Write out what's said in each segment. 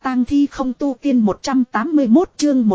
tang thi không tu tiên 181 chương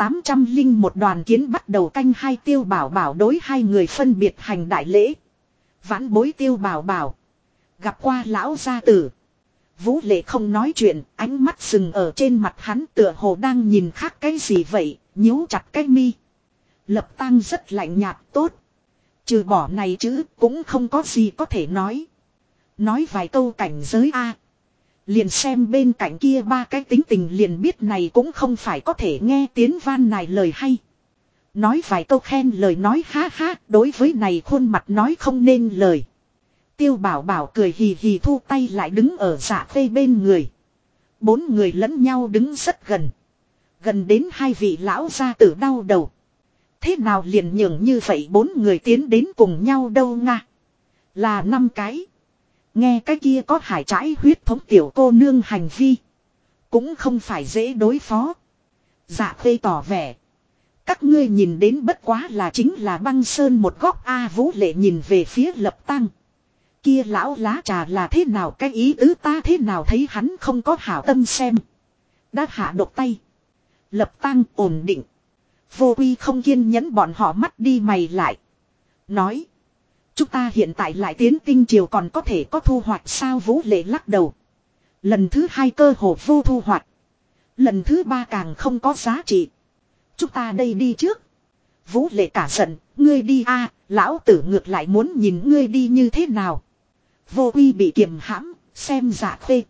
1801 đoàn kiến bắt đầu canh hai. Tiêu Bảo Bảo đối hai người phân biệt hành đại lễ. Vãn bối Tiêu Bảo Bảo. Gặp qua lão gia tử. Vũ Lệ không nói chuyện, ánh mắt dừng ở trên mặt hắn tựa hồ đang nhìn khác cái gì vậy, nhíu chặt cái mi. Lập Tang rất lạnh nhạt tốt. Trừ bỏ này chứ cũng không có gì có thể nói. Nói vài câu cảnh giới a, liền xem bên cạnh kia ba cái tính tình liền biết này cũng không phải có thể nghe tiếng van này lời hay. Nói vài câu khen lời nói ha ha, đối với này khuôn mặt nói không nên lời. Tiêu Bảo Bảo cười hì hì thu tay lại đứng ở Dạ Phê bên người. Bốn người lẫn nhau đứng rất gần. Gần đến hai vị lão gia tử đau đầu. Thế nào liền nhường như vậy bốn người tiến đến cùng nhau đâu nga. Là năm cái. Nghe cái kia có hải trãi huyết thống tiểu cô nương hành vi. Cũng không phải dễ đối phó. Dạ Phê tỏ vẻ. Các ngươi nhìn đến bất quá là chính là băng sơn một góc A. Vũ Lệ nhìn về phía Lập Tang. Kia lão lá trà là thế nào cái ý tứ ta thế nào thấy hắn không có hảo tâm xem. Đã hạ độc tay. Lập Tang ổn định. Vô Uy không kiên nhẫn bọn họ mắt đi mày lại. Nói. Chúng ta hiện tại lại tiến tinh triều còn có thể có thu hoạch sao. Vũ Lệ lắc đầu. Lần thứ hai cơ hồ vô thu hoạch. Lần thứ ba càng không có giá trị. Chúng ta đây đi trước. Vũ Lệ cả giận. Ngươi đi a, lão tử ngược lại muốn nhìn ngươi đi như thế nào. Vô Uy bị kiềm hãm. Xem Dạ Phê.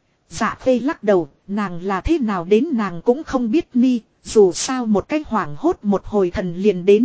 Dạ Phê lắc đầu. Nàng là thế nào đến nàng cũng không biết ni. Dù sao một cái hoảng hốt một hồi thần liền đến.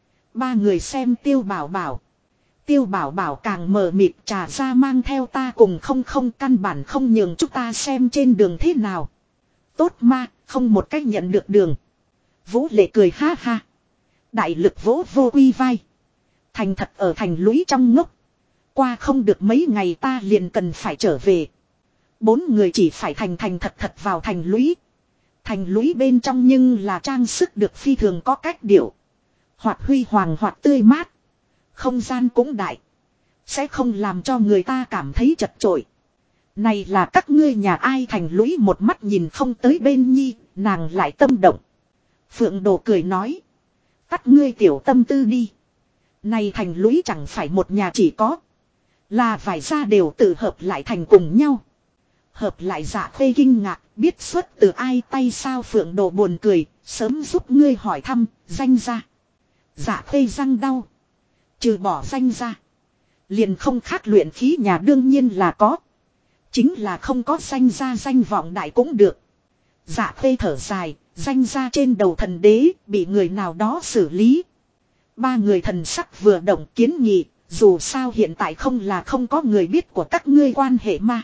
Ba người xem Tiêu Bảo Bảo. Tiêu Bảo Bảo càng mờ mịt trà ra mang theo ta cùng không căn bản không nhường chúng ta xem trên đường thế nào. Tốt ma, không một cách nhận được đường. Vũ Lệ cười ha ha. Đại lực vỗ Vô Uy vai. Thành thật ở thành lũy trong ngốc. Qua không được mấy ngày ta liền cần phải trở về. Bốn người chỉ phải thành thật vào thành lũy. Thành lũy bên trong nhưng là trang sức được phi thường có cách điệu. Hoặc huy hoàng hoặc tươi mát. Không gian cũng đại. Sẽ không làm cho người ta cảm thấy chật chội. Này là các ngươi nhà ai thành lũy một mắt nhìn không tới bên nhi. Nàng lại tâm động. Phượng Đồ cười nói. Tắt ngươi tiểu tâm tư đi. Này thành lũy chẳng phải một nhà chỉ có. Là vài gia đều tự hợp lại thành cùng nhau. Hợp lại Dạ Phê kinh ngạc, biết xuất từ ai tay sao. Phượng Đồ buồn cười, sớm giúp ngươi hỏi thăm, danh gia. Dạ Phê răng đau. Trừ bỏ danh gia. Liền không khác luyện khí nhà đương nhiên là có. Chính là không có danh gia danh vọng đại cũng được. Dạ Phê thở dài, danh gia trên đầu thần đế, bị người nào đó xử lý. Ba người thần sắc vừa động kiến nghị, dù sao hiện tại không là không có người biết của các ngươi quan hệ mà.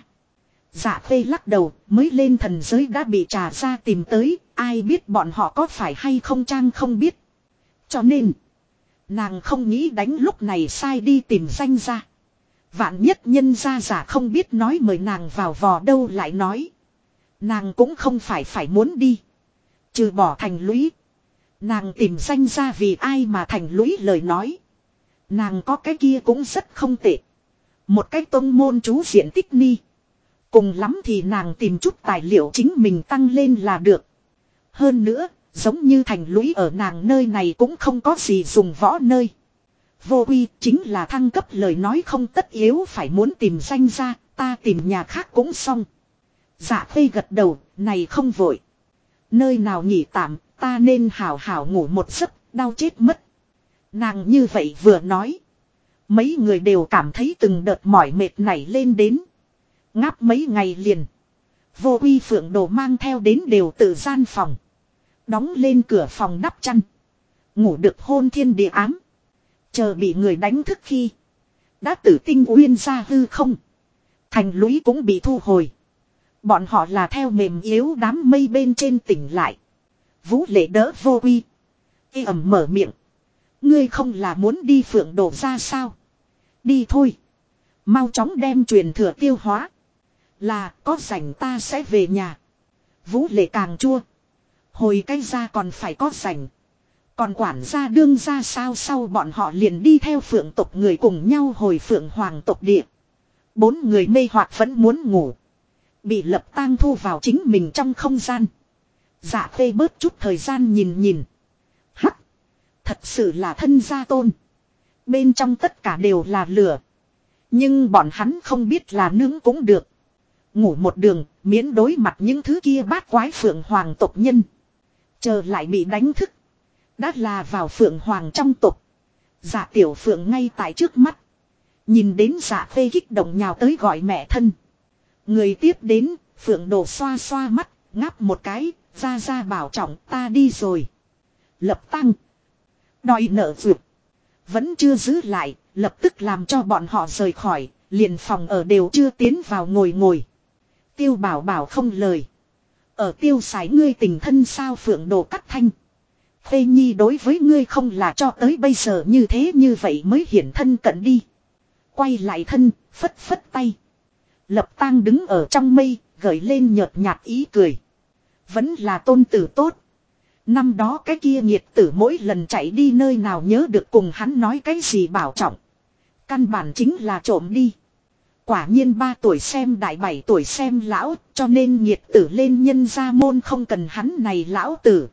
Dạ Phê lắc đầu, mới lên thần giới đã bị trà ra tìm tới, ai biết bọn họ có phải hay không trang không biết. Cho nên, nàng không nghĩ đánh lúc này sai đi tìm danh ra. Vạn nhất nhân ra giả không biết nói mời nàng vào vò đâu lại nói. Nàng cũng không phải muốn đi. Trừ bỏ thành lũy. Nàng tìm danh ra vì ai mà thành lũy lời nói. Nàng có cái kia cũng rất không tệ. Một cái tôn môn chú diện tích ni. Cùng lắm thì nàng tìm chút tài liệu chính mình tăng lên là được. Hơn nữa, giống như thành lũy ở nàng nơi này cũng không có gì dùng võ nơi. Vô Uy chính là thăng cấp lời nói không tất yếu phải muốn tìm danh ra, ta tìm nhà khác cũng xong. Dạ Phê gật đầu, này không vội. Nơi nào nghỉ tạm, ta nên hảo hảo ngủ một giấc, đau chết mất. Nàng như vậy vừa nói. Mấy người đều cảm thấy từng đợt mỏi mệt nảy lên đến. Ngáp mấy ngày liền. Vô Uy Phượng Đồ mang theo đến đều tự gian phòng. Đóng lên cửa phòng đắp chăn. Ngủ được hôn thiên địa ám. Chờ bị người đánh thức khi. Đã tử tinh uyên ra hư không. Thành lũy cũng bị thu hồi. Bọn họ là theo mềm yếu đám mây bên trên tỉnh lại. Vũ Lệ đỡ Vô Uy. Ê ẩm mở miệng. Ngươi không là muốn đi Phượng Đồ ra sao? Đi thôi. Mau chóng đem truyền thừa tiêu hóa. Là có rảnh ta sẽ về nhà. Vũ Lệ càng chua. Hồi cái ra còn phải có rảnh. Còn quản gia đương ra sao sau bọn họ liền đi theo Phượng tộc người cùng nhau hồi Phượng Hoàng tộc địa. Bốn người mê hoặc vẫn muốn ngủ. Bị Lập Tang thu vào chính mình trong không gian. Dạ Khê bớt chút thời gian nhìn nhìn. Hắc. Thật sự là thân gia tôn. Bên trong tất cả đều là lửa. Nhưng bọn hắn không biết là nướng cũng được. Ngủ một đường, miễn đối mặt những thứ kia bát quái phượng hoàng tộc nhân. Chờ lại bị đánh thức. Đã là vào phượng hoàng trong tộc. Dạ tiểu phượng ngay tại trước mắt. Nhìn đến dạ Khê kích động nhào tới gọi mẹ thân. Người tiếp đến, phượng đồ xoa xoa mắt, ngáp một cái, ra ra bảo trọng ta đi rồi. Lập Tăng. Đòi nợ vượt. Vẫn chưa giữ lại, lập tức làm cho bọn họ rời khỏi, liền phòng ở đều chưa tiến vào ngồi. Tiêu bảo bảo không lời. Ở tiêu sái ngươi tình thân sao phượng đồ cắt thanh. Khê Nhi đối với ngươi không là cho tới bây giờ như thế như vậy mới hiển thân cận đi. Quay lại thân, phất phất tay. Lập Tang đứng ở trong mây, gợi lên nhợt nhạt ý cười. Vẫn là tôn tử tốt. Năm đó cái kia nghiệt tử mỗi lần chạy đi nơi nào nhớ được cùng hắn nói cái gì bảo trọng. Căn bản chính là trộm đi. Quả nhiên 3 tuổi xem đại 7 tuổi xem lão, cho nên nghiệt tử lên nhân gia môn không cần hắn này lão tử.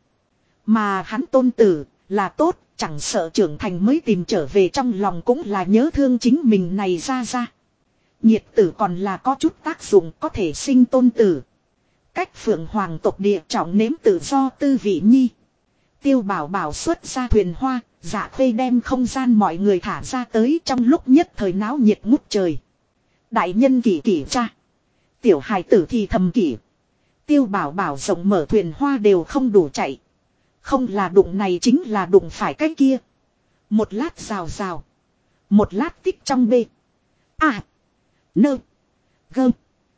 Mà hắn tôn tử, là tốt, chẳng sợ trưởng thành mới tìm trở về trong lòng cũng là nhớ thương chính mình này ra. Nhiệt tử còn là có chút tác dụng có thể sinh tôn tử. Cách phượng hoàng tộc địa trọng nếm tự do tư vị nhi. Tiêu bảo bảo xuất ra thuyền hoa, Dạ Khê đem không gian mọi người thả ra tới trong lúc nhất thời náo nhiệt ngút trời. Đại nhân kỷ kỷ cha. Tiểu hài tử thì thầm kỷ. Tiêu bảo bảo rộng mở thuyền hoa đều không đủ chạy. Không là đụng này chính là đụng phải cái kia. Một lát rào. Một lát tích trong bê. À. Nơ. Gơm.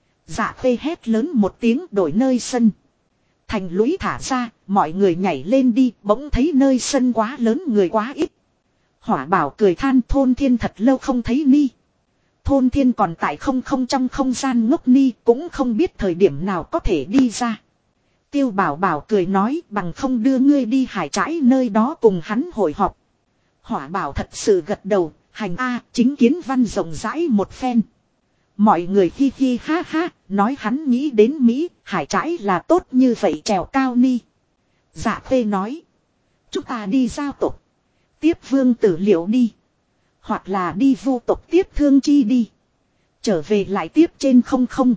Dạ Khê hét lớn một tiếng đổi nơi sân. Thành lũy thả ra, mọi người nhảy lên đi, bỗng thấy nơi sân quá lớn người quá ít. Hỏa bảo cười than thôn thiên thật lâu không thấy ni. Thôn thiên còn tại không trong không gian ngốc ni cũng không biết thời điểm nào có thể đi ra. Tiêu bảo bảo cười nói bằng không đưa ngươi đi hải trãi nơi đó cùng hắn hội họp. Hỏa bảo thật sự gật đầu, hành A chính kiến văn rộng rãi một phen. Mọi người hi hi ha ha, nói hắn nghĩ đến Mỹ, hải trãi là tốt như vậy trèo cao ni. Dạ Khê nói. Chúng ta đi giao tục. Tiếp vương tử liệu đi. Hoặc là đi vô tục tiếp thương chi đi. Trở về lại tiếp trên không.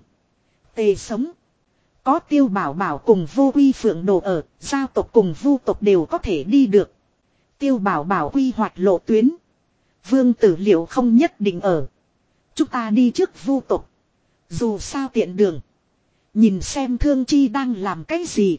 Tề sống. Có tiêu bảo bảo cùng vô quy phượng đồ ở, giao tục cùng vu tục đều có thể đi được. Tiêu bảo bảo quy hoạch lộ tuyến. Vương tử liệu không nhất định ở. Chúng ta đi trước vu tục. Dù sao tiện đường. Nhìn xem thương chi đang làm cái gì.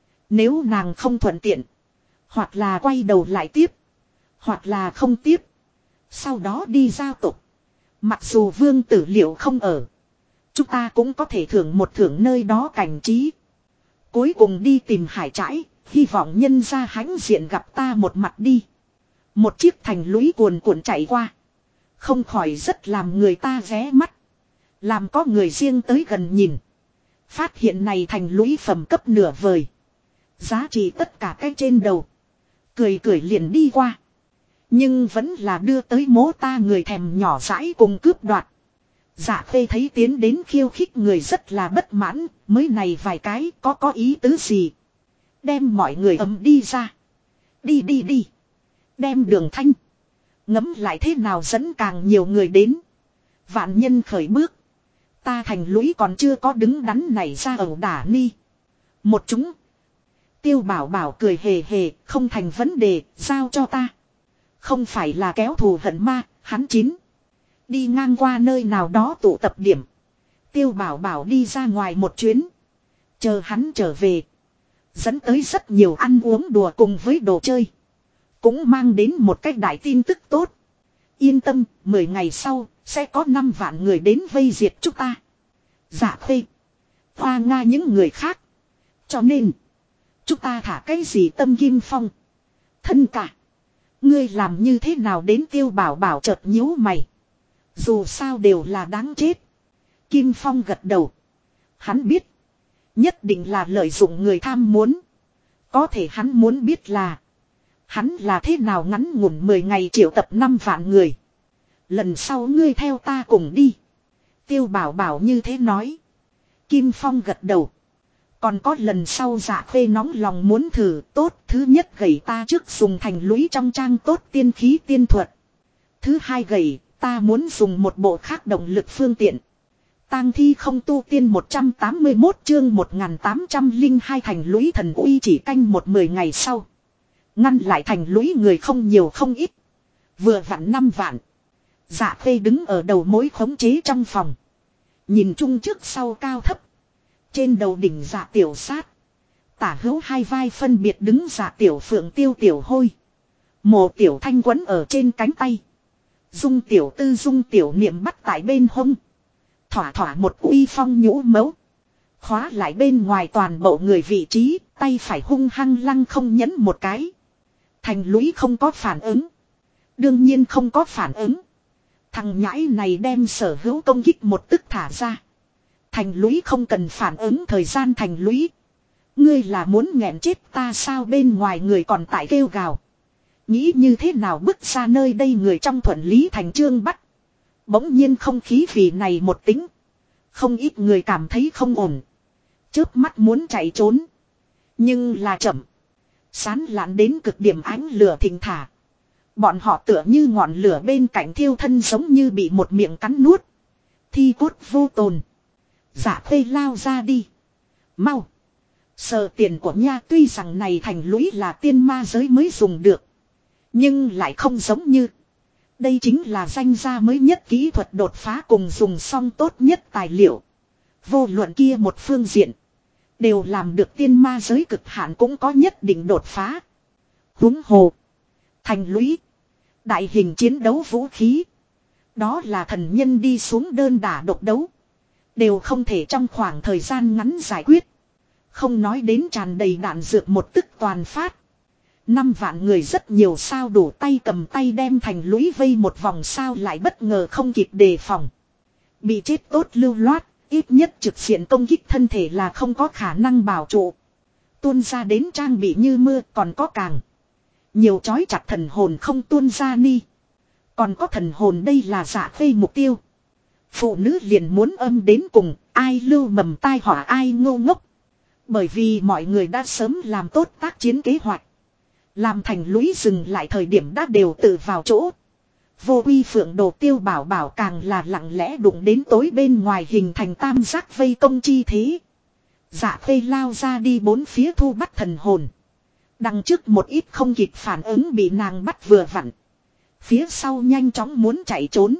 Nếu nàng không thuận tiện. Hoặc là quay đầu lại tiếp. Hoặc là không tiếp. Sau đó đi giao tục. Mặc dù vương tử liệu không ở. Chúng ta cũng có thể thưởng một thưởng nơi đó cảnh trí. Cuối cùng đi tìm hải trãi. Hy vọng nhân ra hãnh diện gặp ta một mặt đi. Một chiếc thành lũy cuồn chạy qua. Không khỏi rất làm người ta ghé mắt. Làm có người riêng tới gần nhìn. Phát hiện này thành lũy phẩm cấp nửa vời. Giá trị tất cả cái trên đầu. Cười liền đi qua. Nhưng vẫn là đưa tới mố ta người thèm nhỏ dãi cùng cướp đoạt. Dạ Khê thấy tiến đến khiêu khích người rất là bất mãn. Mới này vài cái có ý tứ gì. Đem mọi người ấm đi ra. Đi. Đem đường thanh. Ngẫm lại thế nào dẫn càng nhiều người đến. Vạn nhân khởi bước. Ta thành lũy còn chưa có đứng đắn này ra ẩu đả ni. Một chúng. Tiêu bảo bảo cười hề không thành vấn đề, giao cho ta. Không phải là kéo thù hận ma, hắn chín. Đi ngang qua nơi nào đó tụ tập điểm. Tiêu bảo bảo đi ra ngoài một chuyến. Chờ hắn trở về. Dẫn tới rất nhiều ăn uống đùa cùng với đồ chơi. Cũng mang đến một cách đại tin tức tốt. Yên tâm, 10 ngày sau, sẽ có 5 vạn người đến vây diệt chúng ta. Dạ Khê. Hoa Nga những người khác. Cho nên, chúng ta thả cái gì tâm kim phong. Thân cả. Ngươi làm như thế nào đến tiêu bảo bảo chợt nhíu mày. Dù sao đều là đáng chết. Kim Phong gật đầu. Hắn biết. Nhất định là lợi dụng người tham muốn. Có thể hắn muốn biết là. Hắn là thế nào ngắn ngủn 10 ngày triệu tập 5 vạn người. Lần sau ngươi theo ta cùng đi. Tiêu bảo bảo như thế nói. Kim Phong gật đầu. Còn có lần sau Dạ Khê nóng lòng muốn thử tốt. Thứ nhất gầy ta trước dùng thành lũy trong trang tốt tiên khí tiên thuật. Thứ hai gầy ta muốn dùng một bộ khác động lực phương tiện. Tang thi không tu tiên 181 chương 1802 thành lũy thần uy chỉ canh 10 ngày sau. Ngăn lại thành lũy người không nhiều không ít. Vừa vặn 5 vạn. Dạ Khê đứng ở đầu mối khống chế trong phòng. Nhìn chung trước sau cao thấp. Trên đầu đỉnh Dạ Tiểu Sát. Tả hữu hai vai phân biệt đứng Dạ Tiểu Phượng Tiêu Tiểu Hôi. Mộ Tiểu Thanh quấn ở trên cánh tay. Dung Tiểu Tư Dung Tiểu Niệm bắt tại bên hông. Thỏa thỏa một uy phong nhũ mấu. Khóa lại bên ngoài toàn bộ người vị trí. Tay phải hung hăng lăng không nhấn một cái. Thành lũy không có phản ứng. Đương nhiên không có phản ứng. Thằng nhãi này đem sở hữu công kích một tức thả ra. Thành lũy không cần phản ứng thời gian thành lũy. Ngươi là muốn nghẹn chết ta sao bên ngoài người còn tại kêu gào. Nghĩ như thế nào bước ra nơi đây người trong thuận lý thành trương bắt. Bỗng nhiên không khí vì này một tính. Không ít người cảm thấy không ổn. Chớp mắt muốn chạy trốn. Nhưng là chậm. Sán lạn đến cực điểm ánh lửa thình thả. Bọn họ tựa như ngọn lửa bên cạnh thiêu thân giống như bị một miệng cắn nuốt. Thi cốt vô tồn. Dạ Khê lao ra đi. Mau. Sợ tiền của nha tuy rằng này thành lũy là tiên ma giới mới dùng được. Nhưng lại không giống như. Đây chính là danh gia mới nhất kỹ thuật đột phá cùng dùng xong tốt nhất tài liệu. Vô luận kia một phương diện. Đều làm được tiên ma giới cực hạn cũng có nhất định đột phá. Huống hồ. Thành lũy. Đại hình chiến đấu vũ khí. Đó là thần nhân đi xuống đơn đả độc đấu. Đều không thể trong khoảng thời gian ngắn giải quyết. Không nói đến tràn đầy đạn dược một tức toàn phát. 5 vạn người rất nhiều sao đủ tay cầm tay đem thành lũy vây một vòng sao lại bất ngờ không kịp đề phòng. Bị chết tốt lưu loát, ít nhất trực diện công kích thân thể là không có khả năng bảo trụ. Tuôn ra đến trang bị như mưa còn có càng. Nhiều chói chặt thần hồn không tuôn ra ni. Còn có thần hồn đây là Dạ Khê mục tiêu. Phụ nữ liền muốn âm đến cùng, ai lưu mầm tai họa ai ngô ngốc. Bởi vì mọi người đã sớm làm tốt tác chiến kế hoạch. Làm thành lũy dừng lại thời điểm đã đều tự vào chỗ. Vô uy phượng đồ Tiêu Bảo Bảo càng là lặng lẽ đụng đến tối bên ngoài hình thành tam giác vây công chi thế. Dạ Khê lao ra đi bốn phía thu bắt thần hồn. Đằng trước một ít không kịp phản ứng bị nàng bắt vừa vặn. Phía sau nhanh chóng muốn chạy trốn.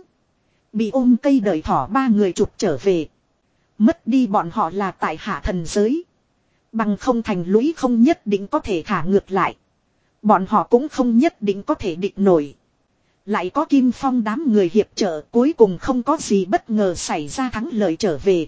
Bị ôm cây đời thỏ 3 người chụp trở về. Mất đi bọn họ là tại hạ thần giới. Bằng không thành lũy không nhất định có thể thả ngược lại. Bọn họ cũng không nhất định có thể địch nổi. Lại có Kim Phong đám người hiệp trợ cuối cùng không có gì bất ngờ xảy ra thắng lợi trở về.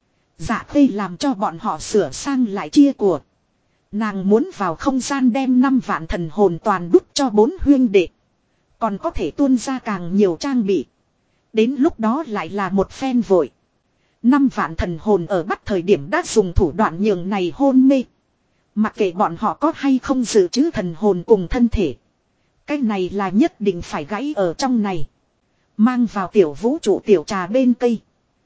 Dạ Khê làm cho bọn họ sửa sang lại chia của. Nàng muốn vào không gian đem 5 vạn thần hồn toàn đút cho 4 huyên đệ. Còn có thể tuôn ra càng nhiều trang bị. Đến lúc đó lại là một phen vội. 5 vạn thần hồn ở bắt thời điểm đã dùng thủ đoạn nhường này hôn mê. Mặc kệ bọn họ có hay không dự trữ thần hồn cùng thân thể. Cái này là nhất định phải gãy ở trong này. Mang vào tiểu vũ trụ tiểu trà bên cây.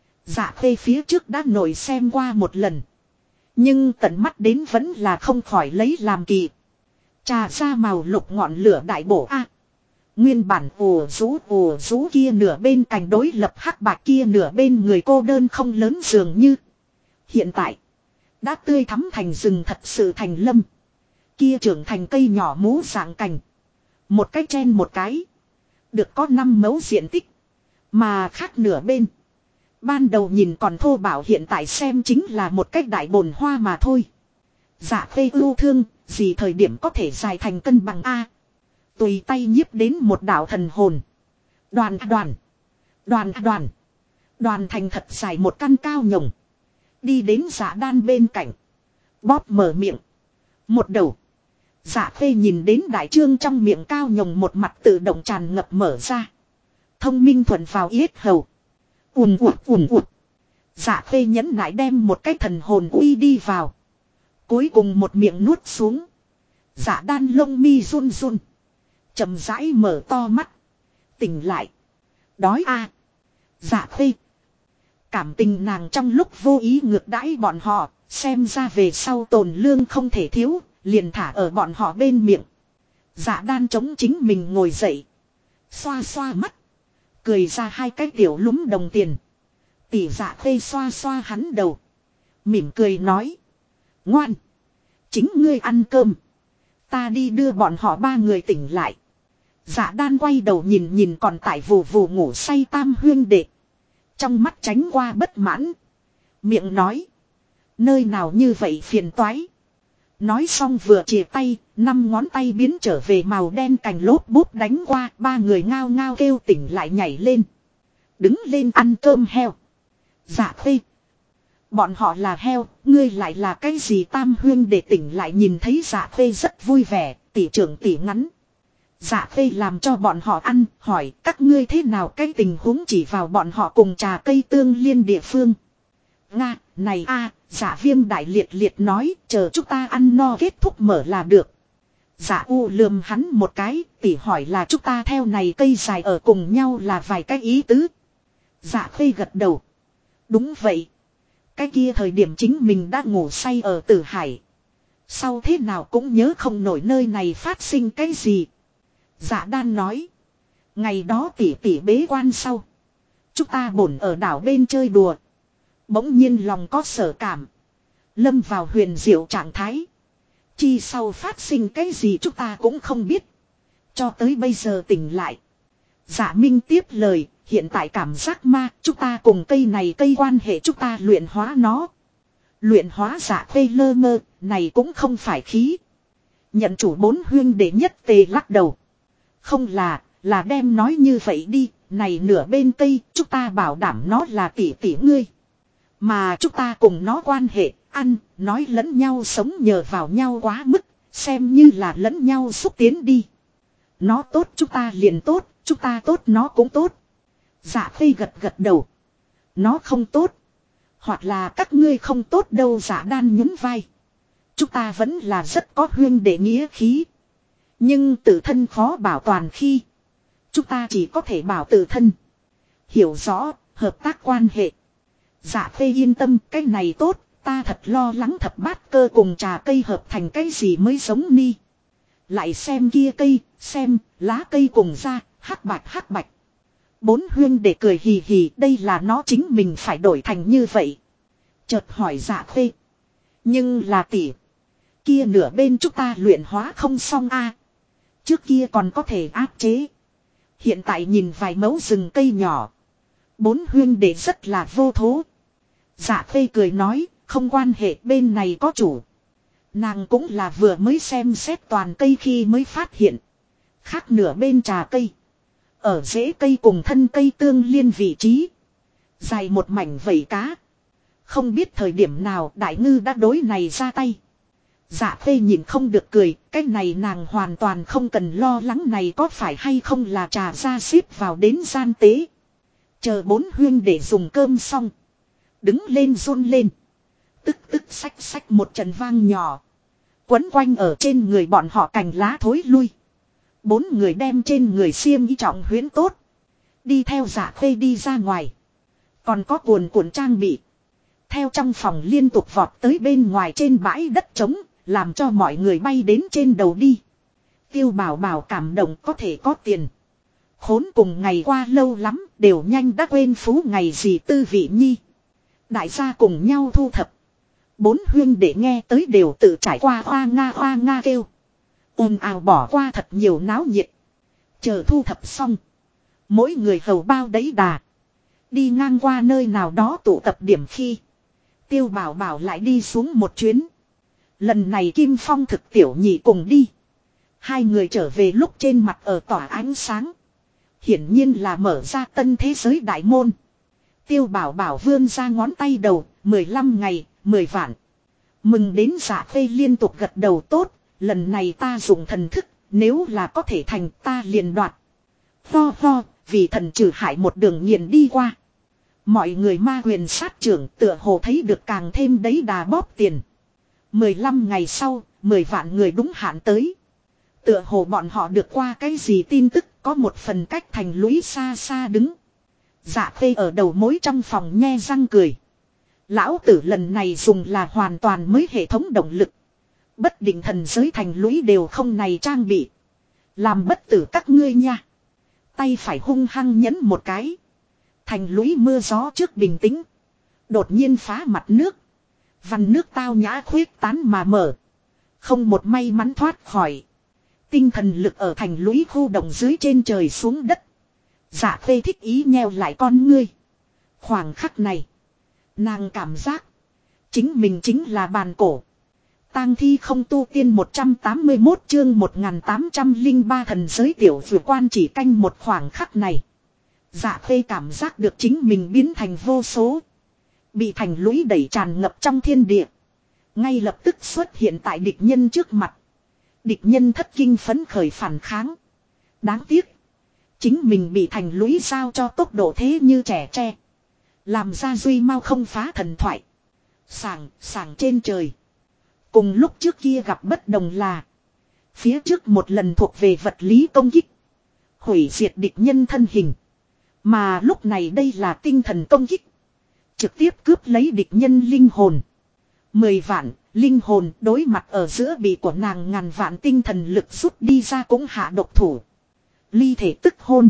Dạ Khê phía trước đã nổi xem qua một lần. Nhưng tận mắt đến vẫn là không khỏi lấy làm kỳ. Trà ra màu lục ngọn lửa đại bổ a. Nguyên bản ùa rú kia nửa bên cạnh đối lập hắc bạc kia nửa bên người cô đơn không lớn dường như. Hiện tại. Đã tươi thắm thành rừng thật sự thành lâm. Kia trưởng thành cây nhỏ mú dạng cành. Một cái chen một cái. Được có 5 mẫu diện tích. Mà khác nửa bên. Ban đầu nhìn còn thô bảo hiện tại xem chính là một cách đại bồn hoa mà thôi. Dạ Khê ưu thương. Gì thời điểm có thể dài thành cân bằng A. Tùy tay nhiếp đến một đạo thần hồn. Đoàn thành thật dài một căn cao nhồng. Đi đến Dạ Đan bên cạnh. Bóp mở miệng. Một đầu. Dạ Khê nhìn đến đại trương trong miệng cao nhồng một mặt tự động tràn ngập mở ra. Thông minh thuận vào yết hầu. Ùn ụt. Dạ Khê nhẫn nại đem một cái thần hồn uy đi vào. Cuối cùng một miệng nuốt xuống. Dạ Đan lông mi run run. Chậm rãi mở to mắt. Tỉnh lại. Đói a. Dạ Khê. Cảm tình nàng trong lúc vô ý ngược đãi bọn họ, xem ra về sau tồn lương không thể thiếu, liền thả ở bọn họ bên miệng. Dạ đan chống chính mình ngồi dậy. Xoa xoa mắt. Cười ra hai cái tiểu lúm đồng tiền. Tỷ dạ khê xoa xoa hắn đầu. Mỉm cười nói. Ngoan. Chính ngươi ăn cơm. Ta đi đưa bọn họ ba người tỉnh lại. Dạ đan quay đầu nhìn nhìn còn tại vù vù ngủ say tam huyên đệ. Trong mắt tránh qua bất mãn. Miệng nói. Nơi nào như vậy phiền toái. Nói xong vừa chìa tay, 5 ngón tay biến trở về màu đen cành lốp bút đánh qua, ba người ngao ngao kêu tỉnh lại nhảy lên. Đứng lên ăn cơm heo. Dạ khê. Bọn họ là heo, ngươi lại là cái gì tam huyên để tỉnh lại nhìn thấy dạ khê rất vui vẻ, tỷ trưởng tỷ ngắn. Dạ khê làm cho bọn họ ăn, hỏi các ngươi thế nào cái tình huống chỉ vào bọn họ cùng trà cây tương liên địa phương. Nga, này a, dạ viêm đại liệt liệt nói, chờ chúng ta ăn no kết thúc mở là được. Dạ u lườm hắn một cái, tỉ hỏi là chúng ta theo này cây dài ở cùng nhau là vài cái ý tứ. Dạ khê gật đầu. Đúng vậy. Cái kia thời điểm chính mình đã ngủ say ở Tử Hải. Sau thế nào cũng nhớ không nổi nơi này phát sinh cái gì. Dạ đan nói. Ngày đó tỉ tỉ bế quan sau. Chúng ta bổn ở đảo bên chơi đùa. Bỗng nhiên lòng có sở cảm. Lâm vào huyền diệu trạng thái. Chi sau phát sinh cái gì chúng ta cũng không biết. Cho tới bây giờ tỉnh lại. Dạ Minh tiếp lời. Hiện tại cảm giác ma. Chúng ta cùng cây này cây quan hệ chúng ta luyện hóa nó. Luyện hóa dạ cây lơ mơ. Này cũng không phải khí. Nhận chủ 4 huyên đệ nhất tề lắc đầu. Không là đem nói như vậy đi. Này nửa bên cây chúng ta bảo đảm nó là tỷ tỷ ngươi. Mà chúng ta cùng nó quan hệ, ăn, nói lẫn nhau sống nhờ vào nhau quá mức, xem như là lẫn nhau xúc tiến đi. Nó tốt chúng ta liền tốt, chúng ta tốt nó cũng tốt. Dạ khê gật gật đầu. Nó không tốt. Hoặc là các ngươi không tốt đâu dạ đan nhún vai. Chúng ta vẫn là rất có huyên đệ nghĩa khí. Nhưng tự thân khó bảo toàn khi. Chúng ta chỉ có thể bảo tự thân. Hiểu rõ, hợp tác quan hệ. Dạ phê yên tâm cái này tốt, ta thật lo lắng thập bát cơ cùng trà cây hợp thành cái gì mới giống ni. Lại xem kia cây, xem, lá cây cùng ra, hắc bạch. 4 huyên để cười hì hì, đây là nó chính mình phải đổi thành như vậy. Chợt hỏi dạ phê. Nhưng là tỷ. Kia nửa bên chúng ta luyện hóa không xong a. Trước kia còn có thể áp chế. Hiện tại nhìn vài mẫu rừng cây nhỏ. 4 huyên để rất là vô thố. Dạ phê cười nói, không quan hệ bên này có chủ. Nàng cũng là vừa mới xem xét toàn cây khi mới phát hiện. Khác nửa bên trà cây. Ở rễ cây cùng thân cây tương liên vị trí. Dài một mảnh vẩy cá. Không biết thời điểm nào đại ngư đã đối này ra tay. Dạ phê nhìn không được cười, cái này nàng hoàn toàn không cần lo lắng này có phải hay không là trà ra xếp vào đến gian tế. Chờ 4 huyên để dùng cơm xong. Đứng lên run lên. Tức xách một trận vang nhỏ. Quấn quanh ở trên người bọn họ cành lá thối lui. 4 người đem trên người xiêm y trọng huyến tốt. Đi theo dạ khê đi ra ngoài. Còn có cuồn trang bị. Theo trong phòng liên tục vọt tới bên ngoài trên bãi đất trống. Làm cho mọi người bay đến trên đầu đi. Tiêu bảo bảo cảm động có thể có tiền. Khốn cùng ngày qua lâu lắm đều nhanh đã quên phú ngày gì tư vị nhi. Đại gia cùng nhau thu thập. 4 huyên để nghe tới đều tự trải qua hoa nga kêu. Ồn ào bỏ qua thật nhiều náo nhiệt. Chờ thu thập xong. Mỗi người hầu bao đấy đà. Đi ngang qua nơi nào đó tụ tập điểm khi. Tiêu bảo bảo lại đi xuống một chuyến. Lần này Kim Phong thực tiểu nhị cùng đi. 2 người trở về lúc trên mặt ở tỏa ánh sáng. Hiển nhiên là mở ra tân thế giới đại môn. Tiêu bảo bảo vươn ra ngón tay đầu, 15 ngày, 10 vạn. Mừng đến dạ phê liên tục gật đầu tốt, lần này ta dùng thần thức, nếu là có thể thành ta liền đoạt. Ho, vì thần trừ hại một đường nghiền đi qua. Mọi người ma quyền sát trưởng tựa hồ thấy được càng thêm đấy đà bóp tiền. 15 ngày sau, 10 vạn người đúng hạn tới. Tựa hồ bọn họ được qua cái gì tin tức có một phần cách thành lũy xa xa đứng. Dạ Khê ở đầu mối trong phòng nhe răng cười. Lão tử lần này dùng là hoàn toàn mới hệ thống động lực. Bất định thần giới thành lũy đều không này trang bị. Làm bất tử các ngươi nha. Tay phải hung hăng nhấn một cái. Thành lũy mưa gió trước bình tĩnh. Đột nhiên phá mặt nước. Vằn nước tao nhã khuyết tán mà mở. Không một may mắn thoát khỏi. Tinh thần lực ở thành lũy khu động dưới trên trời xuống đất. Dạ Khê thích ý nheo lại con ngươi. Khoảng khắc này. Nàng cảm giác. Chính mình chính là bàn cổ. Tang thi không tu tiên 181 chương 1803 thần giới tiểu vượt quan chỉ canh một khoảng khắc này. Dạ Khê cảm giác được chính mình biến thành vô số. Bị thành lũy đẩy tràn ngập trong thiên địa. Ngay lập tức xuất hiện tại địch nhân trước mặt. Địch nhân thất kinh phấn khởi phản kháng. Đáng tiếc. Chính mình bị thành lũy sao cho tốc độ thế như trẻ tre. Làm ra duy mau không phá thần thoại. Sảng trên trời. Cùng lúc trước kia gặp bất đồng là. Phía trước một lần thuộc về vật lý công kích. Hủy diệt địch nhân thân hình. Mà lúc này đây là tinh thần công kích. Trực tiếp cướp lấy địch nhân linh hồn. 10 vạn, linh hồn đối mặt ở giữa bị của nàng ngàn vạn tinh thần lực rút đi ra cũng hạ độc thủ. Ly thể tức hôn.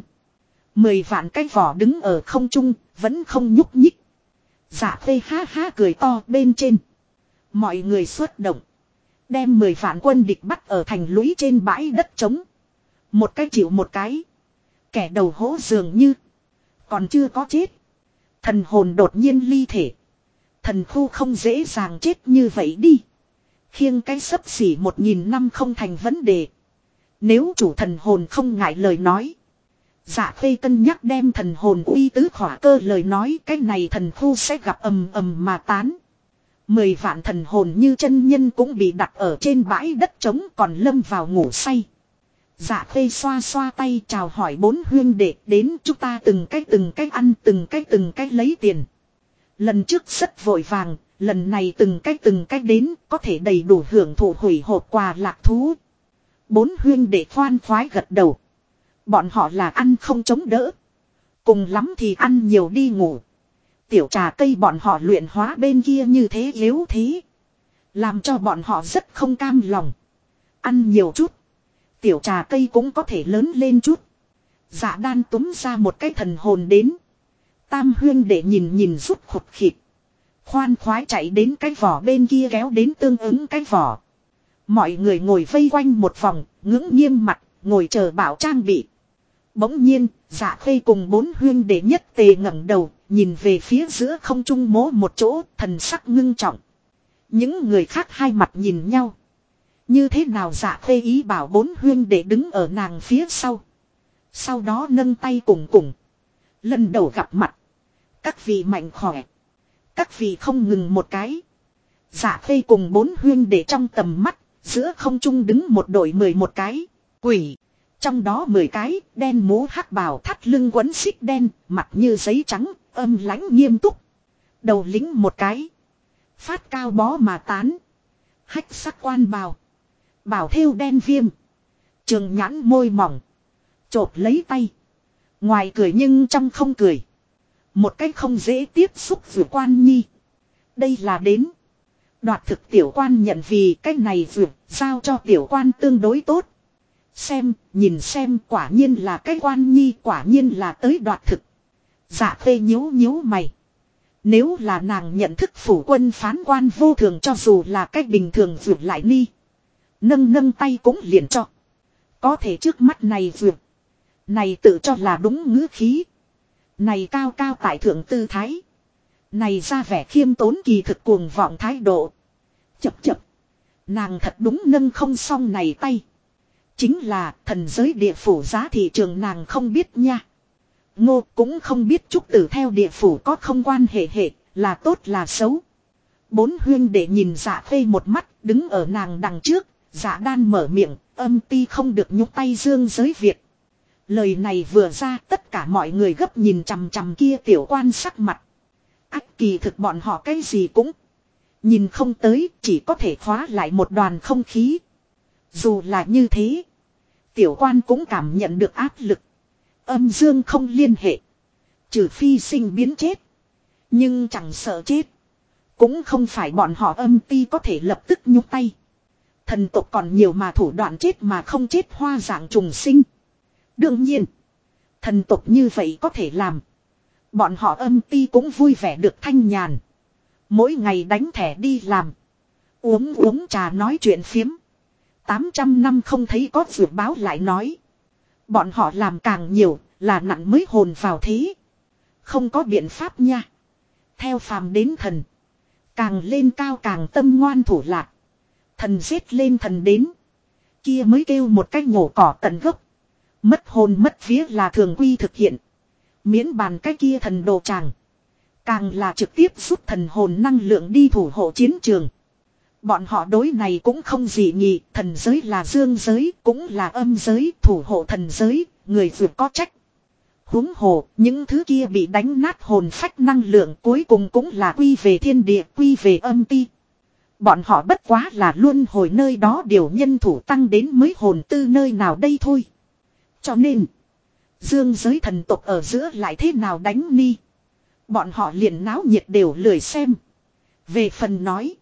10 vạn cái vỏ đứng ở không trung, vẫn không nhúc nhích. Dạ Khê ha ha cười to bên trên. Mọi người xuất động. Đem 10 vạn quân địch bắt ở thành lũy trên bãi đất trống. Một cái chịu một cái. Kẻ đầu hố dường như. Còn chưa có chết. Thần hồn đột nhiên ly thể. Thần khu không dễ dàng chết như vậy đi. Khiêng cái xấp xỉ 1000 năm không thành vấn đề. Nếu chủ thần hồn không ngại lời nói. Dạ Khê cân nhắc đem thần hồn uy tứ khỏa cơ lời nói. Cái này thần khu sẽ gặp ầm ầm mà tán. 10 vạn thần hồn như chân nhân cũng bị đặt ở trên bãi đất trống còn lâm vào ngủ say. Dạ Khê xoa xoa tay chào hỏi 4 huyên đệ đến chúng ta từng cách ăn từng cách lấy tiền. Lần trước rất vội vàng, lần này từng cách đến có thể đầy đủ hưởng thụ hủy hộp quà lạc thú. 4 huyên đệ khoan khoái gật đầu. Bọn họ là ăn không chống đỡ. Cùng lắm thì ăn nhiều đi ngủ. Tiểu trà cây bọn họ luyện hóa bên kia như thế yếu thế. Làm cho bọn họ rất không cam lòng. Ăn nhiều chút. Tiểu trà cây cũng có thể lớn lên chút. Dạ Đan túm ra một cái thần hồn đến. Tam huyên để nhìn rút khụt khịt. Khoan khoái chạy đến cái vỏ bên kia kéo đến tương ứng cái vỏ. Mọi người ngồi vây quanh một vòng, ngưỡng nghiêm mặt, ngồi chờ bảo trang bị. Bỗng nhiên, Dạ Khê cùng 4 huyên để nhất tề ngẩng đầu, nhìn về phía giữa không trung mố một chỗ, thần sắc ngưng trọng. Những người khác hai mặt nhìn nhau. Như thế nào Dạ Khê ý bảo 4 huyên để đứng ở nàng phía sau. Sau đó nâng tay cùng. Lần đầu gặp mặt. Các vị mạnh khỏe. Các vị không ngừng một cái. Dạ Khê cùng 4 huyên để trong tầm mắt, giữa không trung đứng một đội 11 cái. Quỷ. Trong đó 10 cái, đen mũ hắc bào thắt lưng quấn xích đen, mặt như giấy trắng, âm lãnh nghiêm túc. Đầu lính một cái. Phát cao bó mà tán. Hách sắc quan bào. Bảo thêu đen viêm. Trường nhãn môi mỏng. Chộp lấy tay. Ngoài cười nhưng trong không cười. Một cách không dễ tiếp xúc vừa quan nhi. Đây là đến. Đoạt thực tiểu quan nhận vì cái này vừa giao cho tiểu quan tương đối tốt. Nhìn xem quả nhiên là cái quan nhi quả nhiên là tới đoạt thực. Dạ Khê nhíu mày. Nếu là nàng nhận thức phủ quân phán quan vô thường cho dù là cách bình thường vượt lại ni. Nâng tay cũng liền cho. Có thể trước mắt này vượt. Này tự cho là đúng ngữ khí. Này cao tại thượng tư thái. Này ra vẻ khiêm tốn kỳ thực cuồng vọng thái độ. Chập. Nàng thật đúng nâng không xong này tay. Chính là thần giới địa phủ giá thị trường nàng không biết nha. Ngô cũng không biết trúc tử theo địa phủ có không quan hệ là tốt là xấu. 4 huyên để nhìn Dạ Khê một mắt đứng ở nàng đằng trước. Dạ Đan mở miệng âm ti không được nhúc tay dương giới Việt. Lời này vừa ra tất cả mọi người gấp nhìn chằm kia tiểu quan sắc mặt. Ách kỳ thực bọn họ cái gì cũng nhìn không tới chỉ có thể khóa lại một đoàn không khí. Dù là như thế. Tiểu quan cũng cảm nhận được áp lực. Âm dương không liên hệ. Trừ phi sinh biến chết. Nhưng chẳng sợ chết. Cũng không phải bọn họ âm ti có thể lập tức nhúc tay. Thần tộc còn nhiều mà thủ đoạn chết mà không chết hoa dạng trùng sinh. Đương nhiên. Thần tộc như vậy có thể làm. Bọn họ âm ti cũng vui vẻ được thanh nhàn. Mỗi ngày đánh thẻ đi làm. Uống trà nói chuyện phiếm. 800 năm không thấy có dự báo lại nói. Bọn họ làm càng nhiều là nặng mới hồn vào thế. Không có biện pháp nha. Theo phàm đến thần. Càng lên cao càng tâm ngoan thủ lạc. Thần giết lên thần đến. Kia mới kêu một cách nhổ cỏ tận gốc. Mất hồn mất vía là thường quy thực hiện. Miễn bàn cái kia thần đồ tràng. Càng là trực tiếp rút thần hồn năng lượng đi thủ hộ chiến trường. Bọn họ đối này cũng không gì nhị. Thần giới là dương giới, cũng là âm giới, thủ hộ thần giới, người vượt có trách. Huống hồ, những thứ kia bị đánh nát hồn phách năng lượng cuối cùng cũng là quy về thiên địa, quy về âm ti. Bọn họ bất quá là luân hồi nơi đó điều nhân thủ tăng đến mới hồn tư nơi nào đây thôi. Cho nên, dương giới thần tộc ở giữa lại thế nào đánh ni. Bọn họ liền náo nhiệt đều lười xem. Về phần nói,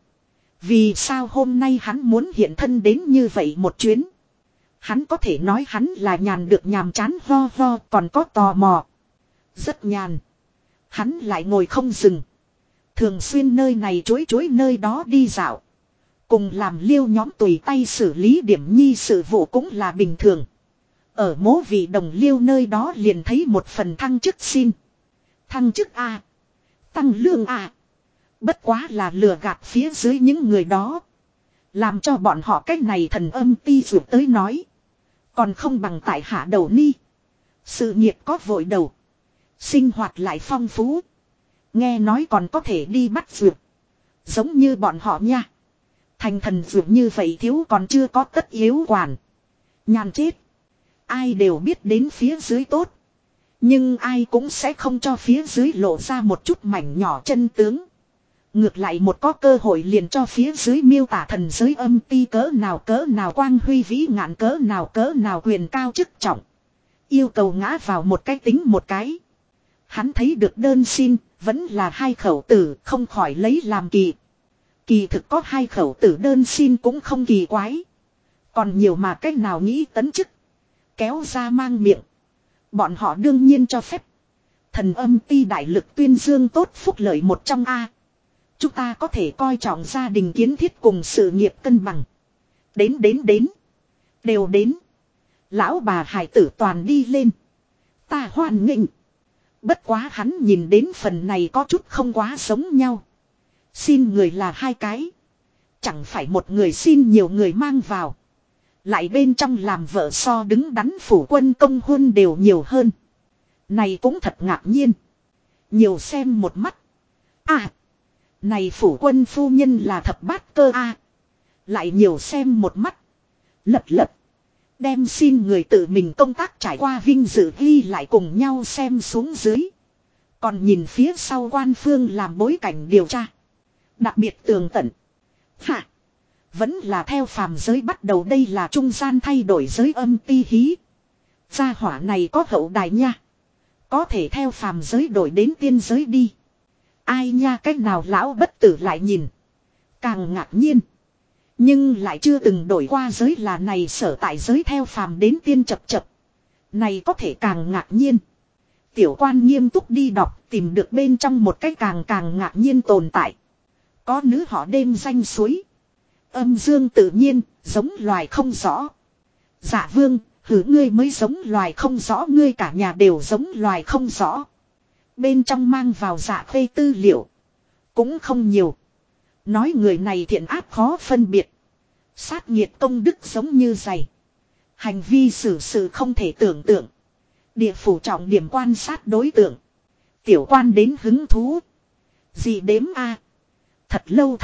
vì sao hôm nay hắn muốn hiện thân đến như vậy một chuyến. Hắn có thể nói hắn là nhàn được nhàm chán ho ho còn có tò mò. Rất nhàn. Hắn lại ngồi không dừng. Thường xuyên nơi này chối nơi đó đi dạo. Cùng làm liêu nhóm tùy tay xử lý điểm nhi sự vụ cũng là bình thường. Ở mố vị đồng liêu nơi đó liền thấy một phần thăng chức xin. Thăng chức A. Tăng lương A. Bất quá là lừa gạt phía dưới những người đó. Làm cho bọn họ cách này thần âm ti rụt tới nói. Còn không bằng tại hạ đầu ni. Sự nghiệp có vội đầu. Sinh hoạt lại phong phú. Nghe nói còn có thể đi bắt rượt. Giống như bọn họ nha. Thành thần rượt như vậy thiếu còn chưa có tất yếu quản. Nhàn chết. Ai đều biết đến phía dưới tốt. Nhưng ai cũng sẽ không cho phía dưới lộ ra một chút mảnh nhỏ chân tướng. Ngược lại một có cơ hội liền cho phía dưới miêu tả thần giới âm ti cỡ nào quang huy vĩ ngạn cỡ nào quyền cao chức trọng. Yêu cầu ngã vào một cái tính một cái. Hắn thấy được đơn xin, vẫn là 2 khẩu tử, không khỏi lấy làm kỳ. Kỳ thực có 2 khẩu tử đơn xin cũng không kỳ quái. Còn nhiều mà cách nào nghĩ tấn chức. Kéo ra mang miệng. Bọn họ đương nhiên cho phép. Thần âm ti đại lực tuyên dương tốt phúc lợi một trong A. Chúng ta có thể coi trọng gia đình kiến thiết cùng sự nghiệp cân bằng. Đến. Đều đến. Lão bà hải tử toàn đi lên. Ta hoan nghênh. Bất quá hắn nhìn đến phần này có chút không quá giống nhau. Xin người là 2 cái. Chẳng phải một người xin nhiều người mang vào. Lại bên trong làm vợ so đứng đắn phủ quân công huân đều nhiều hơn. Này cũng thật ngạc nhiên. Nhiều xem một mắt. À. Này phủ quân phu nhân là thập bát cơ A. Lại nhiều xem một mắt. Lật. Đem xin người tự mình công tác trải qua vinh dự ghi lại cùng nhau xem xuống dưới. Còn nhìn phía sau quan phương làm bối cảnh điều tra. Đặc biệt tường tận. Hả? Vẫn là theo phàm giới bắt đầu đây là trung gian thay đổi giới âm ti hí. Gia hỏa này có hậu đài nha. Có thể theo phàm giới đổi đến tiên giới đi. Ai nha cách nào lão bất tử lại nhìn. Càng ngạc nhiên. Nhưng lại chưa từng đổi qua giới là này sở tại giới theo phàm đến tiên chập. Này có thể càng ngạc nhiên. Tiểu quan nghiêm túc đi đọc tìm được bên trong một cái càng ngạc nhiên tồn tại. Có nữ họ đêm danh suối. Âm dương tự nhiên, giống loài không rõ. Dạ vương, hử ngươi mới giống loài không rõ ngươi cả nhà đều giống loài không rõ. Bên trong mang vào dạ phê tư liệu. Cũng không nhiều. Nói người này thiện ác khó phân biệt. Sát nghiệt công đức giống như giày. Hành vi xử sự không thể tưởng tượng. Địa phủ trọng điểm quan sát đối tượng. Tiểu quan đến hứng thú. Gì đếm a? Thật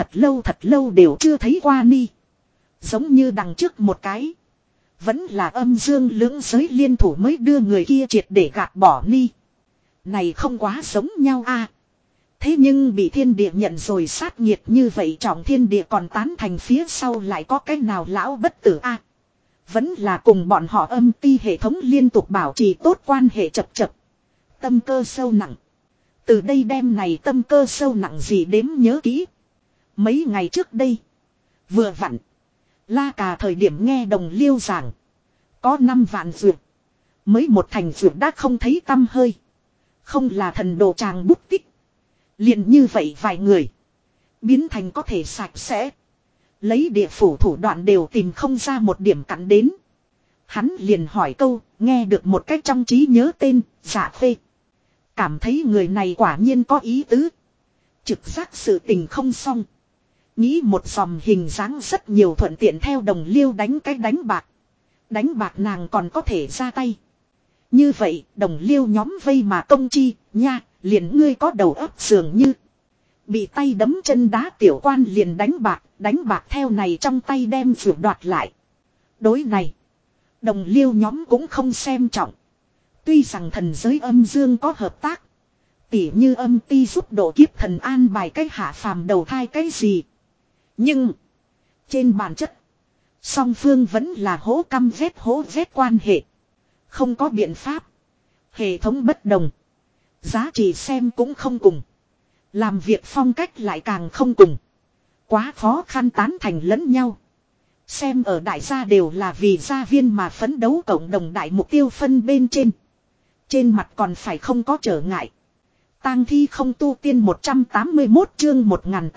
lâu đều chưa thấy qua ni. Giống như đằng trước một cái. Vẫn là âm dương lưỡng giới liên thủ mới đưa người kia triệt để gạt bỏ ni. Này không quá giống nhau a. Thế nhưng bị thiên địa nhận rồi sát nghiệt như vậy trọng thiên địa còn tán thành phía sau lại có cái nào lão bất tử a. Vẫn là cùng bọn họ âm ti hệ thống liên tục bảo trì tốt quan hệ chập. Tâm cơ sâu nặng. Từ đây đem này tâm cơ sâu nặng gì đếm nhớ kỹ. Mấy ngày trước đây. Vừa vặn. La Cà thời điểm nghe Đồng Liêu giảng. Có 5 vạn dược. Mới một thành dược đã không thấy tăm hơi. Không là thần đồ tràng bút tích. Liền như vậy vài người. Biến thành có thể sạch sẽ. Lấy địa phủ thủ đoạn đều tìm không ra một điểm cặn đến. Hắn liền hỏi câu, nghe được một cách trong trí nhớ tên, Dạ Khê. Cảm thấy người này quả nhiên có ý tứ. Trực giác sự tình không xong. Nghĩ một dòng hình dáng rất nhiều thuận tiện theo Đồng Liêu đánh cách đánh bạc. Đánh bạc nàng còn có thể ra tay. Như vậy, Đồng Liêu nhóm vây mà công chi, nha, liền ngươi có đầu óc dường như. Bị tay đấm chân đá tiểu quan liền đánh bạc theo này trong tay đem vượt đoạt lại. Đối này, Đồng Liêu nhóm cũng không xem trọng. Tuy rằng thần giới âm dương có hợp tác. Tỉ như âm ti giúp độ kiếp thần an bài cách hạ phàm đầu thai cái gì. Nhưng, trên bản chất, song phương vẫn là hố căm hố vét quan hệ. Không có biện pháp. Hệ thống bất đồng. Giá trị xem cũng không cùng. Làm việc phong cách lại càng không cùng. Quá khó khăn tán thành lẫn nhau. Xem ở đại gia đều là vì gia viên mà phấn đấu cộng đồng đại mục tiêu phân bên trên. Trên mặt còn phải không có trở ngại. Tang thi không tu tiên 181 chương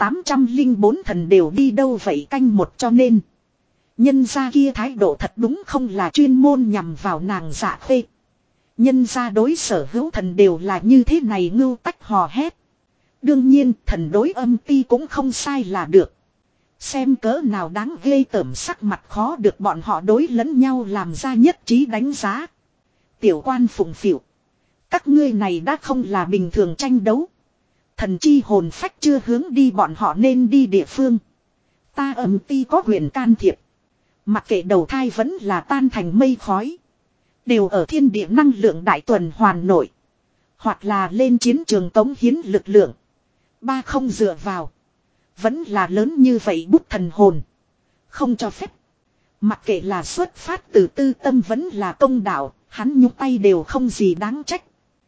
1804 thần đều đi đâu vậy canh một cho nên. Nhân gia kia thái độ thật đúng không là chuyên môn nhằm vào nàng Dạ Khê. Nhân gia đối sở hữu thần đều là như thế này ngưu tách hò hét. Đương nhiên thần đối âm ti cũng không sai là được. Xem cỡ nào đáng ghê tởm sắc mặt khó được bọn họ đối lẫn nhau làm ra nhất trí đánh giá. Tiểu quan phụng phịu. Các ngươi này đã không là bình thường tranh đấu. Thần chi hồn phách chưa hướng đi bọn họ nên đi địa phương. Ta âm ti có quyền can thiệp. Mặc kệ đầu thai vẫn là tan thành mây khói. Đều ở thiên địa năng lượng đại tuần hoàn nội. Hoặc là lên chiến trường cống hiến lực lượng. Ba không dựa vào. Vẫn là lớn như vậy bút thần hồn. Không cho phép. Mặc kệ là xuất phát từ tư tâm vẫn là công đạo. Hắn nhúc tay đều không gì đáng trách.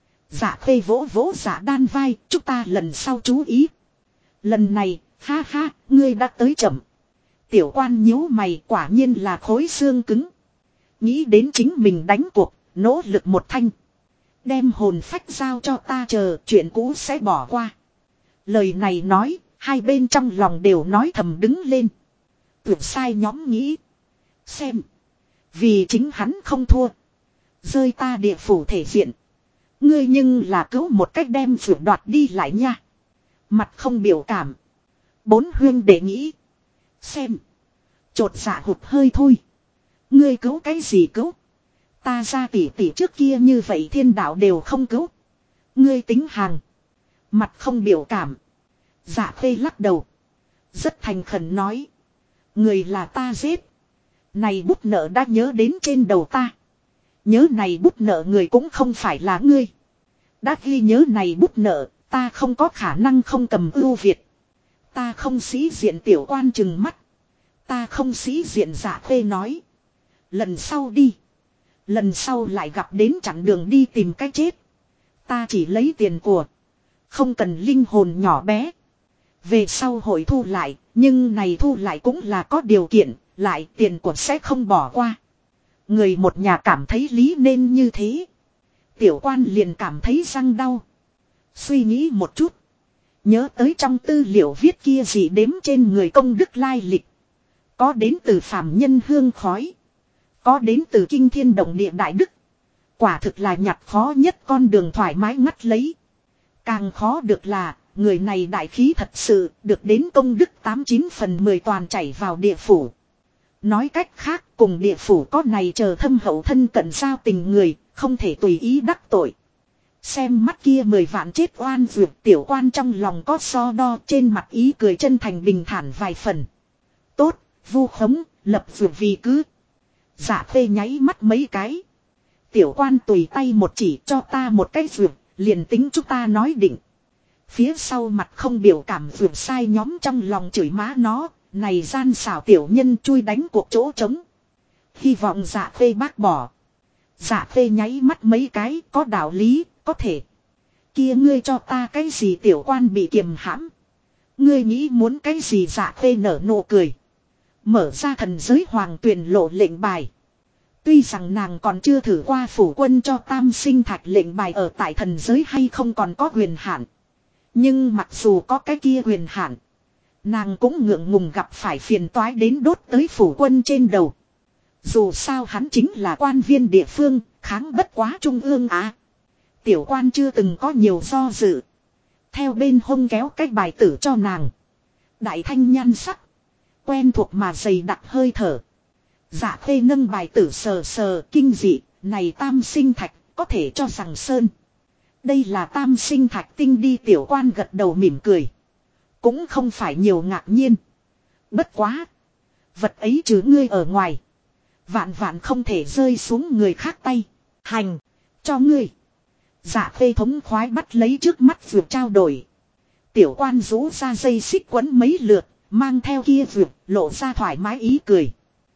Dạ Khê vỗ vỗ Dạ Đan vai. Chúng ta lần sau chú ý. Lần này, ha ha, ngươi đã tới chậm. Tiểu quan nhíu mày quả nhiên là khối xương cứng. Nghĩ đến chính mình đánh cuộc, nỗ lực một thanh. Đem hồn phách giao cho ta chờ, chuyện cũ sẽ bỏ qua. Lời này nói, hai bên trong lòng đều nói thầm đứng lên. Tuyệt sai nhóm nghĩ. Xem. Vì chính hắn không thua. Rơi ta địa phủ thể diện. Ngươi nhưng là cứu một cách đem vượt đoạt đi lại nha. Mặt không biểu cảm. Bốn huyên để nghĩ. Xem. Chột dạ hụt hơi thôi. Ngươi cứu cái gì cứu. Ta ra tỷ tỷ trước kia như vậy thiên đạo đều không cứu. Ngươi tính hàng. Mặt không biểu cảm. Dạ Khê lắc đầu. Rất thành khẩn nói. Người là ta giết. Này bút nợ đã nhớ đến trên đầu ta. Nhớ này bút nợ người cũng không phải là ngươi. Đã ghi nhớ này bút nợ. Ta không có khả năng không cầm ưu việt. Ta không sĩ diện tiểu quan chừng mắt. Ta không sĩ diện Dạ Khê nói. Lần sau đi. Lần sau lại gặp đến chặn đường đi tìm cách chết. Ta chỉ lấy tiền của. Không cần linh hồn nhỏ bé. Về sau hội thu lại. Nhưng này thu lại cũng là có điều kiện. Lại tiền của sẽ không bỏ qua. Người một nhà cảm thấy lý nên như thế. Tiểu quan liền cảm thấy răng đau. Suy nghĩ một chút. Nhớ tới trong tư liệu viết kia gì đếm trên người công đức lai lịch. Có đến từ phàm nhân hương khói. Có đến từ kinh thiên động địa đại đức. Quả thực là nhặt khó nhất con đường thoải mái ngắt lấy. Càng khó được là, người này đại khí thật sự, được đến công đức 89/10 toàn chảy vào địa phủ. Nói cách khác, cùng địa phủ có này chờ thâm hậu thân cận giao tình người, không thể tùy ý đắc tội. Xem mắt kia 10 vạn chết oan vượt tiểu quan trong lòng có so đo trên mặt ý cười chân thành bình thản vài phần. Tốt, vu khống, lập vượt vì cứ. Dạ Khê nháy mắt mấy cái. Tiểu quan tùy tay một chỉ cho ta một cái vượt, liền tính chúng ta nói định. Phía sau mặt không biểu cảm vượt sai nhóm trong lòng chửi má nó, này gian xảo tiểu nhân chui đánh cuộc chỗ trống. Hy vọng Dạ Khê bác bỏ. Dạ Khê nháy mắt mấy cái có đạo lý, có thể, Kia ngươi cho ta cái gì tiểu quan bị kiềm hãm. Ngươi nghĩ muốn cái gì Dạ Khê nở nụ cười. Mở ra thần giới hoàng tuyển lộ lệnh bài. Tuy rằng nàng còn chưa thử qua phủ quân cho tam sinh thạch lệnh bài ở tại thần giới hay không còn có quyền hạn. Nhưng mặc dù có cái kia quyền hạn, nàng cũng ngượng ngùng gặp phải phiền toái đến đốt tới phủ quân trên đầu. Dù sao hắn chính là quan viên địa phương, kháng bất quá trung ương á. Tiểu quan chưa từng có nhiều do dự. Theo bên hông kéo cái bài tử cho nàng. Đại thanh nhan sắc. Quen thuộc mà dày đặc hơi thở. Dạ Khê nâng bài tử sờ sờ kinh dị. Này tam sinh thạch có thể cho rằng sơn. Đây là tam sinh thạch tinh đi, tiểu quan gật đầu mỉm cười. Cũng không phải nhiều ngạc nhiên. Bất quá. Vật ấy chứ ngươi ở ngoài. Vạn vạn không thể rơi xuống người khác tay. Hành. Cho ngươi. Dạ Khê thống khoái bắt lấy trước mắt vượt trao đổi. Tiểu quan rũ ra dây xích quấn mấy lượt. Mang theo kia vượt lộ ra thoải mái ý cười.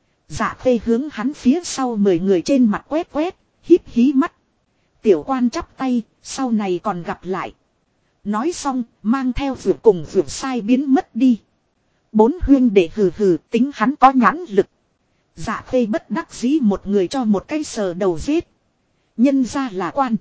Dạ Khê hướng hắn phía sau 10 người trên mặt quét quét. Híp hí mắt. Tiểu quan chắp tay. Sau này còn gặp lại. Nói xong mang theo vượt cùng vượt sai biến mất đi. 4 huyên để hừ hừ tính hắn có nhãn lực. Dạ Khê bất đắc dĩ một người cho một cái sờ đầu giết. Nhân ra là quan.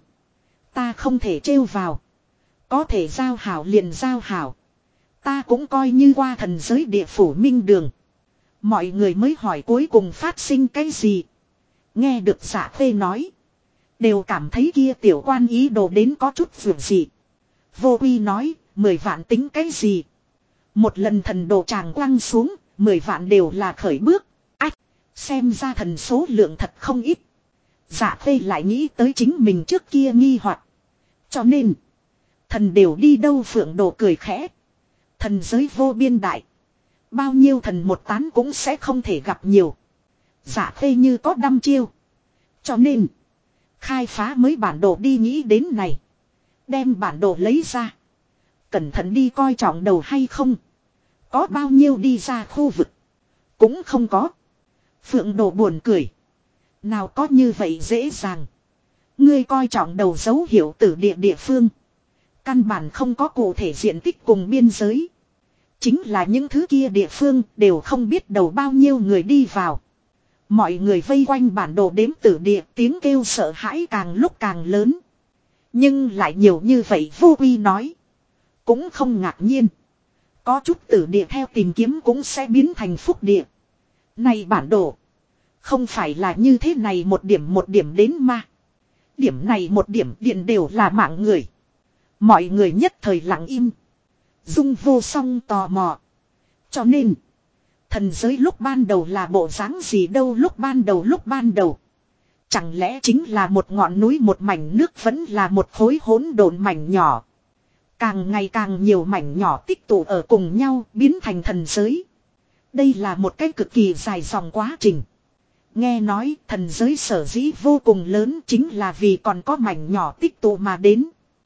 Ta không thể trêu vào. Có thể giao hảo liền giao hảo. Ta cũng coi như qua thần giới địa phủ minh đường. Mọi người mới hỏi cuối cùng phát sinh cái gì. Nghe được Dạ Khê nói. Đều cảm thấy kia tiểu quan ý đồ đến có chút vượt gì. Vô Uy nói 10 vạn tính cái gì. Một lần thần đồ tràng quăng xuống 10 vạn đều là khởi bước. Ách, xem ra thần số lượng thật không ít. Dạ Khê lại nghĩ tới chính mình trước kia nghi hoặc. Cho nên, thần đều đi đâu Phượng Đồ cười khẽ. Thần giới vô biên đại. Bao nhiêu thần một tán cũng sẽ không thể gặp nhiều. Dạ Khê như có đăm chiêu. Cho nên, khai phá mới bản đồ đi nghĩ đến này. Đem bản đồ lấy ra. Cẩn thận đi coi trọng đầu hay không. Có bao nhiêu đi ra khu vực. Cũng không có. Phượng Đồ buồn cười. Nào có như vậy dễ dàng. Ngươi coi trọng đầu dấu hiệu từ địa phương. Căn bản không có cụ thể diện tích cùng biên giới. Chính là những thứ kia địa phương đều không biết đầu bao nhiêu người đi vào. Mọi người vây quanh bản đồ đếm tử địa, tiếng kêu sợ hãi càng lúc càng lớn. Nhưng lại nhiều như vậy Vô Uy nói. Cũng không ngạc nhiên. Có chút tử địa theo tìm kiếm cũng sẽ biến thành phúc địa. Này bản đồ. Không phải là như thế này một điểm đến mà. Điểm này một điểm điện đều là mạng người. Mọi người nhất thời lặng im. Dung Vô Song tò mò. Cho nên. Thần giới lúc ban đầu là bộ dáng gì đâu, lúc ban đầu. Chẳng lẽ chính là một ngọn núi, một mảnh nước, vẫn là một khối hỗn độn mảnh nhỏ. Càng ngày càng nhiều mảnh nhỏ tích tụ ở cùng nhau biến thành thần giới. Đây là một cái cực kỳ dài dòng quá trình. Nghe nói thần giới sở dĩ vô cùng lớn chính là vì còn có mảnh nhỏ tích tụ mà đến.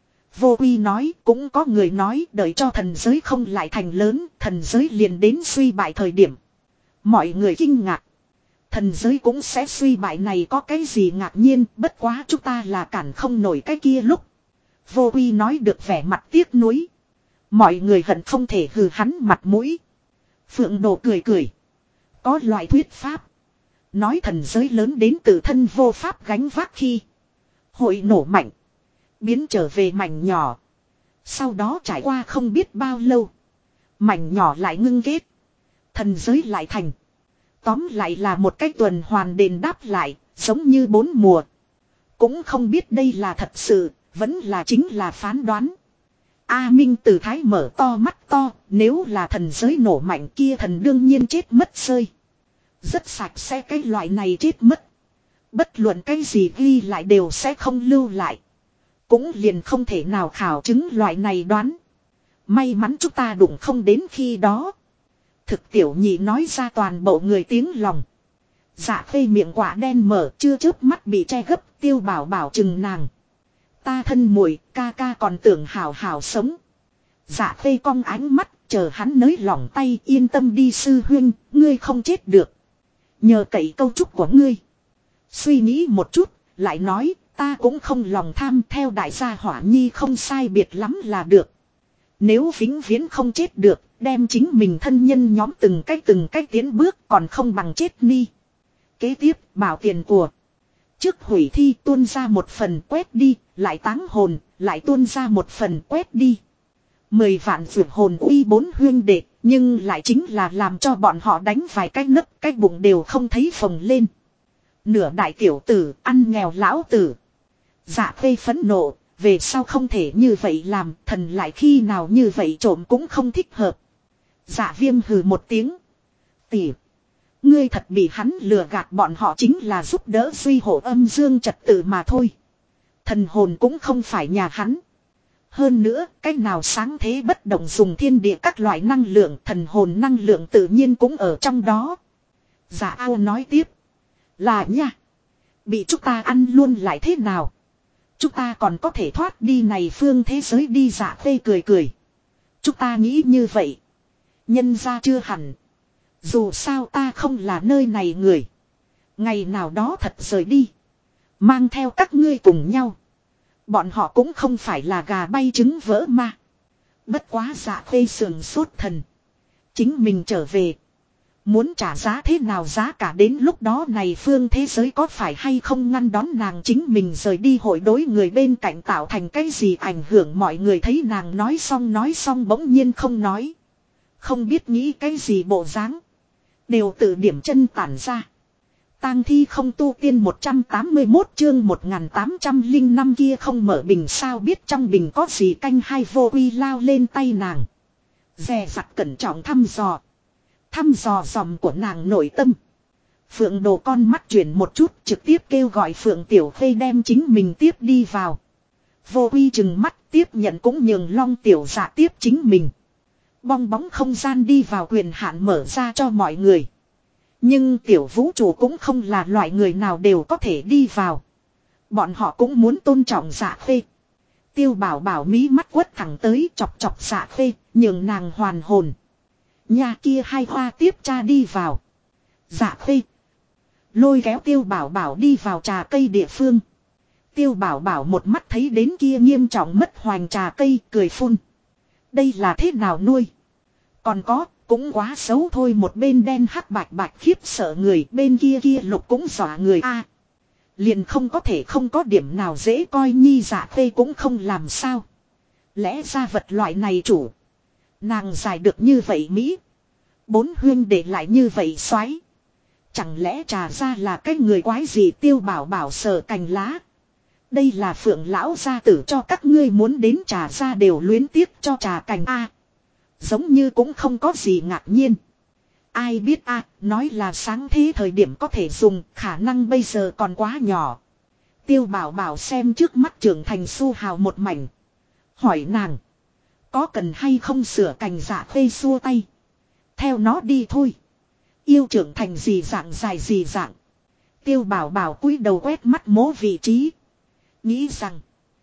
Vô Uy nói cũng có người nói đợi cho thần giới không lại thành lớn, thần giới liền đến suy bại thời điểm. Mọi người kinh ngạc. Thần giới cũng sẽ suy bại này có cái gì ngạc nhiên, bất quá chúng ta là cản không nổi cái kia lúc. Vô Uy nói được vẻ mặt tiếc nuối. Mọi người hận không thể hừ hắn mặt mũi. Phượng Đồ cười cười. Có loại thuyết pháp. Nói thần giới lớn đến tự thân vô pháp gánh vác khi. Hội nổ mạnh. Biến trở về mảnh nhỏ. Sau đó trải qua không biết bao lâu. Mảnh nhỏ lại ngưng kết. Thần giới lại thành. Tóm lại là một cái tuần hoàn đền đáp lại. Giống như 4 mùa. Cũng không biết đây là thật sự. Vẫn là chính là phán đoán. A Minh Từ Thái mở to mắt to. Nếu là thần giới nổ mạnh kia thần đương nhiên chết mất rơi. Rất sạch sẽ cái loại này chết mất. Bất luận cái gì ghi lại đều sẽ không lưu lại. Cũng liền không thể nào khảo chứng loại này đoán. May mắn chúng ta đụng không đến khi đó. Thực tiểu nhị nói ra toàn bộ người tiếng lòng. Dạ Khê miệng quả đen mở chưa chớp mắt bị che gấp. Tiêu Bảo bảo chừng nàng. Ta thân muội ca ca còn tưởng hào hào sống. Dạ Khê cong ánh mắt chờ hắn nới lỏng tay yên tâm đi sư huynh. Ngươi không chết được. Nhờ cậy câu chúc của ngươi. Suy nghĩ một chút lại nói Ta cũng không lòng tham, theo đại gia hỏa nhi không sai biệt lắm là được. Nếu vĩnh viễn không chết được, đem chính mình thân nhân nhóm từng cách tiến bước còn không bằng chết ni. Kế tiếp, bảo tiền của. Trước hủy thi tuôn ra một phần quét đi, lại táng hồn, lại tuôn ra một phần quét đi. 10 vạn vượt hồn uy 4 huyên đệ, nhưng lại chính là làm cho bọn họ đánh vài cái nấc, cái bụng đều không thấy phồng lên. Nửa đại tiểu tử, ăn nghèo lão tử. Dạ Khê phẫn nộ, về sau không thể như vậy làm, thần lại khi nào như vậy trộm cũng không thích hợp. Dạ Viêm hừ một tiếng. Tỷ, ngươi thật bị hắn lừa gạt, bọn họ chính là giúp đỡ duy hộ âm dương trật tự mà thôi. Thần hồn cũng không phải nhà hắn. Hơn nữa, cách nào sáng thế bất động dùng thiên địa các loại năng lượng, thần hồn năng lượng tự nhiên cũng ở trong đó. Dạ Ao nói tiếp. Là nha. Bị chúng ta ăn luôn lại thế nào? Chúng ta còn có thể thoát đi này phương thế giới đi. Dạ Khê cười cười. Chúng ta nghĩ như vậy. Nhân ra chưa hẳn. Dù sao ta không là nơi này người. Ngày nào đó thật rời đi. Mang theo các ngươi cùng nhau. Bọn họ cũng không phải là gà bay trứng vỡ mà. Bất quá Dạ Khê sườn sốt thần. Chính mình trở về. Muốn trả giá thế nào giá cả, đến lúc đó này phương thế giới có phải hay không ngăn đón nàng chính mình rời đi, hội đối người bên cạnh tạo thành cái gì ảnh hưởng. Mọi người thấy nàng nói xong bỗng nhiên không nói. Không biết nghĩ cái gì bộ dáng. Đều tự điểm chân tản ra. Tang thi không tu tiên 181 chương 1805 kia không mở bình sao biết trong bình có gì canh hai vô uy lao lên tay nàng. Dè dặt cẩn trọng thăm dò. Thăm dò dòm của nàng nội tâm. Phượng Đồ con mắt chuyển một chút trực tiếp kêu gọi Phượng Tiểu Khê đem chính mình tiếp đi vào. Vô uy chừng mắt tiếp nhận cũng nhường Long Tiểu Dạ tiếp chính mình. Bong bóng không gian đi vào quyền hạn mở ra cho mọi người. Nhưng tiểu vũ trụ cũng không là loại người nào đều có thể đi vào. Bọn họ cũng muốn tôn trọng Dạ Khê. Tiêu Bảo Bảo mí mắt quất thẳng tới chọc chọc Dạ Khê, nhường nàng hoàn hồn. Nhà kia hai hoa tiếp cha đi vào. Dạ Khê lôi kéo Tiêu Bảo Bảo đi vào trà cây địa phương. Tiêu Bảo Bảo một mắt thấy đến kia nghiêm trọng mất hoành trà cây, cười phun. Đây là thế nào nuôi? Còn có, cũng quá xấu thôi. Một bên đen hắc bạch bạch khiếp sợ người, bên kia lục cũng dọa người a. Liền không có thể không có điểm nào dễ coi nhi. Dạ Khê cũng không làm sao. Lẽ ra vật loại này chủ. Nàng giải được như vậy Mỹ. 4 huyên để lại như vậy xoáy. Chẳng lẽ trà ra là cái người quái gì? Tiêu Bảo Bảo sờ cành lá. Đây là Phượng lão gia tử cho các ngươi muốn đến trà ra đều luyến tiếc cho trà cành a. Giống như cũng không có gì ngạc nhiên. Ai biết a, nói là sáng thế thời điểm có thể dùng, khả năng bây giờ còn quá nhỏ. Tiêu Bảo Bảo xem trước mắt trưởng thành su hào một mảnh. Hỏi nàng. Có cần hay không sửa cành? Dạ Khê xua tay. Theo nó đi thôi. Yêu trưởng thành gì dạng dài gì dạng. Tiêu Bảo Bảo cúi đầu quét mắt mố vị trí. Nghĩ rằng.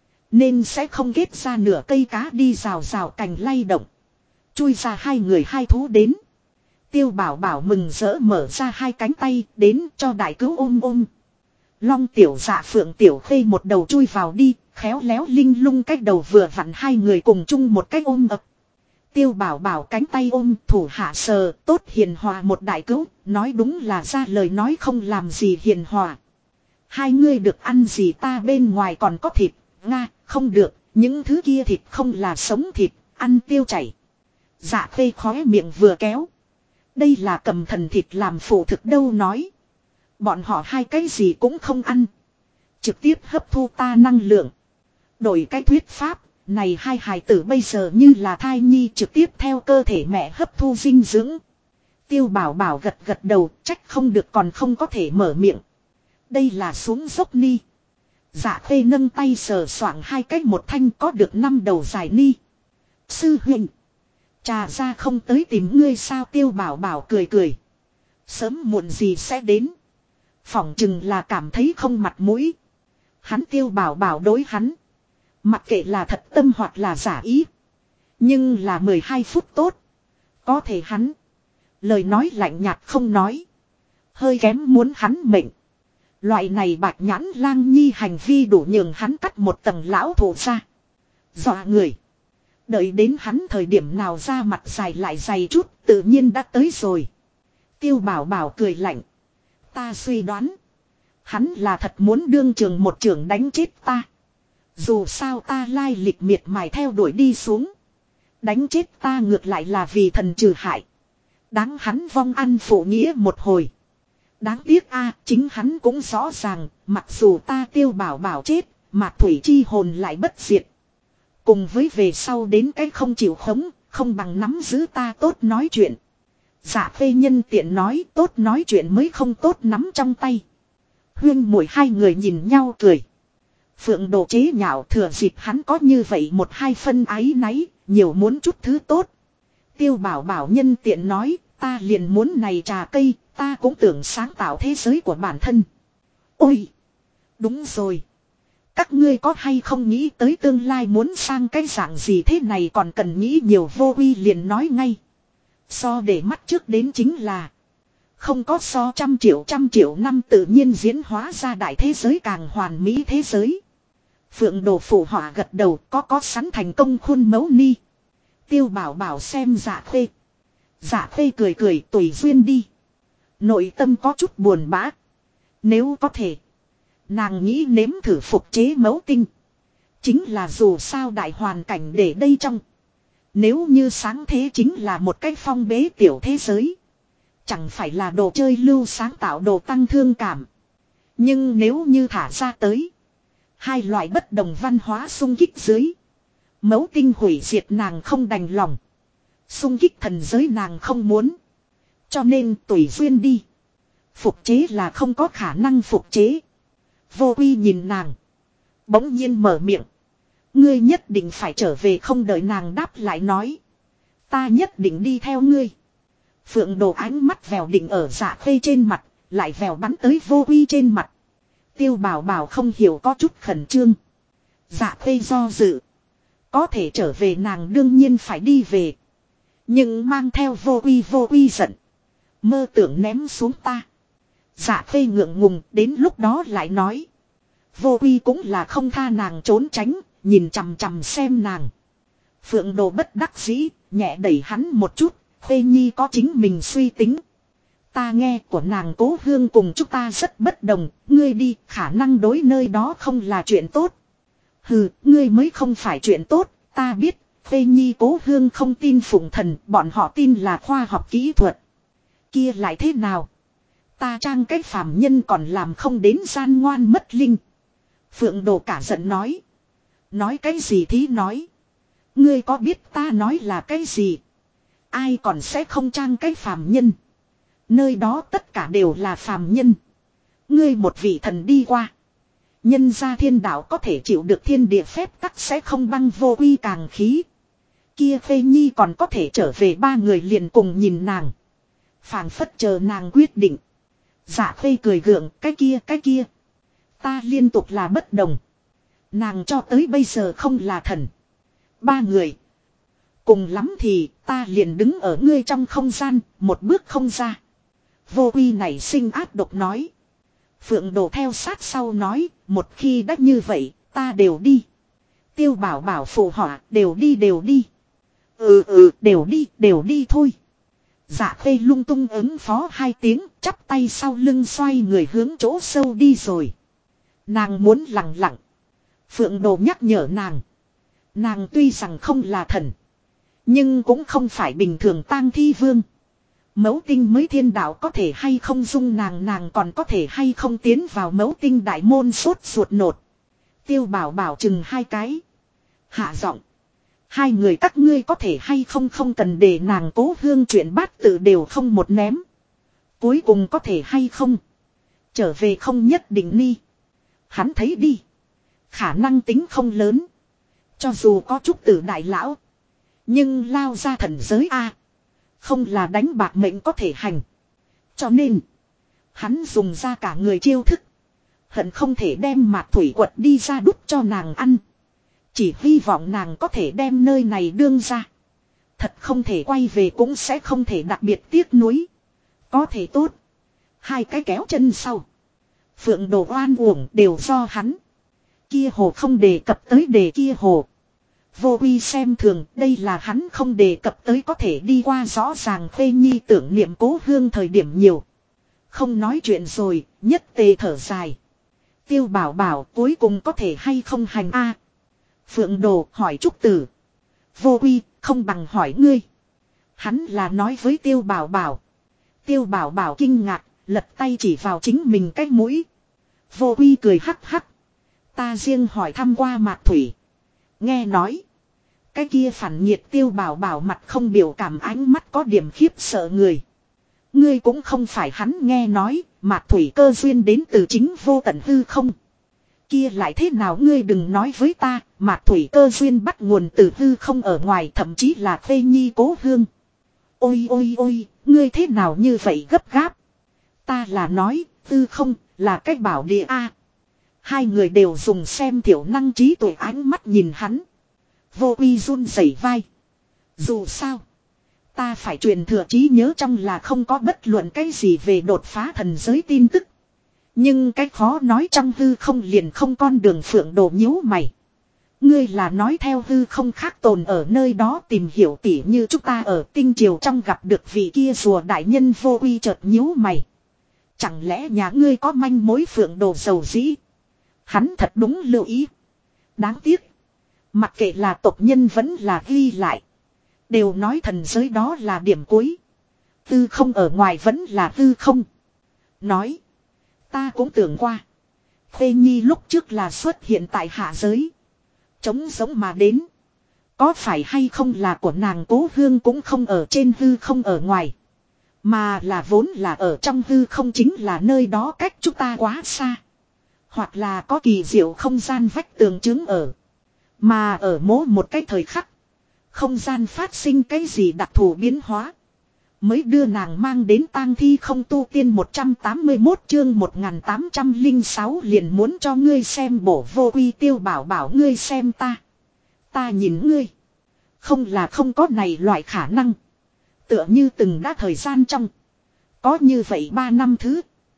Nên sẽ không kết ra nửa cây cá đi rào cành lay động. Chui ra hai người hai thú đến. Tiêu Bảo Bảo mừng rỡ mở ra hai cánh tay đến cho đại cứu ôm. Long Tiểu Dạ Phượng Tiểu Khê một đầu chui vào đi, khéo léo linh lung cách đầu vừa vặn hai người cùng chung một cách ôm ập. Tiêu Bảo Bảo cánh tay ôm thủ hạ sờ tốt hiền hòa một đại cứu, nói đúng là ra lời nói không làm gì hiền hòa. Hai ngươi được ăn gì? Ta bên ngoài còn có thịt, Nga, không được, những thứ kia thịt không là sống thịt, ăn tiêu chảy. Dạ Khê khóe miệng vừa kéo. Đây là cầm thần thịt làm phụ thực đâu nói. Bọn họ hai cái gì cũng không ăn. Trực tiếp hấp thu ta năng lượng. Đổi cái thuyết pháp, này hai hài tử bây giờ như là thai nhi trực tiếp theo cơ thể mẹ hấp thu dinh dưỡng. Tiêu Bảo Bảo gật gật đầu, trách không được còn không có thể mở miệng. Đây là xuống dốc ni. Dạ Khê nâng tay sờ soạng hai cái một thanh có được 5 đầu dài ni. Sư huynh. Trà ra không tới tìm ngươi sao? Tiêu Bảo Bảo cười cười. Sớm muộn gì sẽ đến. Phỏng chừng là cảm thấy không mặt mũi. Hắn Tiêu Bảo Bảo đối hắn. Mặc kệ là thật tâm hoặc là giả ý. Nhưng là 12 phút tốt. Có thể hắn. Lời nói lạnh nhạt không nói. Hơi kém muốn hắn mệnh. Loại này bạch nhãn lang nhi hành vi đủ nhường hắn cắt một tầng lão thổ ra. Dọa người. Đợi đến hắn thời điểm nào ra mặt dài lại dày chút, tự nhiên đã tới rồi. Tiêu Bảo Bảo cười lạnh. Ta suy đoán. Hắn là thật muốn đương trường một trường đánh chết ta. Dù sao ta lai lịch miệt mài theo đuổi đi xuống. Đánh chết ta ngược lại là vì thần trừ hại. Đáng hắn vong ăn phụ nghĩa một hồi. Đáng tiếc a, chính hắn cũng rõ ràng, mặc dù ta Tiêu Bảo Bảo chết, mà thủy chi hồn lại bất diệt. Cùng với về sau đến cái không chịu khống, không bằng nắm giữ ta tốt nói chuyện. Dạ phê nhân tiện nói tốt nói chuyện mới không tốt nắm trong tay. Huyên muội hai người nhìn nhau cười. Phượng Đồ chế nhạo thừa dịp hắn có như vậy một hai phân áy náy, nhiều muốn chút thứ tốt. Tiêu Bảo Bảo nhân tiện nói, ta liền muốn này trà cây, ta cũng tưởng sáng tạo thế giới của bản thân. Ôi! Đúng rồi. Các ngươi có hay không nghĩ tới tương lai muốn sang cái dạng gì thế này còn cần nghĩ nhiều. Vô Uy liền nói ngay. So để mắt trước đến chính là. Không có so trăm triệu năm tự nhiên diễn hóa ra đại thế giới càng hoàn mỹ thế giới. Phượng Đồ phụ họa gật đầu có sẵn thành công khuôn mẫu ni. Tiêu Bảo Bảo xem Dạ Khê. Dạ Khê cười cười tùy duyên đi. Nội tâm có chút buồn bã. Nếu có thể. Nàng nghĩ nếm thử phục chế mẫu tinh. Chính là dù sao đại hoàn cảnh để đây trong. Nếu như sáng thế chính là một cái phong bế tiểu thế giới. Chẳng phải là đồ chơi lưu sáng tạo đồ tăng thương cảm. Nhưng nếu như thả ra tới. Hai loại bất đồng văn hóa xung kích dưới. Mẫu tinh hủy diệt nàng không đành lòng. Xung kích thần giới nàng không muốn. Cho nên tùy duyên đi. Phục chế là không có khả năng phục chế. Vô Uy nhìn nàng. Bỗng nhiên mở miệng. Ngươi nhất định phải trở về không đợi nàng đáp lại nói. Ta nhất định đi theo ngươi. Phượng Đồ ánh mắt vèo định ở Dạ Khê trên mặt. Lại vèo bắn tới Vô Uy trên mặt. Tiêu Bảo Bảo không hiểu có chút khẩn trương. Dạ Khê do dự. Có thể trở về nàng đương nhiên phải đi về. Nhưng mang theo Vô Uy giận. Mơ tưởng ném xuống ta. Dạ Khê ngượng ngùng đến lúc đó lại nói. Vô Uy cũng là không tha nàng trốn tránh. Nhìn chằm chằm xem nàng. Phượng Đồ bất đắc dĩ. Nhẹ đẩy hắn một chút. Khê Nhi có chính mình suy tính. Ta nghe của nàng Cố Hương cùng chúng ta rất bất đồng. Ngươi đi khả năng đối nơi đó không là chuyện tốt. Hừ, ngươi mới không phải chuyện tốt. Ta biết, Khê Nhi Cố Hương không tin phụng thần. Bọn họ tin là khoa học kỹ thuật. Kia lại thế nào? Ta trang cái phàm nhân còn làm không đến gian ngoan mất linh. Phượng Đồ cả giận nói. Nói cái gì thí nói. Ngươi có biết ta nói là cái gì? Ai còn sẽ không trang cái phàm nhân. Nơi đó tất cả đều là phàm nhân. Ngươi một vị thần đi qua. Nhân gia thiên đạo có thể chịu được thiên địa phép tắc sẽ không băng. Vô Uy càng khí. Kia Khê Nhi còn có thể trở về ba người liền cùng nhìn nàng. Phảng phất chờ nàng quyết định. Dạ Khê cười gượng cái kia. Ta liên tục là bất đồng. Nàng cho tới bây giờ không là thần. Ba người. Cùng lắm thì ta liền đứng ở ngươi trong không gian. Một bước không ra. Vô Uy nảy sinh ác độc nói. Phượng Đồ theo sát sau nói. Một khi đã như vậy ta đều đi. Tiêu Bảo Bảo phụ họa đều đi. Đều đi thôi. Dạ Khê lung tung ứng phó hai tiếng. Chắp tay sau lưng xoay người hướng chỗ sâu đi rồi. Nàng muốn lặng lặng. Phượng Đồ nhắc nhở nàng. Nàng tuy rằng không là thần. Nhưng cũng không phải bình thường tang thi vương. Mẫu tinh mới thiên đạo có thể hay không dung nàng còn có thể hay không tiến vào mẫu tinh đại môn sốt ruột nột. Tiêu Bảo Bảo chừng hai cái. Hạ giọng. Hai người các ngươi có thể hay không cần để nàng Cố Hương chuyện bát tự đều không một ném. Cuối cùng có thể hay không. Trở về không nhất định ni. Hắn thấy đi. Khả năng tính không lớn. Cho dù có chút tử đại lão. Nhưng lao ra thần giới a không là đánh bạc mệnh có thể hành. Cho nên. Hắn dùng ra cả người chiêu thức. Hận không thể đem mạt thủy quật đi ra đút cho nàng ăn. Chỉ hy vọng nàng có thể đem nơi này đương ra. Thật không thể quay về cũng sẽ không thể đặc biệt tiếc nuối. Có thể tốt. Hai cái kéo chân sau. Phượng đồ oan uổng đều do hắn. Kia hồ không đề cập tới đề kia hồ. Vô uy xem thường, đây là hắn không đề cập tới có thể đi qua rõ ràng Khuê Nhi tưởng niệm cố hương thời điểm nhiều. Không nói chuyện rồi, nhất tề thở dài. Tiêu bảo bảo cuối cùng có thể hay không hành a? Phượng đồ hỏi Trúc Tử. Vô uy, không bằng hỏi ngươi. Hắn là nói với Tiêu bảo bảo. Tiêu bảo bảo kinh ngạc, lật tay chỉ vào chính mình cái mũi. Vô uy cười hắc hắc. Ta riêng hỏi thăm qua Mạc Thủy. Nghe nói. Cái kia phản nhiệt Tiêu bảo bảo mặt không biểu cảm, ánh mắt có điểm khiếp sợ người. Ngươi cũng không phải hắn nghe nói, Mạc Thủy cơ duyên đến từ chính vô tận hư không. Kia lại thế nào ngươi đừng nói với ta, Mạc Thủy cơ duyên bắt nguồn từ hư không ở ngoài, thậm chí là Khuê Nhi cố hương. Ôi ôi ôi, ngươi thế nào như vậy gấp gáp. Ta là nói, hư không, là cách bảo địa a. Hai người đều dùng xem thiểu năng trí tuệ ánh mắt nhìn hắn. Vô uy run rẩy vai. Dù sao, ta phải truyền thừa trí nhớ trong là không có bất luận cái gì về đột phá thần giới tin tức. Nhưng cái khó nói trong hư không liền không con đường. Phượng đồ nhíu mày. Ngươi là nói theo hư không khác tồn ở nơi đó tìm hiểu tỉ như chúng ta ở tinh triều trong gặp được vị kia rùa đại nhân. Vô uy chợt nhíu mày. Chẳng lẽ nhà ngươi có manh mối? Phượng đồ dầu dĩ. Hắn thật đúng lưu ý. Đáng tiếc. Mặc kệ là tộc nhân vẫn là ghi lại. Đều nói thần giới đó là điểm cuối. Hư không ở ngoài vẫn là hư không. Nói. Ta cũng tưởng qua. Khuê Nhi lúc trước là xuất hiện tại hạ giới. Trống giống mà đến. Có phải hay không là của nàng cố hương cũng không ở trên hư không ở ngoài. Mà là vốn là ở trong hư không, chính là nơi đó cách chúng ta quá xa. Hoặc là có kỳ diệu không gian vách tường chứng ở. Mà ở mỗi một cái thời khắc. Không gian phát sinh cái gì đặc thù biến hóa. Mới đưa nàng mang đến tang thi không tu tiên 181 chương 1806 liền muốn cho ngươi xem bổ. Vô uy Tiêu bảo bảo ngươi xem ta. Ta nhìn ngươi. Không là không có này loại khả năng. Tựa như từng đã thời gian trong. Có như vậy 3 năm thứ.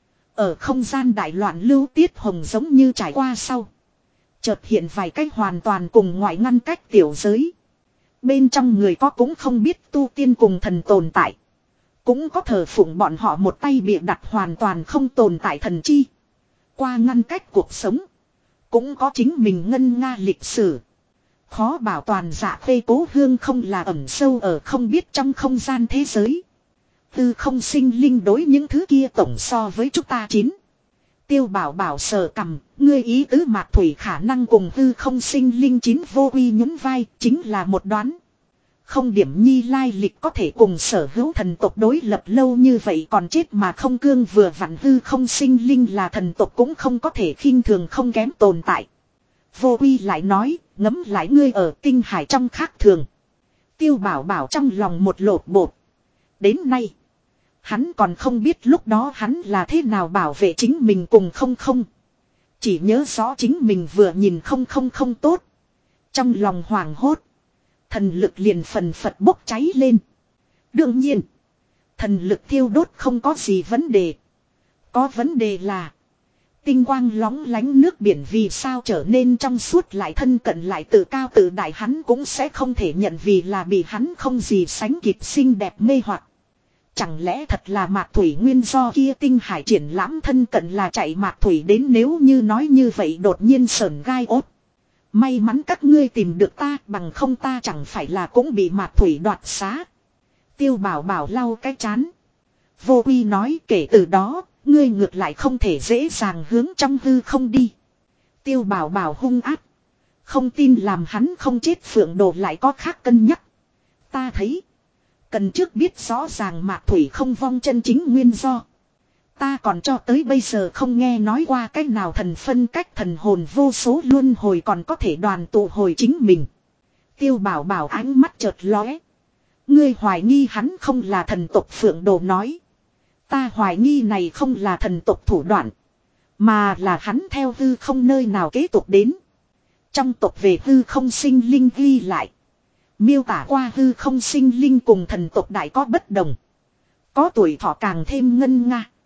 Ở không gian đại loạn lưu tiết hồng giống như trải qua sau. Chợt hiện vài cách hoàn toàn cùng ngoại ngăn cách tiểu giới. Bên trong người có cũng không biết tu tiên cùng thần tồn tại. Cũng có thờ phụng bọn họ một tay bịa đặt hoàn toàn không tồn tại thần chi. Qua ngăn cách cuộc sống. Cũng có chính mình ngân nga lịch sử. Khó bảo toàn dạ phê cố hương không là ẩn sâu ở không biết trong không gian thế giới. Tư không sinh linh đối những thứ kia tổng so với chúng ta chín. Tiêu bảo bảo sờ cầm, ngươi ý tứ Mạc Thủy khả năng cùng hư không sinh linh chín. Vô uy nhún vai, chính là một đoán. Không điểm nhi lai lịch có thể cùng sở hữu thần tộc đối lập lâu như vậy còn chết mà không cương, vừa vặn hư không sinh linh là thần tộc cũng không có thể khinh thường không kém tồn tại. Vô uy lại nói, ngấm lại ngươi ở tinh hải trong khác thường. Tiêu bảo bảo trong lòng một lột bột. Đến nay, hắn còn không biết lúc đó hắn là thế nào bảo vệ chính mình cùng không không. Chỉ nhớ rõ chính mình vừa nhìn không không không tốt. Trong lòng hoảng hốt. Thần lực liền phần phật bốc cháy lên. Đương nhiên. Thần lực thiêu đốt không có gì vấn đề. Có vấn đề là. Tinh quang lóng lánh nước biển vì sao trở nên trong suốt lại thân cận lại tự cao tự đại, hắn cũng sẽ không thể nhận vì là bị hắn không gì sánh kịp xinh đẹp mê hoặc. Chẳng lẽ thật là Mạc Thủy nguyên do kia tinh hải triển lãm thân cận là chạy Mạc Thủy đến, nếu như nói như vậy đột nhiên sởn gai ốt. May mắn các ngươi tìm được ta, bằng không ta chẳng phải là cũng bị Mạc Thủy đoạt xá. Tiêu bảo bảo lau cái chán. Vô uy nói kể từ đó, ngươi ngược lại không thể dễ dàng hướng trong hư không đi. Tiêu bảo bảo hung ác. Không tin làm hắn không chết. Phượng đồ lại có khác cân nhắc. Ta thấy. Cần trước biết rõ ràng Mạc Thủy không vong chân chính nguyên do. Ta còn cho tới bây giờ không nghe nói qua cách nào thần phân cách thần hồn vô số luân hồi còn có thể đoàn tụ hồi chính mình. Tiêu bảo bảo ánh mắt chợt lóe. Ngươi hoài nghi hắn không là thần tộc. Phượng đồ nói. Ta hoài nghi này không là thần tộc thủ đoạn. Mà là hắn theo hư không nơi nào kế tục đến. Trong tộc về hư không sinh linh ghi lại. Miêu tả qua hư không sinh linh cùng thần tộc đại có bất đồng. Có tuổi thọ càng thêm ngân nga.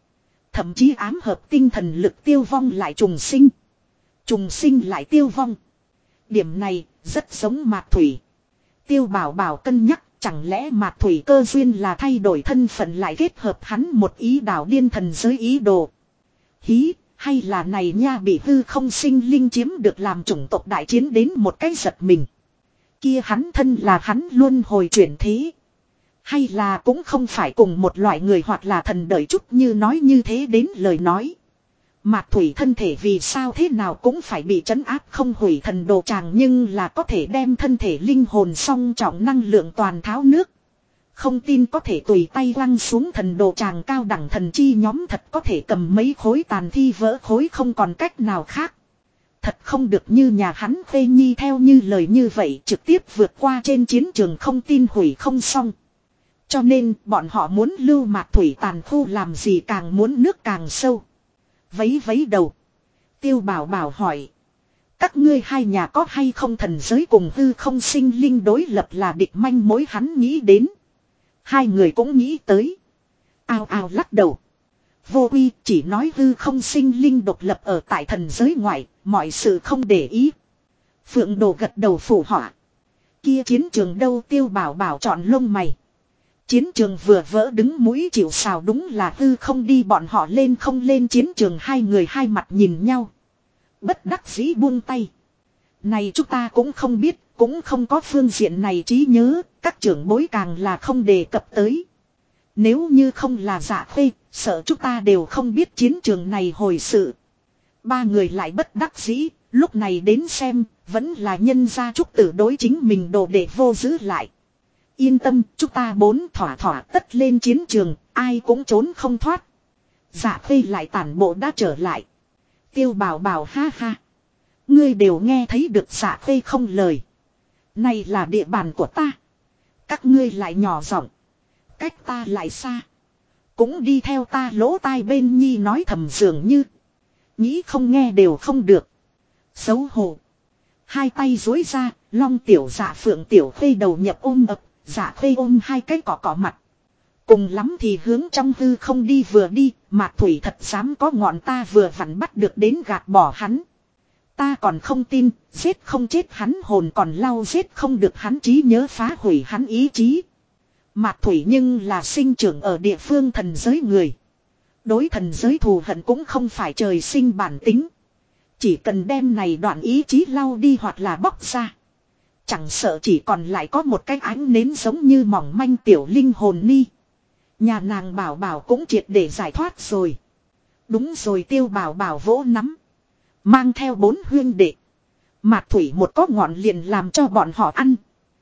Thậm chí ám hợp tinh thần lực tiêu vong lại trùng sinh. Trùng sinh lại tiêu vong. Điểm này rất giống Mạc Thủy. Tiêu Bảo Bảo cân nhắc, chẳng lẽ Mạc Thủy cơ duyên là thay đổi thân phận lại kết hợp hắn một ý đảo điên thần giới ý đồ. Hí, hay là này nha bị hư không sinh linh chiếm được làm chủng tộc đại chiến đến một cái giật mình. Kia hắn thân là hắn luôn hồi chuyển thế. Hay là cũng không phải cùng một loại người hoặc là thần đợi chút như nói như thế đến lời nói. Mạc Thủy thân thể vì sao thế nào cũng phải bị trấn áp không hủy thần đồ tràng nhưng là có thể đem thân thể linh hồn song trọng năng lượng toàn tháo nước. Không tin có thể tùy tay quăng xuống thần đồ tràng cao đẳng thần chi nhóm thật có thể cầm mấy khối tàn thi vỡ khối không còn cách nào khác. Thật không được như nhà hắn Khê Nhi theo như lời như vậy trực tiếp vượt qua trên chiến trường không tin hủy không xong. Cho nên bọn họ muốn lưu Mạc Thủy tàn khu làm gì càng muốn nước càng sâu. Vấy vấy đầu. Tiêu Bảo Bảo hỏi. Các ngươi hai nhà có hay không thần giới cùng hư không sinh linh đối lập là địch manh mối hắn nghĩ đến. Hai người cũng nghĩ tới. Ao ao lắc đầu. Vô uy chỉ nói hư không sinh linh độc lập ở tại thần giới ngoại, mọi sự không để ý. Phượng Đồ gật đầu phụ họa. Kia chiến trường đâu Tiêu Bảo Bảo chọn lông mày. Chiến trường vừa vỡ đứng mũi chịu sào đúng là hư không đi bọn họ lên không lên chiến trường hai người hai mặt nhìn nhau. Bất đắc dĩ buông tay. Này chúng ta cũng không biết, cũng không có phương diện này trí nhớ, các trưởng bối càng là không đề cập tới. Nếu như không là Dạ Khê, sợ chúng ta đều không biết chiến trường này hồi sự. Ba người lại bất đắc dĩ, lúc này đến xem, vẫn là nhân gia trúc tử đối chính mình đồ để vô giữ lại. Yên tâm, chúng ta bốn thỏa thỏa tất lên chiến trường, ai cũng trốn không thoát. Dạ Khê lại tản bộ đã trở lại. Tiêu Bảo Bảo ha ha. Ngươi đều nghe thấy được Dạ Khê không lời. Này là địa bàn của ta. Các ngươi lại nhỏ giọng, cách ta lại xa. Cũng đi theo ta lỗ tai bên nhi nói thầm dường như. Nghĩ không nghe đều không được. Xấu hổ. Hai tay duỗi ra, Long Tiểu Dạ Phượng Tiểu Khê đầu nhập ôm ập. Dạ Khê ôm hai cái cỏ mặt. Cùng lắm thì hướng trong hư không đi vừa đi, Mạc Thủy thật dám có ngọn ta vừa vặn bắt được đến gạt bỏ hắn. Ta còn không tin, giết không chết hắn hồn còn lau giết không được hắn trí nhớ phá hủy hắn ý chí. Mạc Thủy nhưng là sinh trưởng ở địa phương thần giới người. Đối thần giới thù hận cũng không phải trời sinh bản tính. Chỉ cần đem này đoạn ý chí lau đi hoặc là bóc ra. Chẳng sợ chỉ còn lại có một cái ánh nến giống như mỏng manh tiểu linh hồn ni. Nhà nàng Bảo Bảo cũng triệt để giải thoát rồi. Đúng rồi Tiêu Bảo Bảo vỗ nắm. Mang theo 4 huyên đệ. Mạc Thủy một có ngọn liền làm cho bọn họ ăn.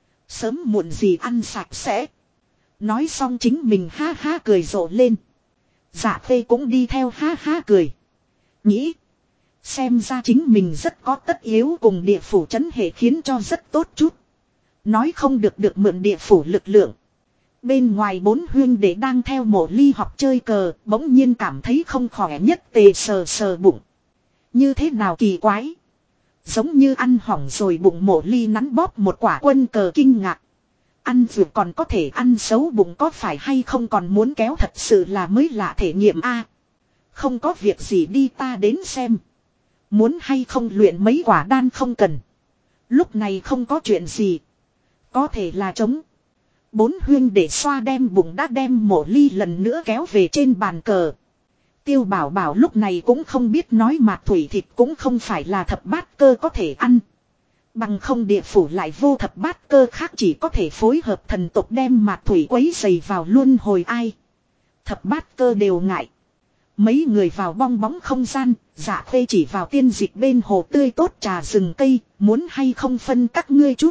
Sớm muộn gì ăn sạch sẽ. Nói xong chính mình ha ha cười rộ lên. Dạ Khê cũng đi theo ha ha cười. Nghĩ. Xem ra chính mình rất có tất yếu cùng địa phủ trấn hệ khiến cho rất tốt chút. Nói không được mượn địa phủ lực lượng. Bên ngoài 4 huyên đệ đang theo Mộ Ly học chơi cờ, bỗng nhiên cảm thấy không khỏe nhất tề sờ sờ bụng. Như thế nào kỳ quái. Giống như ăn hỏng rồi bụng Mộ Ly nắn bóp một quả quân cờ kinh ngạc. Ăn vượt còn có thể ăn xấu bụng có phải hay không còn muốn kéo thật sự là mới lạ thể nghiệm a. Không có việc gì đi ta đến xem. Muốn hay không luyện mấy quả đan không cần. Lúc này không có chuyện gì. Có thể là trống. 4 huyên để xoa đem bụng đã đem Mộ Ly lần nữa kéo về trên bàn cờ. Tiêu Bảo Bảo lúc này cũng không biết nói Mạc Thủy thịt cũng không phải là thập bát cơ có thể ăn. Bằng không địa phủ lại vô thập bát cơ khác chỉ có thể phối hợp thần tộc đem Mạc Thủy quấy dày vào luân hồi ai. Thập bát cơ đều ngại. Mấy người vào bong bóng không gian, Dạ Khê chỉ vào tiên dịch bên hồ tươi tốt trà rừng cây, muốn hay không phân các ngươi chút.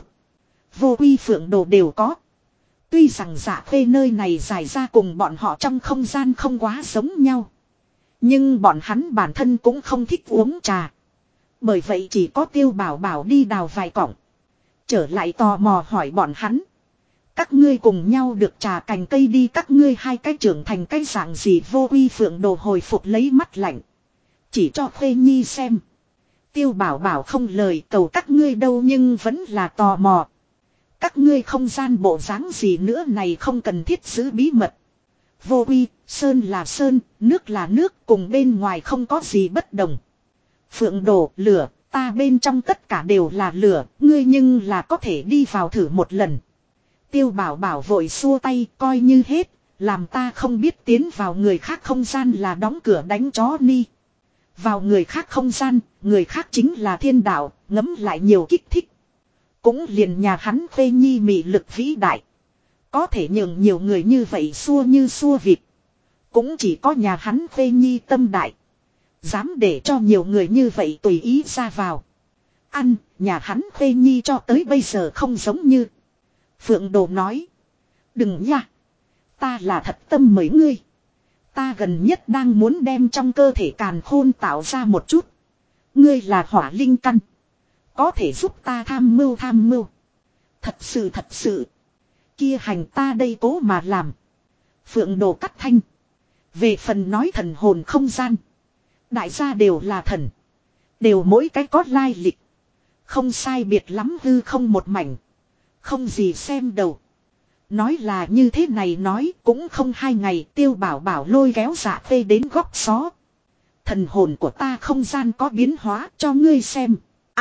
Vô Uy Phượng Đồ đều có. Tuy rằng Dạ Khê nơi này dài ra cùng bọn họ trong không gian không quá giống nhau. Nhưng bọn hắn bản thân cũng không thích uống trà. Bởi vậy chỉ có Tiêu Bảo Bảo đi đào vài cọng. Trở lại tò mò hỏi bọn hắn. Các ngươi cùng nhau được trà cành cây đi các ngươi hai cái trưởng thành cái dạng gì Vô Uy Phượng Đồ hồi phục lấy mắt lạnh. Chỉ cho Khê Nhi xem. Tiêu Bảo Bảo không lời cầu các ngươi đâu nhưng vẫn là tò mò. Các ngươi không gian bộ dáng gì nữa này không cần thiết giữ bí mật. Vô quy, sơn là sơn, nước là nước, cùng bên ngoài không có gì bất đồng. Phượng Đồ, lửa, ta bên trong tất cả đều là lửa, ngươi nhưng là có thể đi vào thử một lần. Tiêu Bảo Bảo vội xua tay, coi như hết, làm ta không biết tiến vào người khác không gian là đóng cửa đánh chó ni. Vào người khác không gian, người khác chính là thiên đạo, ngấm lại nhiều kích thích. Cũng liền nhà hắn Khuê Nhi mị lực vĩ đại. Có thể nhường nhiều người như vậy xua như xua vịt. Cũng chỉ có nhà hắn Khuê Nhi tâm đại. Dám để cho nhiều người như vậy tùy ý ra vào. Ăn, nhà hắn Khuê Nhi cho tới bây giờ không giống như. Phượng Đồ nói. Đừng nha. Ta là thật tâm mấy ngươi. Ta gần nhất đang muốn đem trong cơ thể càn khôn tạo ra một chút. Ngươi là hỏa linh căn. Có thể giúp ta tham mưu tham mưu. Thật sự. Kia hành ta đây cố mà làm. Phượng Đồ cắt thanh. Về phần nói thần hồn không gian. Đại gia đều là thần. Đều mỗi cái có lai lịch. Không sai biệt lắm hư không một mảnh. Không gì xem đầu. Nói là như thế này nói cũng không 2 ngày Tiêu Bảo Bảo lôi kéo Dạ Phê đến góc xó. Thần hồn của ta không gian có biến hóa cho ngươi xem.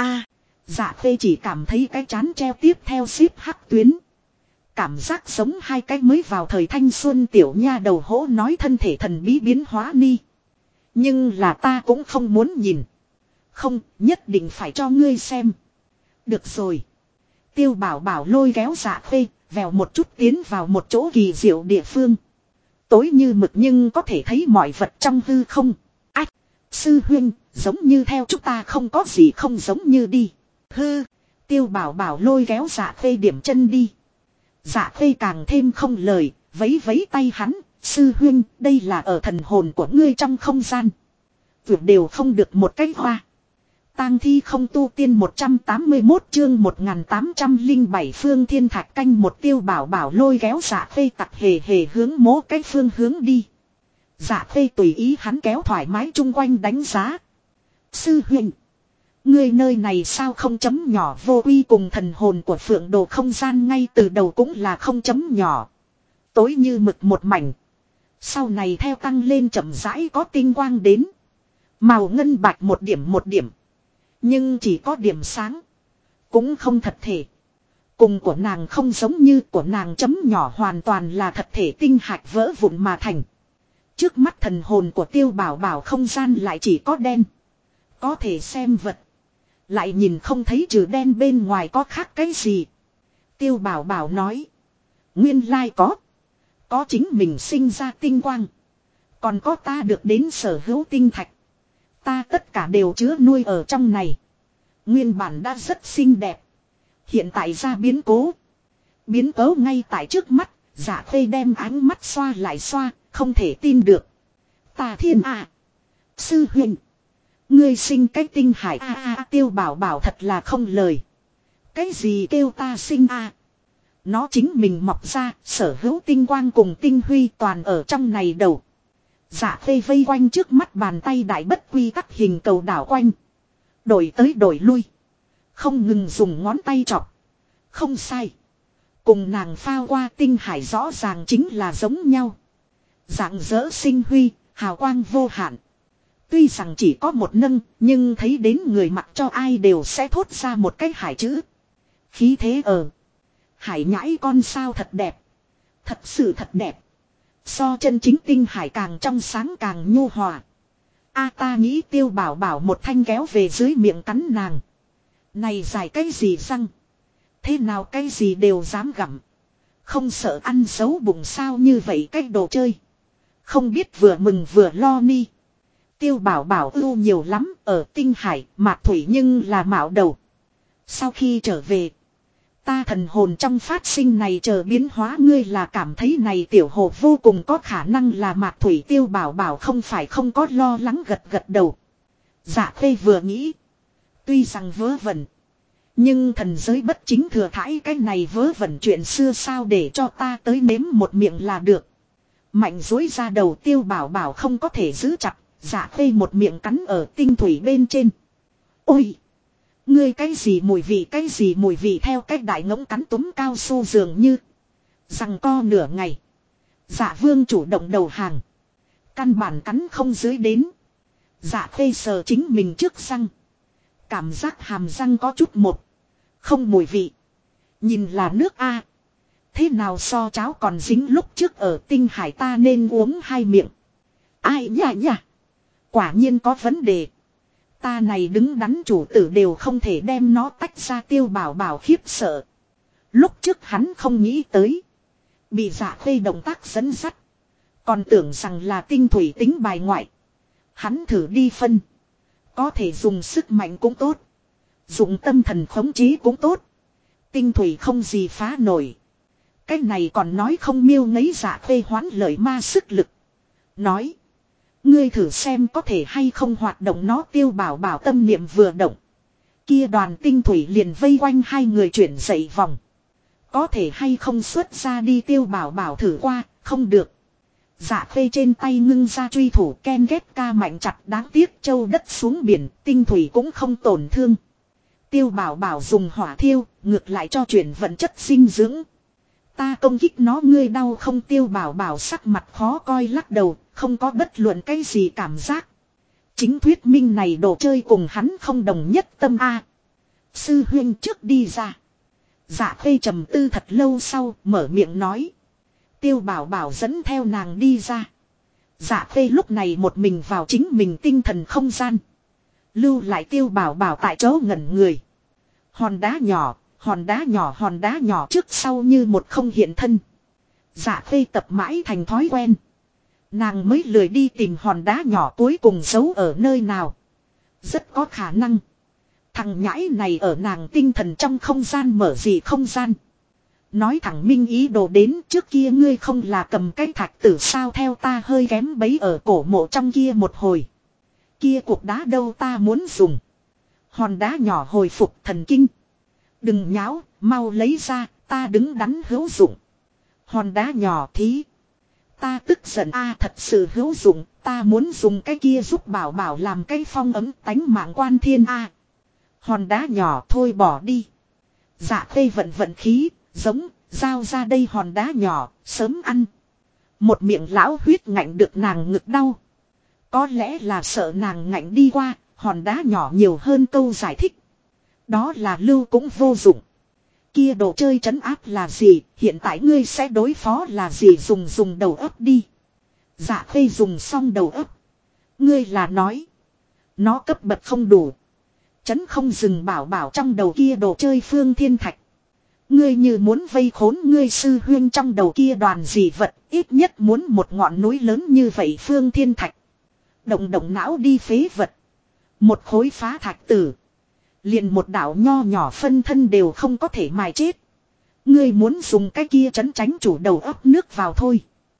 Dạ Phê chỉ cảm thấy cái chán treo tiếp theo ship hắc tuyến. Cảm giác giống 2 cái mới vào thời thanh xuân tiểu nha đầu hỗ nói thân thể thần bí biến hóa ni. Nhưng là ta cũng không muốn nhìn. Không, nhất định phải cho ngươi xem. Được rồi. Tiêu Bảo Bảo lôi kéo Dạ Phê, vèo một chút tiến vào một chỗ kỳ diệu địa phương. Tối như mực nhưng có thể thấy mọi vật trong hư không. Ách, sư huynh, giống như theo chúng ta không có gì không giống như đi. Hư, Tiêu Bảo Bảo lôi kéo Dạ Phê điểm chân đi. Dạ Phê càng thêm không lời, vấy vấy tay hắn, sư huynh, đây là ở thần hồn của ngươi trong không gian. Vượt đều không được một cái hoa. Tang thi không tu tiên 181 chương 1807 phương thiên thạch canh một. Tiêu Bảo Bảo lôi kéo Dạ Phê tặc hề hề hướng mố cái phương hướng đi. Dạ Phê tùy ý hắn kéo thoải mái chung quanh đánh giá. Sư huynh, ngươi nơi này sao không chấm nhỏ? Vô quy cùng thần hồn của Phượng Đồ không gian ngay từ đầu cũng là không chấm nhỏ. Tối như mực một mảnh. Sau này theo tăng lên chậm rãi có tinh quang đến. Màu ngân bạch một điểm. Nhưng chỉ có điểm sáng. Cũng không thật thể. Cùng của nàng không giống như của nàng chấm nhỏ hoàn toàn là thật thể tinh hạch vỡ vụn mà thành. Trước mắt thần hồn của Tiêu Bảo Bảo không gian lại chỉ có đen. Có thể xem vật. Lại nhìn không thấy trừ đen bên ngoài có khác cái gì. Tiêu Bảo Bảo nói. Nguyên lai có. Có chính mình sinh ra tinh quang. Còn có ta được đến sở hữu tinh thạch. Ta tất cả đều chứa nuôi ở trong này. Nguyên bản đã rất xinh đẹp. Hiện tại ra biến cố. Biến cố ngay tại trước mắt. Dạ Phê đem ánh mắt xoa lại xoa. Không thể tin được. Ta thiên à. Sư huynh. Ngươi sinh cái tinh hải Tiêu Bảo Bảo thật là không lời. Cái gì kêu ta sinh Nó chính mình mọc ra. Sở hữu tinh quang cùng tinh huy toàn ở trong này đầu. Dạ Phê vây quanh trước mắt bàn tay đại bất quy tắc hình cầu đảo quanh. Đổi tới đổi lui. Không ngừng dùng ngón tay chọc. Không sai. Cùng nàng phao qua tinh hải rõ ràng chính là giống nhau. Dạng dỡ sinh huy, hào quang vô hạn. Tuy rằng chỉ có một nâng, nhưng thấy đến người mặc cho ai đều sẽ thốt ra một cái hải chữ. Khí thế ở. Hải nhãi con sao thật đẹp. Thật sự thật đẹp. So chân chính tinh hải càng trong sáng càng nhu hòa. Ta nghĩ Tiêu Bảo Bảo một thanh kéo về dưới miệng cắn nàng. Này dài cái gì răng. Thế nào cái gì đều dám gặm. Không sợ ăn xấu bụng sao như vậy cái đồ chơi. Không biết vừa mừng vừa lo ni. Tiêu Bảo Bảo ưu nhiều lắm ở tinh hải mạc thủy nhưng là mạo đầu. Sau khi trở về. Ta thần hồn trong phát sinh này chờ biến hóa ngươi là cảm thấy này tiểu hồ vô cùng có khả năng là mạc thủy. Tiêu Bảo Bảo không phải không có lo lắng gật đầu. Dạ Phê vừa nghĩ. Tuy rằng vớ vẩn. Nhưng thần giới bất chính thừa thãi cái này vớ vẩn chuyện xưa sao để cho ta tới nếm một miệng là được. Mạnh dối ra đầu. Tiêu Bảo Bảo không có thể giữ chặt. Dạ Phê một miệng cắn ở tinh thủy bên trên. Ôi! Ngươi cái gì mùi vị theo cách đại ngỗng cắn túm cao su dường như. Rằng co nửa ngày. Dạ vương chủ động đầu hàng. Căn bản cắn không dưới đến. Dạ khê sờ chính mình trước răng. Cảm giác hàm răng có chút không mùi vị. Nhìn là nước A. Thế nào so cháo còn dính lúc trước ở Tinh Hải ta nên uống 2 miệng. Ai nhả nhả. Quả nhiên có vấn đề. Ta này đứng đắn chủ tử đều không thể đem nó tách ra. Tiêu bảo bảo khiếp sợ. Lúc trước hắn không nghĩ tới. Bị Dạ khê động tác dẫn dắt. Còn tưởng rằng là tinh thủy tính bài ngoại. Hắn thử đi phân. Có thể dùng sức mạnh cũng tốt. Dùng tâm thần khống chế cũng tốt. Tinh thủy không gì phá nổi. Cái này còn nói không miêu ngấy Dạ khê hoán lợi ma sức lực. Nói. Ngươi thử xem có thể hay không hoạt động nó. Tiêu bảo bảo tâm niệm vừa động. Kia đoàn tinh thủy liền vây quanh hai người chuyển dậy vòng. Có thể hay không xuất ra đi. Tiêu bảo bảo thử qua. Không được. Dạ khê trên tay ngưng ra truy thủ ken ghét ca mạnh chặt. Đáng tiếc châu đất xuống biển. Tinh thủy cũng không tổn thương. Tiêu bảo bảo dùng hỏa thiêu. Ngược lại cho chuyển vận chất dinh dưỡng. Ta công kích nó ngươi đau không. Tiêu bảo bảo sắc mặt khó coi lắc đầu. Không có bất luận cái gì cảm giác. Chính thuyết minh này đồ chơi cùng hắn không đồng nhất tâm A. Sư huynh trước đi ra. Dạ khê trầm tư thật lâu sau mở miệng nói. Tiêu bảo bảo dẫn theo nàng đi ra. Dạ khê lúc này một mình vào chính mình tinh thần không gian. Lưu lại tiêu bảo bảo tại chỗ ngẩn người. Hòn đá nhỏ, hòn đá nhỏ, hòn đá nhỏ trước sau như một không hiện thân. Dạ khê tập mãi thành thói quen. Nàng mới lười đi tìm hòn đá nhỏ cuối cùng giấu ở nơi nào. Rất có khả năng. Thằng nhãi này ở nàng tinh thần trong không gian mở gì không gian. Nói thẳng minh ý đồ đến trước kia ngươi không là cầm cái thạch tử sao theo ta hơi kém bấy ở cổ mộ trong kia một hồi. Kia cục đá đâu ta muốn dùng. Hòn đá nhỏ hồi phục thần kinh. Đừng nháo, mau lấy ra, ta đứng đắn hữu dụng. Hòn đá nhỏ thí. Ta tức giận thật sự hữu dụng, ta muốn dùng cái kia giúp bảo bảo làm cái phong ấm tánh mạng quan thiên Hòn đá nhỏ thôi bỏ đi. Dạ khê vận khí, giống, giao ra đây hòn đá nhỏ, sớm ăn. Một miệng lão huyết ngạnh được nàng ngực đau. Có lẽ là sợ nàng ngạnh đi qua, hòn đá nhỏ nhiều hơn câu giải thích. Đó là lưu cũng vô dụng. Kia đồ chơi trấn áp là gì, hiện tại ngươi sẽ đối phó là gì dùng đầu óc đi. Dạ khê dùng xong đầu óc. Ngươi là nói. Nó cấp bậc không đủ. Trấn không dừng bảo bảo trong đầu kia đồ chơi phương thiên thạch. Ngươi như muốn vây khốn ngươi sư huyên trong đầu kia đoàn dị vật, ít nhất muốn một ngọn núi lớn như vậy phương thiên thạch. Động não đi phế vật. Một khối phá thạch tử. Liền một đạo nho nhỏ phân thân đều không có thể mài chết. Ngươi muốn dùng cái kia trấn tránh chủ đầu ấp nước vào thôi.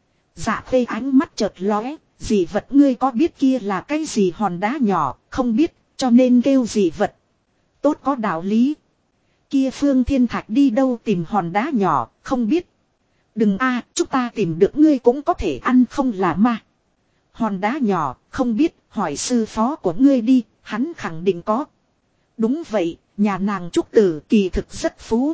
Dạ khê ánh mắt chợt lóe. Dị vật ngươi có biết kia là cái gì hòn đá nhỏ, không biết, cho nên kêu dị vật. Tốt có đạo lý. Kia phương thiên thạch đi đâu tìm hòn đá nhỏ, không biết. Đừng chúng ta tìm được ngươi cũng có thể ăn không là ma. Hòn đá nhỏ, không biết, hỏi sư phó của ngươi đi, hắn khẳng định có. Đúng vậy, nhà nàng Trúc Tử kỳ thực rất phú.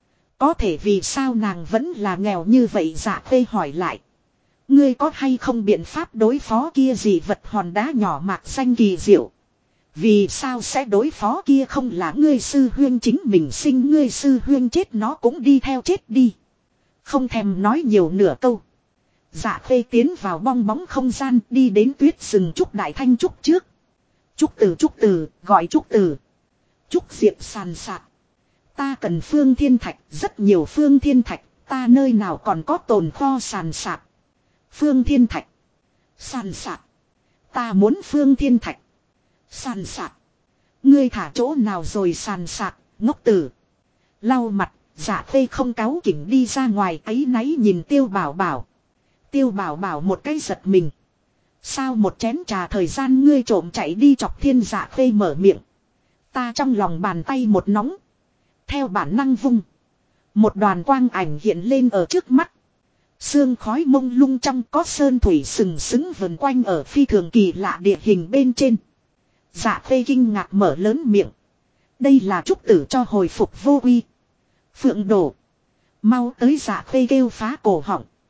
Có thể vì sao nàng vẫn là nghèo như vậy Dạ khê hỏi lại. Ngươi có hay không biện pháp đối phó kia gì vật hòn đá nhỏ mạc xanh kỳ diệu. Vì sao sẽ đối phó kia không là ngươi sư huyên chính mình sinh ngươi sư huyên chết nó cũng đi theo chết đi. Không thèm nói nhiều nửa câu. Dạ khê tiến vào bong bóng không gian đi đến tuyết rừng Trúc Đại Thanh Trúc trước. Trúc Tử, gọi Trúc Tử. Trúc Diệp sàn sạc. Ta cần phương thiên thạch, rất nhiều phương thiên thạch, ta nơi nào còn có tồn kho sàn sạc. Phương thiên thạch. Sàn sạc. Ta muốn phương thiên thạch. Sàn sạc. Ngươi thả chỗ nào rồi sàn sạc, ngốc tử. Lau mặt, Dạ khê không cáu kỉnh đi ra ngoài áy náy nhìn Tiêu Bảo Bảo. Tiêu Bảo Bảo một cái giật mình. Sao một chén trà thời gian ngươi trộm chạy đi chọc thiên Dạ khê mở miệng. Ta trong lòng bàn tay một nóng. Theo bản năng vung. Một đoàn quang ảnh hiện lên ở trước mắt. Sương khói mông lung trong có sơn thủy sừng sững vần quanh ở phi thường kỳ lạ địa hình bên trên. Dạ khê kinh ngạc mở lớn miệng. Đây là Trúc Tử cho hồi phục vô uy. Phượng đổ. Mau tới Dạ khê kêu phá cổ họng.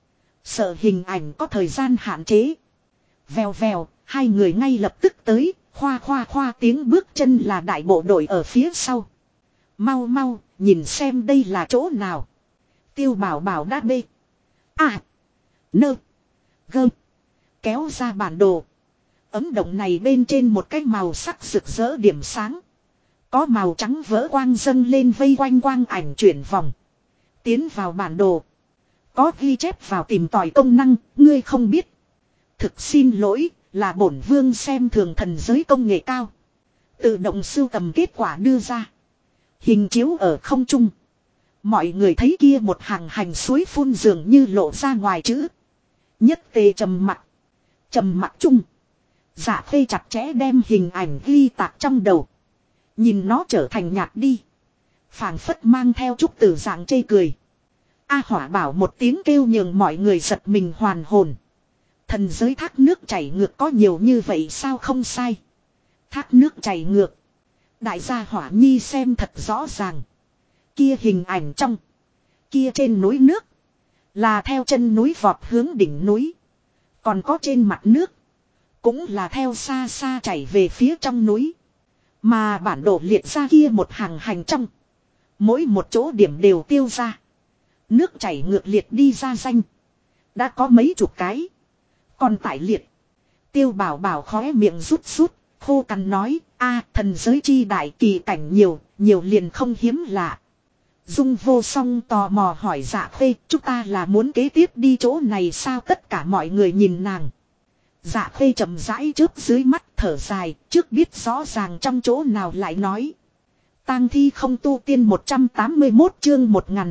Sợ hình ảnh có thời gian hạn chế. Vèo vèo, hai người ngay lập tức tới, khoa khoa khoa tiếng bước chân là đại bộ đội ở phía sau. Mau mau, nhìn xem đây là chỗ nào. Tiêu Bảo Bảo đã bê. À. Nơ. Gơ. Kéo ra bản đồ. Ấm động này bên trên một cái màu sắc rực rỡ điểm sáng. Có màu trắng vỡ quang dâng lên vây quanh quang ảnh chuyển vòng. Tiến vào bản đồ. Có ghi chép vào tìm tòi công năng, ngươi không biết. Thực xin lỗi, là bổn vương xem thường thần giới công nghệ cao. Tự động sưu tầm kết quả đưa ra. Hình chiếu ở không trung. Mọi người thấy kia một hàng hành suối phun dường như lộ ra ngoài chữ. Nhất tề trầm mặc. Trầm mặc chung. Dạ Khê chặt chẽ đem hình ảnh ghi tạc trong đầu. Nhìn nó trở thành nhạt đi. Phảng phất mang theo chút từ dạng chê cười. A Hỏa Bảo một tiếng kêu nhường mọi người giật mình hoàn hồn. Thần giới thác nước chảy ngược có nhiều như vậy sao không sai. Thác nước chảy ngược. Đại gia Hỏa Nhi xem thật rõ ràng. Kia hình ảnh trong. Kia trên núi nước. Là theo chân núi vọt hướng đỉnh núi. Còn có trên mặt nước. Cũng là theo xa xa chảy về phía trong núi. Mà bản đồ liệt ra kia một hàng hành trong. Mỗi một chỗ điểm đều tiêu ra. Nước chảy ngược liệt đi ra danh. Đã có mấy chục cái. Còn tại liệt. Tiêu Bảo Bảo khóe miệng rút rút. Khô cằn nói. A thần giới chi đại kỳ cảnh nhiều. Nhiều liền không hiếm lạ. Dung Vô Song tò mò hỏi Dạ Khê. Chúng ta là muốn kế tiếp đi chỗ này sao tất cả mọi người nhìn nàng. Dạ Khê chậm rãi chớp dưới mắt thở dài. Trước biết rõ ràng trong chỗ nào lại nói. Tang thi không tu tiên 181 chương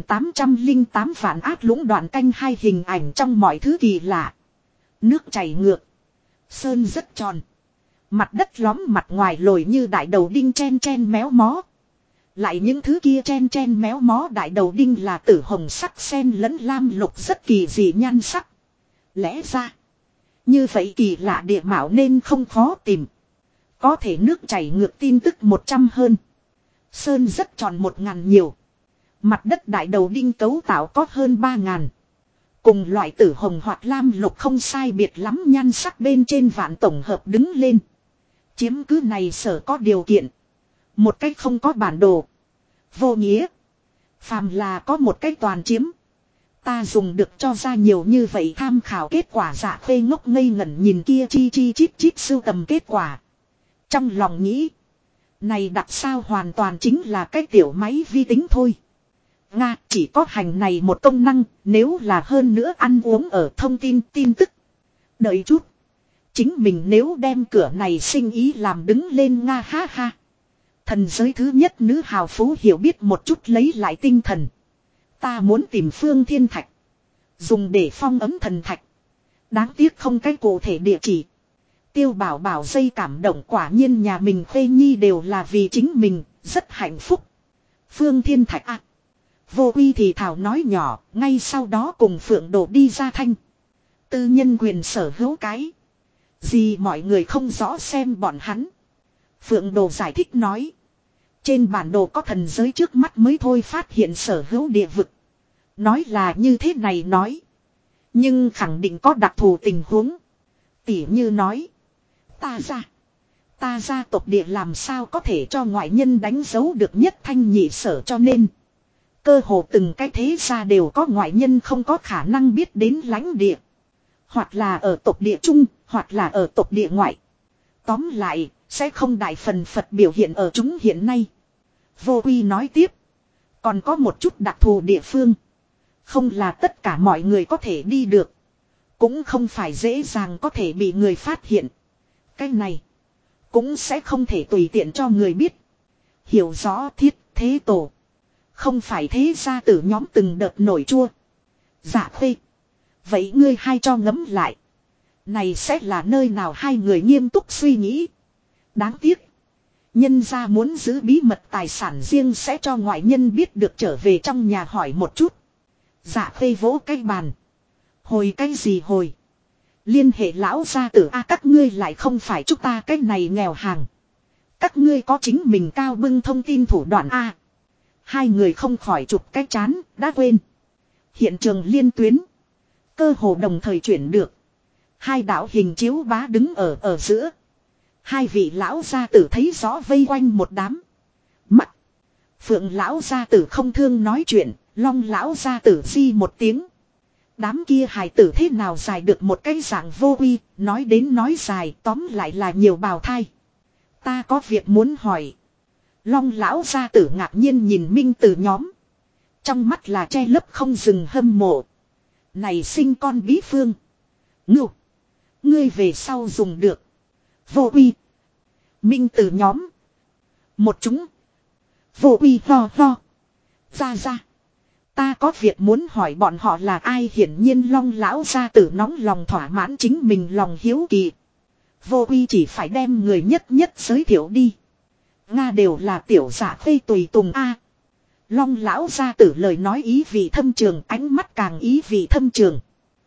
1808 vạn ác lũng đoạn canh hai hình ảnh trong mọi thứ kỳ lạ. Nước chảy ngược. Sơn rất tròn. Mặt đất lõm mặt ngoài lồi như đại đầu đinh chen chen méo mó. Lại những thứ kia chen chen méo mó đại đầu đinh là tử hồng sắc sen lẫn lam lục rất kỳ dị nhan sắc. Lẽ ra. Như vậy kỳ lạ địa mạo nên không khó tìm. Có thể nước chảy ngược tin tức 100 hơn. Sơn rất tròn 1000 nhiều. Mặt đất đại đầu đinh cấu tạo có hơn 3000. Cùng loại tử hồng hoặc lam lục không sai biệt lắm nhan sắc bên trên vạn tổng hợp đứng lên. Chiếm cứ này sở có điều kiện. Một cách không có bản đồ. Vô nghĩa. Phàm là có một cách toàn chiếm. Ta dùng được cho ra nhiều như vậy tham khảo kết quả. Dạ Khê ngốc ngây ngẩn nhìn kia chi chi chít chít sưu tầm kết quả. Trong lòng nghĩ. Này đặt sao hoàn toàn chính là cái tiểu máy vi tính thôi. Nga chỉ có hành này một công năng. Nếu là hơn nữa ăn uống ở thông tin tin tức. Đợi chút. Chính mình nếu đem cửa này sinh ý làm đứng lên Nga ha ha. Thần giới thứ nhất nữ hào phú hiểu biết một chút lấy lại tinh thần. Ta muốn tìm Phương Thiên Thạch. Dùng để phong ấm thần thạch. Đáng tiếc không cái cụ thể địa chỉ. Tiêu Bảo Bảo dây cảm động quả nhiên nhà mình Khê Nhi đều là vì chính mình, rất hạnh phúc. Phương Thiên Thạch à. Vô Uy thì thảo nói nhỏ, ngay sau đó cùng Phượng Đồ đi ra thanh. Tư nhân quyền sở hữu cái. Gì mọi người không rõ xem bọn hắn. Phượng Đồ giải thích nói. Trên bản đồ có thần giới trước mắt mới thôi phát hiện sở hữu địa vực. Nói là như thế này nói. Nhưng khẳng định có đặc thù tình huống. Tỉ như nói. Ta gia tộc địa làm sao có thể cho ngoại nhân đánh dấu được nhất thanh nhị sở cho nên. Cơ hồ từng cái thế gia đều có ngoại nhân không có khả năng biết đến lãnh địa. Hoặc là ở tộc địa trung, hoặc là ở tộc địa ngoại. Tóm lại, sẽ không đại phần Phật biểu hiện ở chúng hiện nay. Vô Uy nói tiếp. Còn có một chút đặc thù địa phương. Không là tất cả mọi người có thể đi được. Cũng không phải dễ dàng có thể bị người phát hiện. Cái này. Cũng sẽ không thể tùy tiện cho người biết. Hiểu rõ thiết thế tổ. Không phải thế gia tử nhóm từng đợt nổi chua. Dạ Khê. Vậy ngươi hai cho ngấm lại. Này sẽ là nơi nào hai người nghiêm túc suy nghĩ. Đáng tiếc. Nhân gia muốn giữ bí mật tài sản riêng sẽ cho ngoại nhân biết được trở về trong nhà hỏi một chút. Dạ Khê vỗ cái bàn. Hồi cái gì hồi. Liên hệ lão gia tử a các ngươi lại không phải chúng ta cái này nghèo hàng. Các ngươi có chính mình cao bưng thông tin thủ đoạn a. Hai người không khỏi chụp cái chán đã quên. Hiện trường liên tuyến. Cơ hồ đồng thời chuyển được. Hai đạo hình chiếu bá đứng ở giữa. Hai vị lão gia tử thấy rõ vây quanh một đám. Mặt. Phượng lão gia tử không thương nói chuyện. Long lão gia tử di một tiếng. Đám kia hài tử thế nào dài được một cái dạng vô uy. Nói đến nói dài tóm lại là nhiều bào thai. Ta có việc muốn hỏi. Long lão gia tử ngạc nhiên nhìn Minh Từ nhóm. Trong mắt là che lấp không dừng hâm mộ. Này sinh con bí phương. Ngưu. Ngươi về sau dùng được. Vô uy. Minh Từ nhóm. Một chúng. Vô uy ho ho. Ra. Ta có việc muốn hỏi bọn họ là ai, hiển nhiên Long lão gia tử nóng lòng thỏa mãn chính mình lòng hiếu kỳ. Vô uy chỉ phải đem người nhất nhất giới thiệu đi. Nga đều là tiểu giả khê tùy tùng A. Long lão gia tử lời nói ý vị thâm trường, ánh mắt càng ý vị thâm trường.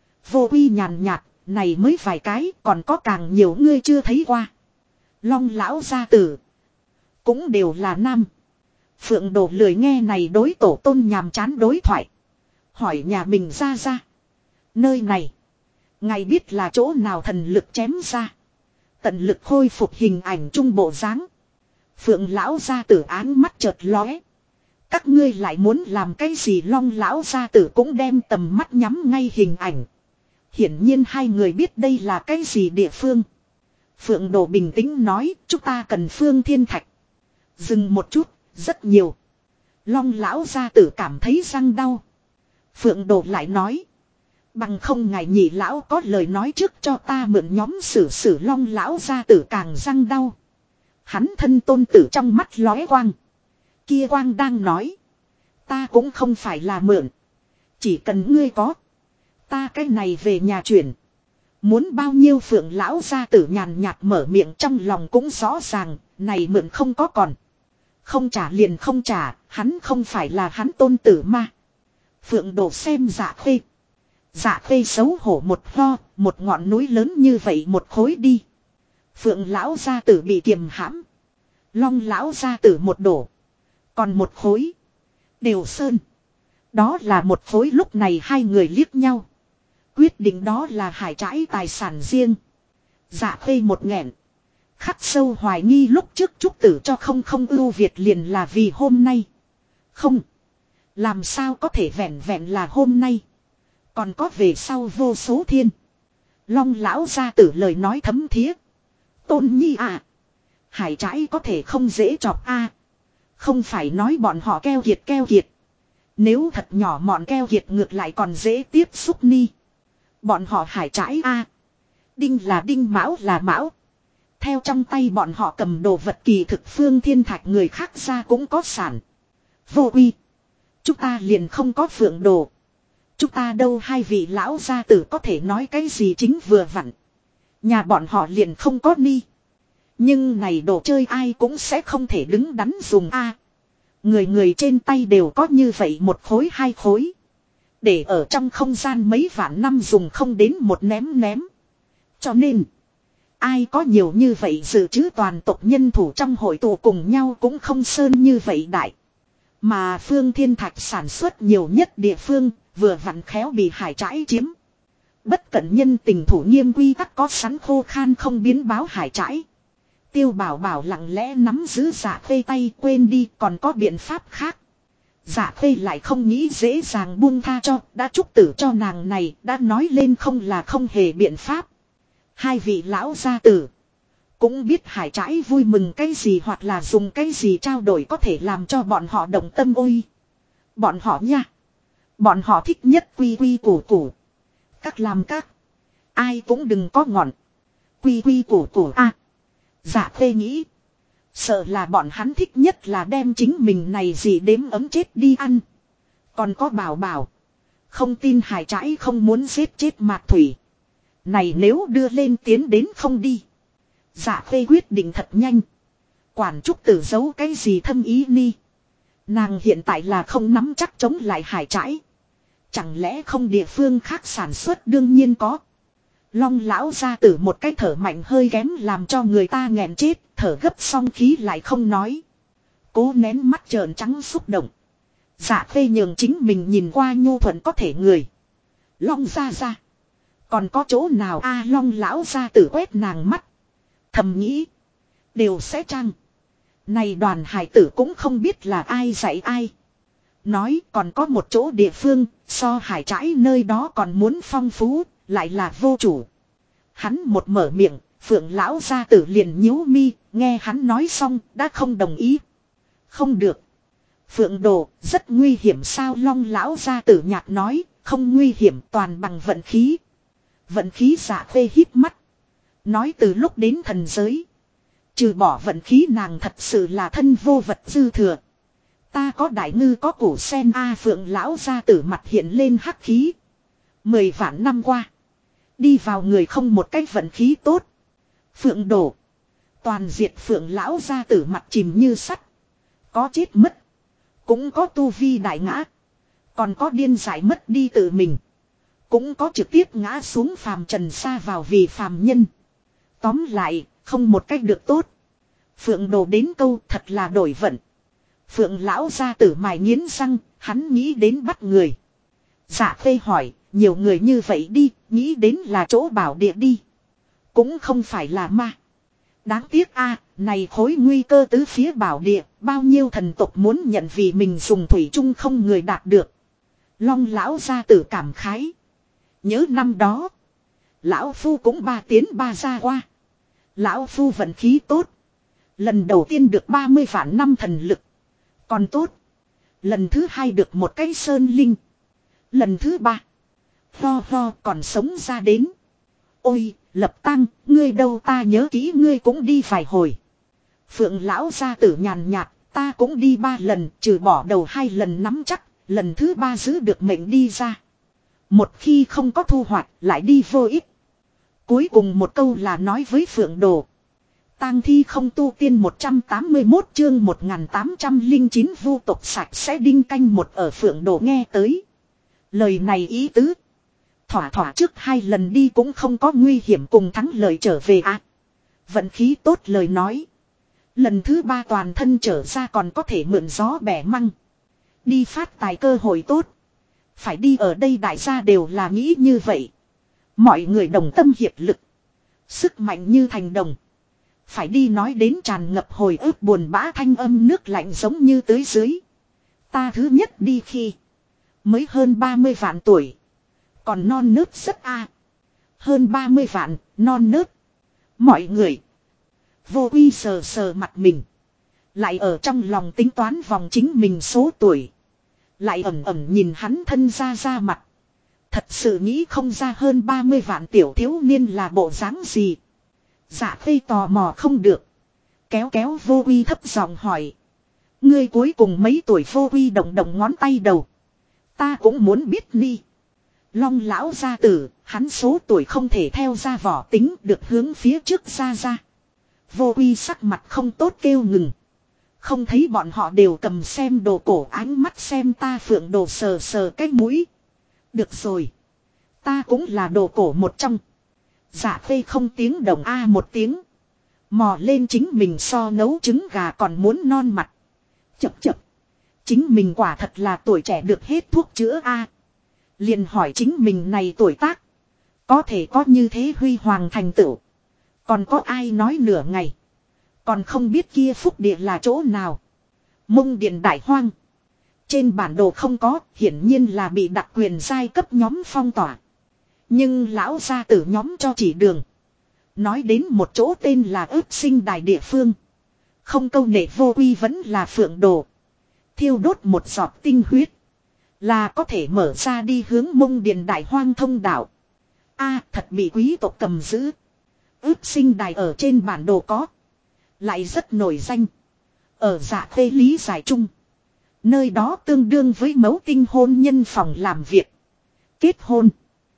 Vô uy nhàn nhạt, này mới vài cái, còn có càng nhiều ngươi chưa thấy qua. Long lão gia tử cũng đều là nam. Phượng Đồ lười nghe này đối tổ tôn nhàm chán đối thoại. Hỏi nhà mình ra. Nơi này. Ngài biết là chỗ nào thần lực chém ra. Tận lực khôi phục hình ảnh trung bộ dáng. Phượng lão gia tử áng mắt chợt lóe. Các ngươi lại muốn làm cái gì? Long lão gia tử cũng đem tầm mắt nhắm ngay hình ảnh. Hiển nhiên hai người biết đây là cái gì địa phương. Phượng Đồ bình tĩnh nói, chúng ta cần phương thiên thạch. Dừng một chút, rất nhiều. Long lão gia tử cảm thấy răng đau. Phượng Đồ lại nói, bằng không ngài nhị lão có lời nói trước cho ta mượn nhóm sử Long lão gia tử càng răng đau. Hắn thân tôn tử trong mắt lóe quang. Kia quang đang nói, ta cũng không phải là mượn. Chỉ cần ngươi có, ta cái này về nhà chuyển. Muốn bao nhiêu? Phượng lão gia tử nhàn nhạt mở miệng, trong lòng cũng rõ ràng, này mượn không có còn. Không trả liền không trả, hắn không phải là hắn tôn tử mà. Phượng Đồ xem Dạ Khê. Dạ Khê xấu hổ một ho, một ngọn núi lớn như vậy một khối đi. Phượng lão gia tử bị kiềm hãm. Long lão gia tử một đổ. Còn một khối. Đều sơn. Đó là một khối. Lúc này hai người liếc nhau. Quyết định đó là Hải Trãi tài sản riêng. Dạ Khê một nghẹn. Khắc sâu hoài nghi lúc trước trúc tử cho không ưu Việt liền là vì hôm nay. Không. Làm sao có thể vẹn vẹn là hôm nay. Còn có về sau vô số thiên. Long lão gia tử lời nói thấm thía. Tôn nhi à. Hải Trãi có thể không dễ chọc a. Không phải nói bọn họ keo kiệt. Nếu thật nhỏ mọn keo kiệt ngược lại còn dễ tiếp xúc ni. Bọn họ Hải Trãi a. Đinh là đinh, mão là mão. Theo trong tay bọn họ cầm đồ vật kỳ thực phương thiên thạch người khác ra cũng có sản. Vô uy. Chúng ta liền không có Phượng Đồ. Chúng ta đâu hai vị lão gia tử có thể nói cái gì chính vừa vặn. Nhà bọn họ liền không có ni. Nhưng này đồ chơi ai cũng sẽ không thể đứng đắn dùng a. Người trên tay đều có như vậy một khối hai khối. Để ở trong không gian mấy vạn năm dùng không đến một ném. Cho nên, ai có nhiều như vậy dự trữ toàn tộc nhân thủ trong hội tụ cùng nhau cũng không sơn như vậy đại. Mà phương thiên thạch sản xuất nhiều nhất địa phương, vừa vặn khéo bị Hải Trãi chiếm. Bất cẩn nhân tình thủ nghiêm quy tắc có sẵn khô khan không biến báo Hải Trãi. Tiêu Bảo Bảo lặng lẽ nắm giữ Dạ Khê tay, quên đi còn có biện pháp khác. Dạ Khê lại không nghĩ dễ dàng buông tha cho, đã trúc tử cho nàng này, đã nói lên không là không hề biện pháp. Hai vị lão gia tử cũng biết Hải Trãi vui mừng cái gì hoặc là dùng cái gì trao đổi có thể làm cho bọn họ động tâm ôi. Bọn họ nha. Bọn họ thích nhất quy củ. Các làm các. Ai cũng đừng có ngọn. Quy củ a. Dạ Khê nghĩ. Sợ là bọn hắn thích nhất là đem chính mình này gì đếm ấm chết đi ăn. Còn có Bảo. Không tin Hải Trãi không muốn giết chết Mạc Thủy. Này nếu đưa lên tiến đến không đi. Dạ Khê quyết định thật nhanh. Quản trúc tử giấu cái gì thâm ý ni. Nàng hiện tại là không nắm chắc chống lại Hải Trãi. Chẳng lẽ không địa phương khác sản xuất? Đương nhiên có. Long lão gia tử một cái thở mạnh hơi kém làm cho người ta nghẹn chết. Thở gấp xong khí lại không nói. Cố nén mắt trợn trắng xúc động. Dạ Khê nhường chính mình nhìn qua nhu thuận có thể người. Long gia gia. Còn có chỗ nào a Long lão gia tử quét nàng mắt. Thầm nghĩ. Đều sẽ chăng. Này đoàn hải tử cũng không biết là ai dạy ai. Nói còn có một chỗ địa phương, so hải trãi nơi đó còn muốn phong phú, lại là vô chủ. Hắn một mở miệng, Phượng lão gia tử liền nhíu mi, nghe hắn nói xong, đã không đồng ý. Không được. Phượng đồ, rất nguy hiểm sao Long lão gia tử nhạc nói, không nguy hiểm toàn bằng vận khí. Vận khí Dạ Khê híp mắt. Nói từ lúc đến thần giới. Trừ bỏ vận khí nàng thật sự là thân vô vật dư thừa. Ta có đại ngư có củ sen a Phượng lão gia tử mặt hiện lên hắc khí. 10 vạn năm qua. Đi vào người không một cách vận khí tốt. Phượng đổ. Toàn diệt Phượng lão gia tử mặt chìm như sắt. Có chết mất. Cũng có tu vi đại ngã. Còn có điên giải mất đi tự mình. Cũng có trực tiếp ngã xuống phàm trần sa vào vì phàm nhân. Tóm lại, không một cách được tốt. Phượng đồ đến câu thật là đổi vận. Phượng lão gia tử mài nghiến răng, hắn nghĩ đến bắt người. Dạ Khê hỏi, nhiều người như vậy đi, nghĩ đến là chỗ bảo địa đi. Cũng không phải là ma. Đáng tiếc a này khối nguy cơ tứ phía bảo địa, bao nhiêu thần tộc muốn nhận vì mình dùng thủy chung không người đạt được. Long lão gia tử cảm khái. Nhớ năm đó, lão phu cũng 3 tiến 3 ra qua. Lão phu vận khí tốt. Lần đầu tiên được 30 vạn năm thần lực. Còn tốt. Lần thứ 2 được một cái sơn linh. Lần thứ 3. Ho còn sống ra đến. Ôi, Lập Tăng, ngươi đâu ta nhớ kỹ ngươi cũng đi vài hồi. Phượng lão gia tử nhàn nhạt, ta cũng đi 3 lần, trừ bỏ đầu 2 lần nắm chắc, lần thứ 3 giữ được mệnh đi ra. Một khi không có thu hoạch, lại đi vô ích. Cuối cùng một câu là nói với Phượng Đồ. Tang thi không tu tiên 181 chương 1809 vu tộc sạch sẽ đinh canh một ở Phượng Đồ nghe tới. Lời này ý tứ. Thỏa trước 2 lần đi cũng không có nguy hiểm cùng thắng lợi trở về à. Vận khí tốt lời nói. Lần thứ 3 toàn thân trở ra còn có thể mượn gió bẻ măng. Đi phát tài cơ hội tốt. Phải đi ở đây đại gia đều là nghĩ như vậy. Mọi người đồng tâm hiệp lực. Sức mạnh như thành đồng. Phải đi nói đến tràn ngập hồi ức buồn bã thanh âm nước lạnh giống như tưới dưới. Ta thứ nhất đi khi. Mới hơn 30 vạn tuổi. Còn non nớt rất a Hơn 30 vạn, non nớt. Mọi người. Vô uy sờ sờ mặt mình. Lại ở trong lòng tính toán vòng chính mình số tuổi. Lại ẩm ẩm nhìn hắn thân ra mặt. Thật sự nghĩ không ra hơn 30 vạn tiểu thiếu niên là bộ dáng gì. Dạ Khê tò mò không được. Kéo vô uy thấp giọng hỏi. Ngươi cuối cùng mấy tuổi vô uy động ngón tay đầu. Ta cũng muốn biết đi. Long lão gia tử, hắn số tuổi không thể theo ra vỏ tính được hướng phía trước ra. Vô uy sắc mặt không tốt kêu ngừng. Không thấy bọn họ đều cầm xem đồ cổ ánh mắt xem ta Phượng Đồ sờ cái mũi. Được rồi. Ta cũng là đồ cổ một trong. Dạ Khê không tiếng đồng a một tiếng. Mò lên chính mình so nấu trứng gà còn muốn non mặt. Chập. Chính mình quả thật là tuổi trẻ được hết thuốc chữa a. Liền hỏi chính mình này tuổi tác. Có thể có như thế huy hoàng thành tựu. Còn có ai nói nửa ngày. Còn không biết kia phúc địa là chỗ nào. Mông điện đại hoang. Trên bản đồ không có, hiển nhiên là bị đặc quyền giai cấp nhóm phong tỏa. Nhưng lão gia tử nhóm cho chỉ đường. Nói đến một chỗ tên là ước sinh đài địa phương. Không câu nệ vô uy vẫn là Phượng Đồ. Thiêu đốt một giọt tinh huyết. Là có thể mở ra đi hướng mông điện đại hoang thông đạo. A thật bị quý tộc cầm giữ. Ước sinh đài ở trên bản đồ có. Lại rất nổi danh. Ở Dạ Khê lý giải chung. Nơi đó tương đương với mấu tinh hôn nhân phòng làm việc. Kết hôn.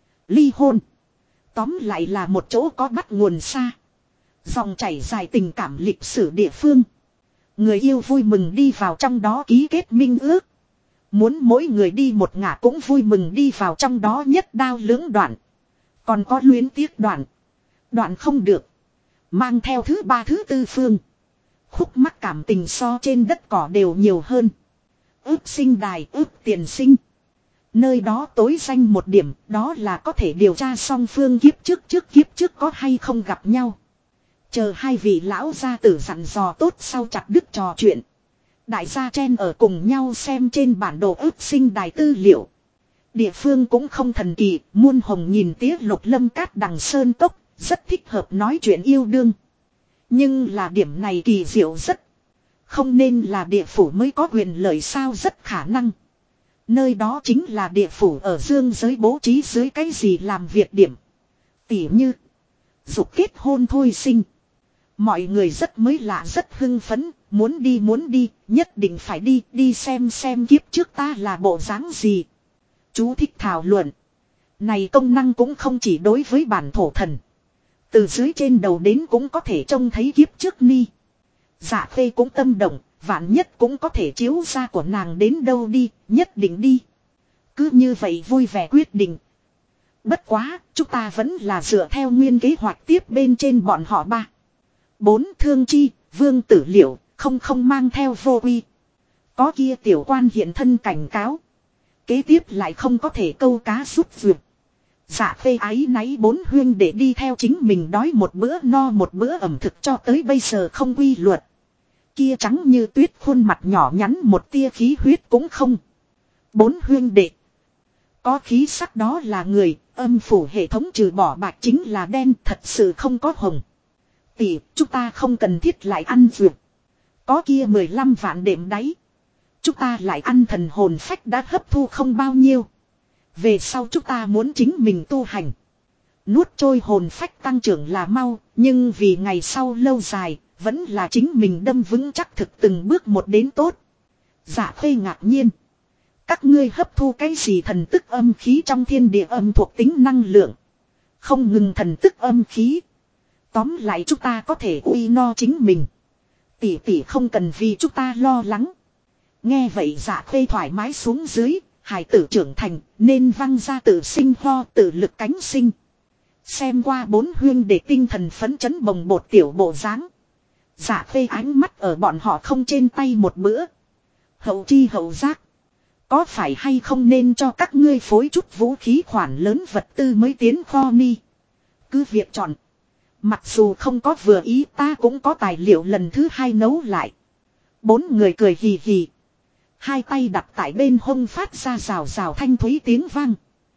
Ly hôn. Tóm lại là một chỗ có bắt nguồn xa. Dòng chảy dài tình cảm lịch sử địa phương. Người yêu vui mừng đi vào trong đó ký kết minh ước. Muốn mỗi người đi một ngả cũng vui mừng đi vào trong đó nhất đao lưỡng đoạn. Còn có luyến tiếc đoạn. Đoạn không được. Mang theo thứ 3 thứ 4 phương. Khúc mắc cảm tình so trên đất cỏ đều nhiều hơn. Ước sinh đài ước tiền sinh. Nơi đó tối danh một điểm, đó là có thể điều tra song phương kiếp trước có hay không gặp nhau. Chờ hai vị lão gia tử dặn dò tốt sau chặt đứt trò chuyện. Đại gia chen ở cùng nhau xem trên bản đồ ước sinh đài tư liệu. Địa phương cũng không thần kỳ, muôn hồng nhìn tía lục lâm cát đằng sơn cốc, rất thích hợp nói chuyện yêu đương. Nhưng là điểm này kỳ diệu rất. Không nên là địa phủ mới có quyền lợi sao, rất khả năng. Nơi đó chính là địa phủ ở dương giới bố trí dưới cái gì làm việc điểm. Tỉ như dục kết hôn thôi sinh. Mọi người rất mới lạ, rất hưng phấn, muốn đi, nhất định phải đi xem kiếp trước ta là bộ dáng gì. Chú thích thảo luận. Này công năng cũng không chỉ đối với bản thổ thần. Từ dưới trên đầu đến cũng có thể trông thấy kiếp trước ni. Dạ Khê cũng tâm động, vạn nhất cũng có thể chiếu ra của nàng đến đâu đi, nhất định đi. Cứ như vậy vui vẻ quyết định. Bất quá, chúng ta vẫn là dựa theo nguyên kế hoạch tiếp bên trên bọn họ ba. 4. Thương Chi, Vương Tử Liệu, không mang theo vô uy. Có kia tiểu quan hiện thân cảnh cáo. Kế tiếp lại không có thể câu cá rút vượt. Dạ Khê ái náy 4 huyên để đi theo chính mình đói một bữa no một bữa ẩm thực cho tới bây giờ không quy luật. Kia trắng như tuyết khuôn mặt nhỏ nhắn một tia khí huyết cũng không. 4 huyên đệ. Có khí sắc đó là người, âm phủ hệ thống trừ bỏ bạc chính là đen, thật sự không có hồng. Tỷ, chúng ta không cần thiết lại ăn vượt. Có kia 15 vạn đệm đáy. Chúng ta lại ăn thần hồn phách đã hấp thu không bao nhiêu. Về sau chúng ta muốn chính mình tu hành. Nuốt trôi hồn phách tăng trưởng là mau, nhưng vì ngày sau lâu dài, vẫn là chính mình đâm vững chắc thực từng bước một đến tốt. Dạ Khê ngạc nhiên. Các ngươi hấp thu cái gì thần tức âm khí trong thiên địa âm thuộc tính năng lượng. Không ngừng thần tức âm khí. Tóm lại chúng ta có thể uy no chính mình. Tỷ tỷ không cần vì chúng ta lo lắng. Nghe vậy Dạ Khê thoải mái xuống dưới. Hải tử trưởng thành nên văng ra tự sinh ho tự lực cánh sinh. Xem qua 4 huyên để tinh thần phấn chấn bồng bột tiểu bộ dáng. Dạ Khê ánh mắt ở bọn họ không trên tay một bữa. Hậu chi hậu giác. Có phải hay không nên cho các ngươi phối chút vũ khí khoản lớn vật tư mới tiến kho ni. Cứ việc chọn. Mặc dù không có vừa ý ta cũng có tài liệu lần thứ 2 nấu lại. 4 người cười hì hì. Hai tay đặt tại bên hông phát ra rào rào thanh thúy tiếng vang.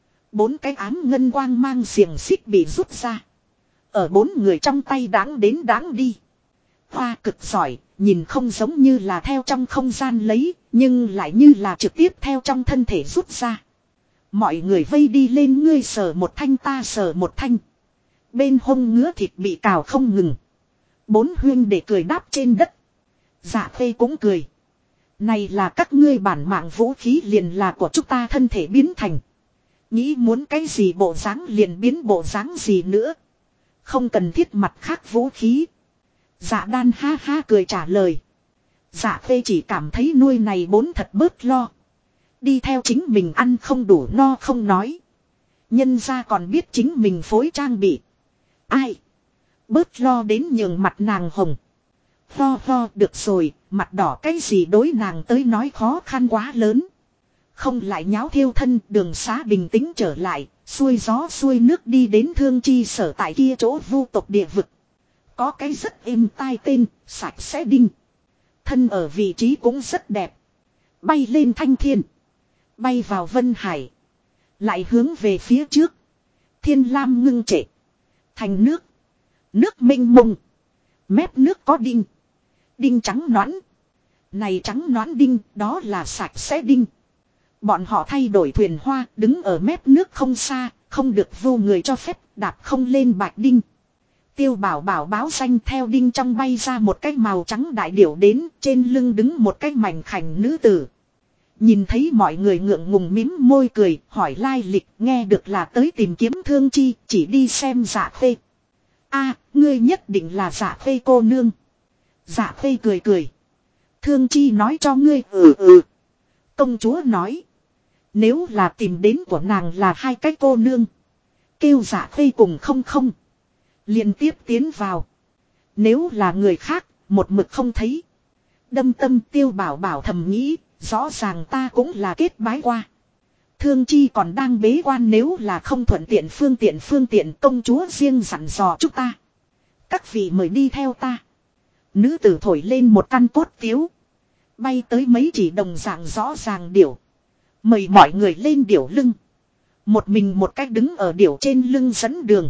4 cái ám ngân quang mang xiềng xích bị rút ra. Ở 4 người trong tay đáng đến đáng đi. Hoa cực giỏi, nhìn không giống như là theo trong không gian lấy, nhưng lại như là trực tiếp theo trong thân thể rút ra. Mọi người vây đi lên, ngươi sờ một thanh ta sờ một thanh. Bên hông ngứa thịt bị cào không ngừng. 4 huyên để cười đáp trên đất. Dạ Khê cũng cười. Này là các ngươi bản mạng vũ khí liền là của chúng ta thân thể biến thành. Nghĩ muốn cái gì bộ dáng liền biến bộ dáng gì nữa. Không cần thiết mặt khác vũ khí. Dạ Đan ha ha cười trả lời. Dạ Khê chỉ cảm thấy nuôi này 4 thật bớt lo. Đi theo chính mình ăn không đủ no không nói. Nhân ra còn biết chính mình phối trang bị. Ai? Bớt lo đến nhường mặt nàng hồng. Ho được rồi, mặt đỏ cái gì đối nàng tới nói khó khăn quá lớn. Không lại nháo thiêu thân, đường xá bình tĩnh trở lại, xuôi gió xuôi nước đi đến Thương Chi sở tại kia chỗ vu tộc địa vực. Có cái rất êm tai tên, sạch sẽ đinh. Thân ở vị trí cũng rất đẹp. Bay lên thanh thiên. Bay vào vân hải. Lại hướng về phía trước. Thiên lam ngưng trệ. Thành nước. Nước mênh mông. Mép nước có đinh. Đinh trắng nõn. Này trắng nõn đinh, đó là sạch sẽ đinh. Bọn họ thay đổi thuyền hoa, đứng ở mép nước không xa, không được vô người cho phép, đạp không lên bạch đinh. Tiêu Bảo Bảo báo danh theo đinh trong bay ra một cái màu trắng đại điểu đến, trên lưng đứng một cái mảnh khảnh nữ tử. Nhìn thấy mọi người ngượng ngùng mím môi cười, hỏi lai lịch, nghe được là tới tìm kiếm Thương Chi, chỉ đi xem Dạ Khê. A, ngươi nhất định là Dạ Khê cô nương. Dạ Khê cười cười. Thương Chi nói cho ngươi Công chúa nói. Nếu là tìm đến của nàng là 2 cái cô nương. Kêu Dạ Khê cùng không. Liên tiếp tiến vào. Nếu là người khác, một mực không thấy. Đâm tâm Tiêu Bảo Bảo thầm nghĩ, rõ ràng ta cũng là kết bái qua. Thương Chi còn đang bế quan, nếu là không thuận tiện phương tiện công chúa riêng dặn dò chúng ta. Các vị mời đi theo ta. Nữ tử thổi lên một căn cốt tiếu. Bay tới mấy chỉ đồng dạng rõ ràng điểu. Mời mọi người lên điểu lưng. Một mình một cách đứng ở điểu trên lưng dẫn đường.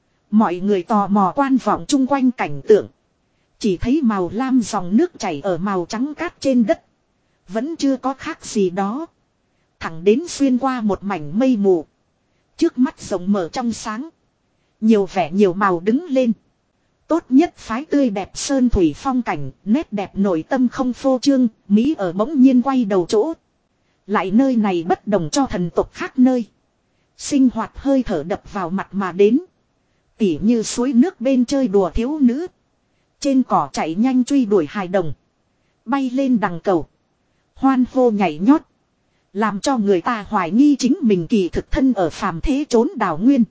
Mọi người tò mò quan vọng chung quanh cảnh tượng. Chỉ thấy màu lam dòng nước chảy ở màu trắng cát trên đất. Vẫn chưa có khác gì đó. Thẳng đến xuyên qua một mảnh mây mù. Trước mắt rộng mở trong sáng. Nhiều vẻ nhiều màu đứng lên. Tốt nhất phái tươi đẹp sơn thủy phong cảnh, nét đẹp nội tâm không phô trương, Mỹ ở bỗng nhiên quay đầu chỗ. Lại nơi này bất đồng cho thần tộc khác nơi. Sinh hoạt hơi thở đập vào mặt mà đến. Tỉ như suối nước bên chơi đùa thiếu nữ. Trên cỏ chạy nhanh truy đuổi hài đồng. Bay lên đằng cầu. Hoan hô nhảy nhót. Làm cho người ta hoài nghi chính mình kỳ thực thân ở phàm thế trốn đào nguyên.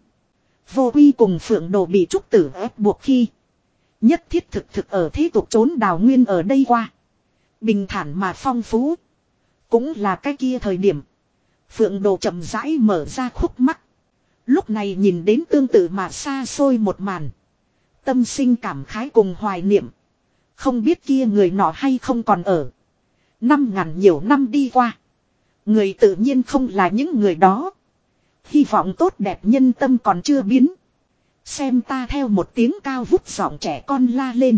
Vô Quy cùng Phượng Đồ bị trúc tử ép buộc khi. Nhất thiết thực ở thế tục trốn đào nguyên ở đây qua. Bình thản mà phong phú. Cũng là cái kia thời điểm. Phượng Đồ chậm rãi mở ra khúc mắc. Lúc này nhìn đến tương tự mà xa xôi một màn. Tâm sinh cảm khái cùng hoài niệm. Không biết kia người nọ hay không còn ở. 5.000 nhiều năm đi qua. Người tự nhiên không là những người đó. Hy vọng tốt đẹp nhân tâm còn chưa biến. Xem ta theo một tiếng cao vút giọng trẻ con la lên.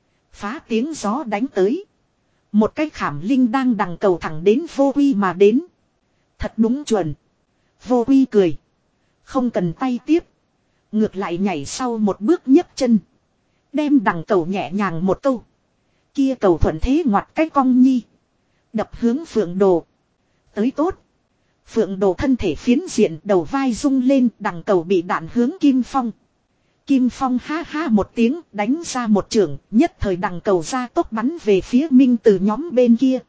Phá tiếng gió đánh tới. Một cái khảm linh đang đằng cầu thẳng đến Vô Quy mà đến. Thật đúng chuẩn. Vô Quy cười. Không cần tay tiếp. Ngược lại nhảy sau một bước nhấc chân. Đem đằng cầu nhẹ nhàng một câu. Kia cầu thuận thế ngoặt cái cong nhi. Đập hướng Phượng Đồ. Tới tốt. Phượng Đồ thân thể phiến diện đầu vai rung lên, đằng cầu bị đạn hướng Kim Phong. Kim Phong ha ha một tiếng đánh ra một chưởng, nhất thời đằng cầu ra tốc bắn về phía Minh từ nhóm bên kia.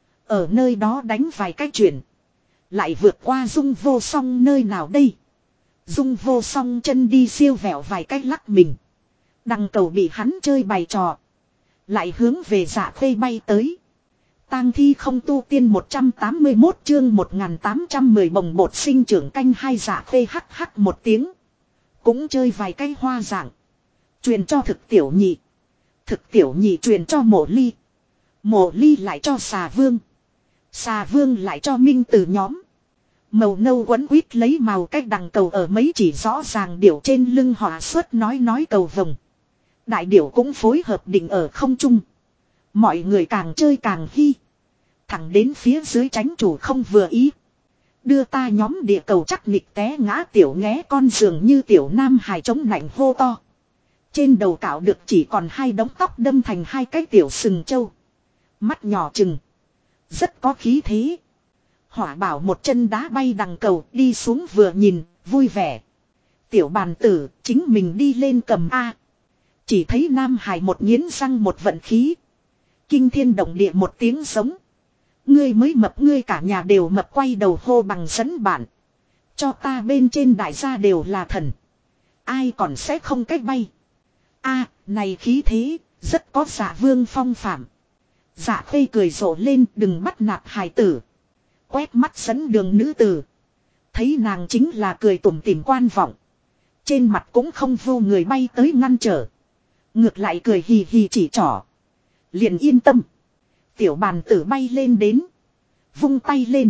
Ở nơi đó đánh vài cái chuyển. Lại vượt qua Dung Vô Song nơi nào đây. Dung Vô Song chân đi siêu vẹo vài cái lắc mình. Đằng cầu bị hắn chơi bày trò. Lại hướng về Dạ Khê bay tới. Tang thi không tu tiên 181 chương 1810 bồng bột sinh trưởng canh hai. Dạ Khê hắc hắc một tiếng. Cũng chơi vài cái hoa dạng. Truyền cho thực tiểu nhị. Thực tiểu nhị truyền cho Mộ Ly. Mộ Ly lại cho Xà Vương. Xà Vương lại cho Minh từ nhóm. Màu nâu quấn quýt lấy màu cách đằng cầu ở mấy chỉ rõ ràng điểu trên lưng họa xuất nói cầu vồng. Đại điểu cũng phối hợp định ở không trung. Mọi người càng chơi càng hy. Thẳng đến phía dưới tránh chủ không vừa ý. Đưa ta nhóm địa cầu chắc nịch té ngã tiểu nghé con dường như tiểu nam hài chống nạnh hô to. Trên đầu cạo được chỉ còn hai đống tóc đâm thành hai cái tiểu sừng trâu. Mắt nhỏ chừng. Rất có khí thế. Hỏa bảo một chân đá bay đằng cầu đi xuống vừa nhìn, vui vẻ. Tiểu bàn tử, chính mình đi lên cầm A. Chỉ thấy nam hài một nghiến răng một vận khí. Kinh thiên động địa một tiếng giống. Ngươi mới mập, ngươi cả nhà đều mập, quay đầu hô bằng dẫn bạn. Cho ta bên trên đại gia đều là thần. Ai còn sẽ không cách bay. A, này khí thế, rất có Dạ Vương phong phạm. Dạ Khê cười rộ lên, đừng bắt nạt hài tử. Quét mắt dẫn đường nữ tử. Thấy nàng chính là cười tủm tỉm quan vọng. Trên mặt cũng không vô người bay tới ngăn trở. Ngược lại cười hì hì chỉ trỏ. Liền yên tâm. Tiểu bàn tử bay lên đến. Vung tay lên.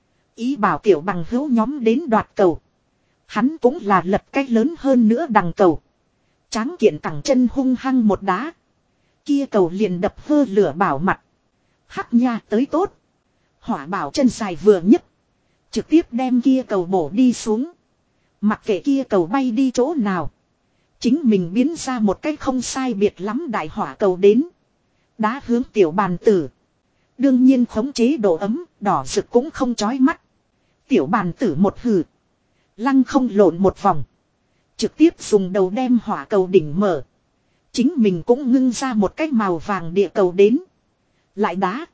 Ý bảo tiểu bằng hữu nhóm đến đoạt cầu. Hắn cũng là lật cách lớn hơn nữa đằng cầu. Tráng kiện cẳng chân hung hăng một đá. Kia cầu liền đập hơ lửa bảo mặt. Hắc nha tới tốt. Hỏa bảo chân dài vừa nhất. Trực tiếp đem kia cầu bổ đi xuống. Mặc kệ kia cầu bay đi chỗ nào. Chính mình biến ra một cách không sai biệt lắm đại hỏa cầu đến. Đá hướng tiểu bàn tử. Đương nhiên khống chế độ ấm, đỏ rực cũng không chói mắt. Tiểu bàn tử một hừ. Lăng không lộn một vòng. Trực tiếp dùng đầu đem hỏa cầu đỉnh mở. Chính mình cũng ngưng ra một cái màu vàng địa cầu đến. Lại đá.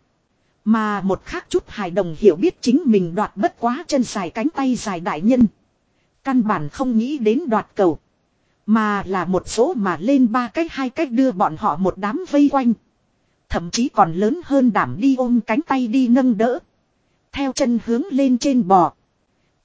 Mà một khác chút hài đồng hiểu biết chính mình đoạt bất quá chân dài cánh tay dài đại nhân. Căn bản không nghĩ đến đoạt cầu. Mà là một số mà lên ba cách hai cách đưa bọn họ một đám vây quanh. Thậm chí còn lớn hơn đảm đi ôm cánh tay đi nâng đỡ. Theo chân hướng lên trên bò.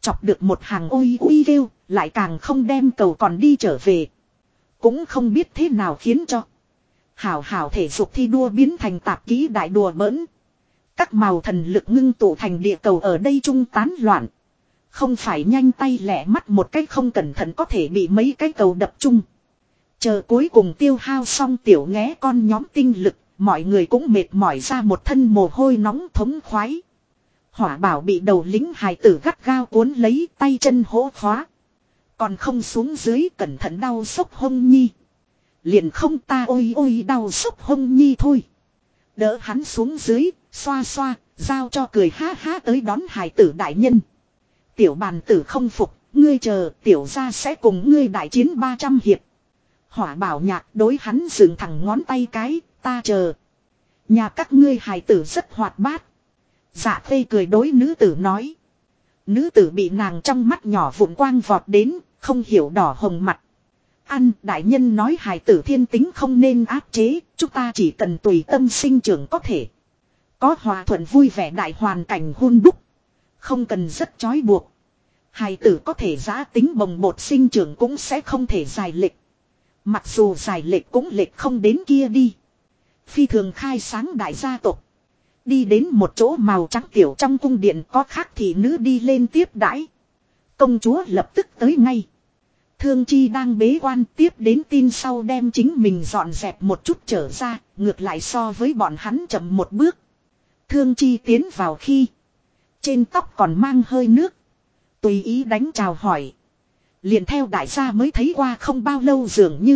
Chọc được một hàng ôi uy kêu, lại càng không đem cầu còn đi trở về. Cũng không biết thế nào khiến cho hảo hảo thể dục thi đua biến thành tạp kỹ đại đùa bỡn. Các màu thần lực ngưng tụ thành địa cầu ở đây trung tán loạn. Không phải nhanh tay lẹ mắt một cách không cẩn thận có thể bị mấy cái cầu đập chung. Chờ cuối cùng tiêu hao xong tiểu nghé con nhóm tinh lực, mọi người cũng mệt mỏi ra một thân mồ hôi nóng thống khoái. Hỏa bảo bị đầu lính hài tử gắt gao cuốn lấy, tay chân hỗ khóa. Còn không xuống dưới cẩn thận đau sốc hông nhi. Liền không ta ôi ôi đau sốc hông nhi thôi. Đỡ hắn xuống dưới, xoa xoa, giao cho cười ha ha tới đón hài tử đại nhân. Tiểu bàn tử không phục, ngươi chờ, tiểu gia sẽ cùng ngươi đại chiến 300 hiệp. Hỏa bảo nhạc đối hắn dựng thẳng ngón tay cái, ta chờ. Nhà các ngươi hài tử rất hoạt bát. Dạ Khê cười đối nữ tử nói. Nữ tử bị nàng trong mắt nhỏ vụn quang vọt đến, không hiểu đỏ hồng mặt. Ăn, đại nhân nói hài tử thiên tính không nên áp chế, chúng ta chỉ cần tùy tâm sinh trưởng có thể. Có hòa thuận vui vẻ đại hoàn cảnh hôn đúc. Không cần rất trói buộc. Hài tử có thể giã tính bồng bột sinh trưởng cũng sẽ không thể dài lệch. Mặc dù dài lệch cũng lệch không đến kia đi. Phi thường khai sáng đại gia tộc. Đi đến một chỗ màu trắng tiểu trong cung điện có khác thì nữ đi lên tiếp đãi. Công chúa lập tức tới ngay. Thương Chi đang bế quan tiếp đến tin sau đem chính mình dọn dẹp một chút trở ra, ngược lại so với bọn hắn chậm một bước. Thương Chi tiến vào khi trên tóc còn mang hơi nước. Tùy ý đánh chào hỏi. Liền theo đại gia mới thấy qua không bao lâu dường như.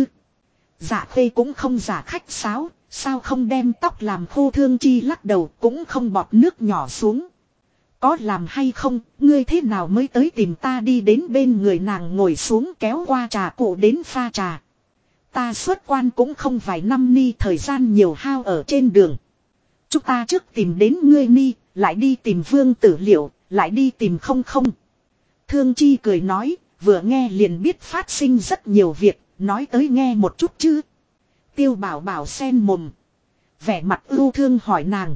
Dạ Khê cũng không giả khách sáo, sao không đem tóc làm khô. Thương Chi lắc đầu cũng không bọt nước nhỏ xuống. Có làm hay không, ngươi thế nào mới tới tìm ta. Đi đến bên người nàng ngồi xuống kéo qua trà cụ đến pha trà. Ta xuất quan cũng không vài năm ni, thời gian nhiều hao ở trên đường. Chúng ta trước tìm đến ngươi ni, lại đi tìm Vương Tử Liệu, lại đi tìm không không. Thương Chi cười nói, vừa nghe liền biết phát sinh rất nhiều việc, nói tới nghe một chút chứ. Tiêu Bảo Bảo sen mồm. Vẻ mặt ưu thương hỏi nàng.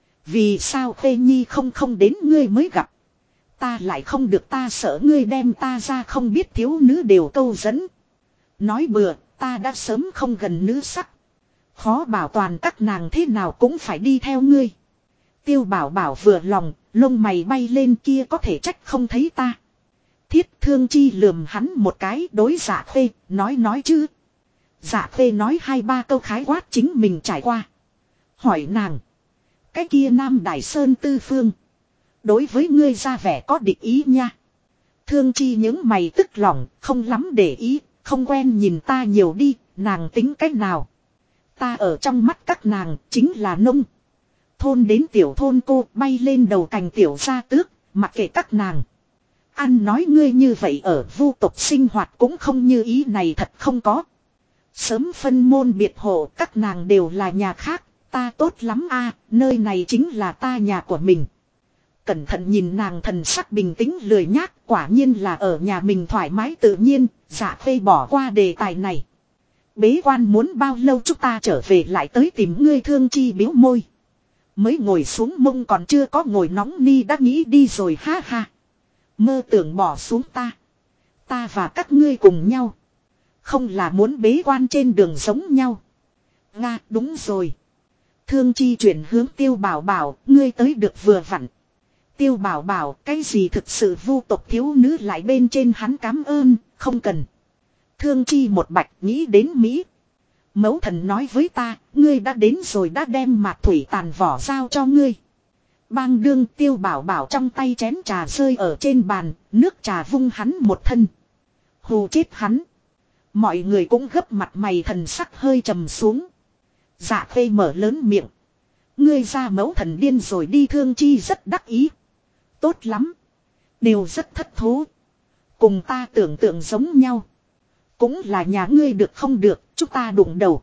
Vì sao Khê Nhi không đến ngươi mới gặp. Ta lại không được, ta sợ ngươi đem ta ra không biết thiếu nữ đều câu dẫn. Nói bừa, ta đã sớm không gần nữ sắc. Khó bảo toàn các nàng thế nào cũng phải đi theo ngươi. Tiêu Bảo Bảo vừa lòng, lông mày bay lên, kia có thể trách không thấy ta. Thiết Thương Chi lườm hắn một cái đối Dạ Khê, nói chứ. Dạ Khê nói 2-3 câu khái quát chính mình trải qua. Hỏi nàng. Cái kia Nam Đại Sơn Tư Phương. Đối với ngươi ra vẻ có địch ý nha. Thương Chi những mày tức lỏng, không lắm để ý, không quen nhìn ta nhiều đi, nàng tính cách nào. Ta ở trong mắt các nàng chính là nông. Thôn đến tiểu thôn cô bay lên đầu cành tiểu gia tước, mặc kệ các nàng. Ăn nói ngươi như vậy ở vu tộc sinh hoạt cũng không như ý này thật không có. Sớm phân môn biệt hộ các nàng đều là nhà khác, ta tốt lắm a, nơi này chính là ta nhà của mình. Cẩn thận nhìn nàng thần sắc bình tĩnh lười nhác, quả nhiên là ở nhà mình thoải mái tự nhiên. Dạ Khê bỏ qua đề tài này. Bế quan muốn bao lâu chúng ta trở về lại tới tìm ngươi. Thương Chi biếu môi. Mới ngồi xuống mông còn chưa có ngồi nóng ni đã nghĩ đi rồi ha ha. Mơ tưởng bỏ xuống ta. Ta và các ngươi cùng nhau. Không là muốn bế quan trên đường giống nhau. Nga đúng rồi. Thương Chi chuyển hướng Tiêu Bảo Bảo, ngươi tới được vừa vặn. Tiêu Bảo Bảo, cái gì thực sự vu tộc thiếu nữ lại bên trên hắn cám ơn, không cần. Thương Chi một bạch nghĩ đến Mỹ. Mẫu thần nói với ta, ngươi đã đến rồi, đã đem mạt thủy tàn vỏ giao cho ngươi. Bang đương Tiêu Bảo Bảo trong tay chén trà rơi ở trên bàn, nước trà vung hắn một thân. Hù chết hắn. Mọi người cũng gấp mặt mày thần sắc hơi trầm xuống. Dạ Khê mở lớn miệng. Ngươi ra mẫu thần điên rồi đi. Thương Chi rất đắc ý. Tốt lắm. Đều rất thất thố. Cùng ta tưởng tượng giống nhau. Cũng là nhà ngươi được không được, chúng ta đụng đầu.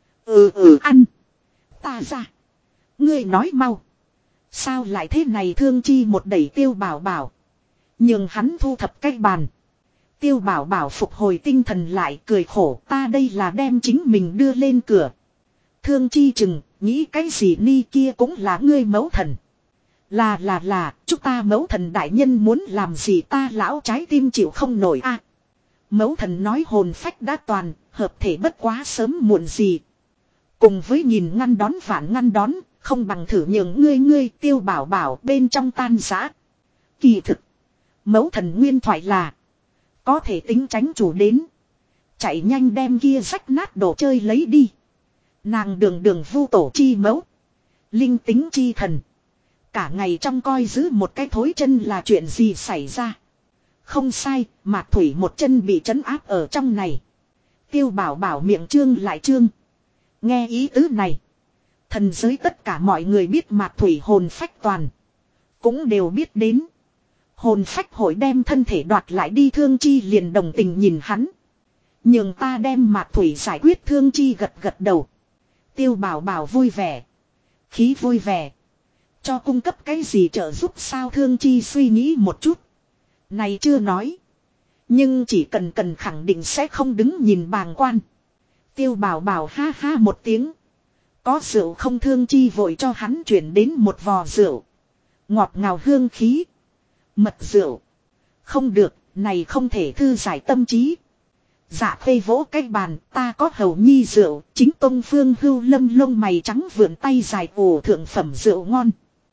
Ăn. Ta ra. Ngươi nói mau. Sao lại thế này. Thương Chi một đẩy Tiêu Bảo Bảo. Nhưng hắn thu thập cái bàn. Tiêu Bảo Bảo phục hồi tinh thần lại cười khổ, ta đây là đem chính mình đưa lên cửa. Thương Chi chừng, nghĩ cái gì ni, kia cũng là ngươi mẫu thần. Là, chúng ta mẫu thần đại nhân muốn làm gì ta lão trái tim chịu không nổi a. Mẫu thần nói hồn phách đã toàn, hợp thể bất quá sớm muộn gì. Cùng với nhìn ngăn đón vạn ngăn đón, không bằng thử nhường ngươi Tiêu Bảo Bảo bên trong tan rã. Kỳ thực, mẫu thần nguyên thoại là có thể tính tránh chủ đến. Chạy nhanh đem kia rách nát đồ chơi lấy đi. Nàng đường vu tổ chi mẫu. Linh tính chi thần. Cả ngày trong coi giữ một cái thối chân là chuyện gì xảy ra. Không sai, Mạc Thủy một chân bị trấn áp ở trong này. Tiêu Bảo Bảo miệng trương lại trương. Nghe ý tứ này. Thần giới tất cả mọi người biết Mạc Thủy hồn phách toàn. Cũng đều biết đến. Hồn phách hội đem thân thể đoạt lại đi. Thương Chi liền đồng tình nhìn hắn. Nhường ta đem Mạc Thủy giải quyết. Thương Chi gật đầu. Tiêu Bảo Bảo vui vẻ. Khí vui vẻ. Cho cung cấp cái gì trợ giúp sao? Thương Chi suy nghĩ một chút. Này chưa nói. Nhưng chỉ cần khẳng định sẽ không đứng nhìn bàng quan. Tiêu Bảo Bảo ha ha một tiếng. Có rượu không? Thương Chi vội cho hắn chuyển đến một vò rượu. Ngọt ngào hương khí. Mật rượu. Không được, này không thể thư giải tâm trí. Dạ Khê vỗ cái bàn, ta có hầu nhi rượu, chính tông Phương Hưu Lâm lông mày trắng vượn tay dài ồ thượng phẩm rượu ngon.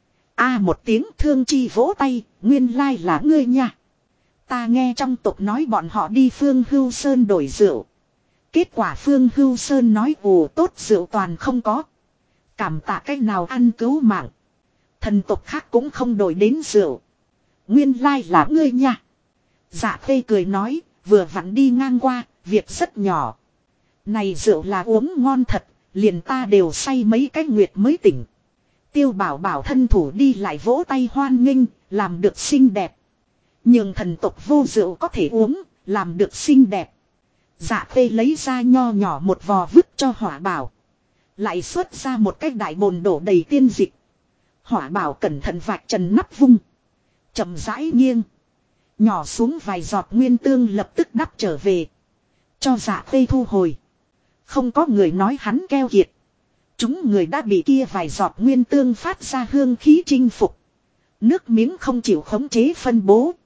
Một tiếng. Thương Chi vỗ tay, nguyên lai là ngươi nha. Ta nghe trong tộc nói bọn họ đi Phương Hưu Sơn đổi rượu. Kết quả Phương Hưu Sơn nói ồ tốt rượu toàn không có. Cảm tạ cách nào ăn cứu mạng. Thần tộc khác cũng không đổi đến rượu. Nguyên lai là ngươi nha. Dạ Khê cười nói, vừa vặn đi ngang qua, việc rất nhỏ. Này rượu là uống ngon thật, liền ta đều say mấy cái nguyệt mới tỉnh. Tiêu Bảo Bảo thân thủ đi lại vỗ tay hoan nghênh, làm được xinh đẹp. Nhưng thần tộc vô rượu có thể uống, làm được xinh đẹp. Dạ Khê lấy ra nho nhỏ một vò vứt cho Hỏa Bảo. Lại xuất ra một cái đại bồn đổ đầy tiên dịch. Hỏa Bảo cẩn thận vạch trần nắp vung. Chậm rãi nghiêng. Nhỏ xuống vài giọt nguyên tương lập tức đắp trở về. Cho Dạ Khê thu hồi. Không có người nói hắn keo kiệt. Chúng người đã bị kia vài giọt nguyên tương phát ra hương khí chinh phục. Nước miếng không chịu khống chế phân bố.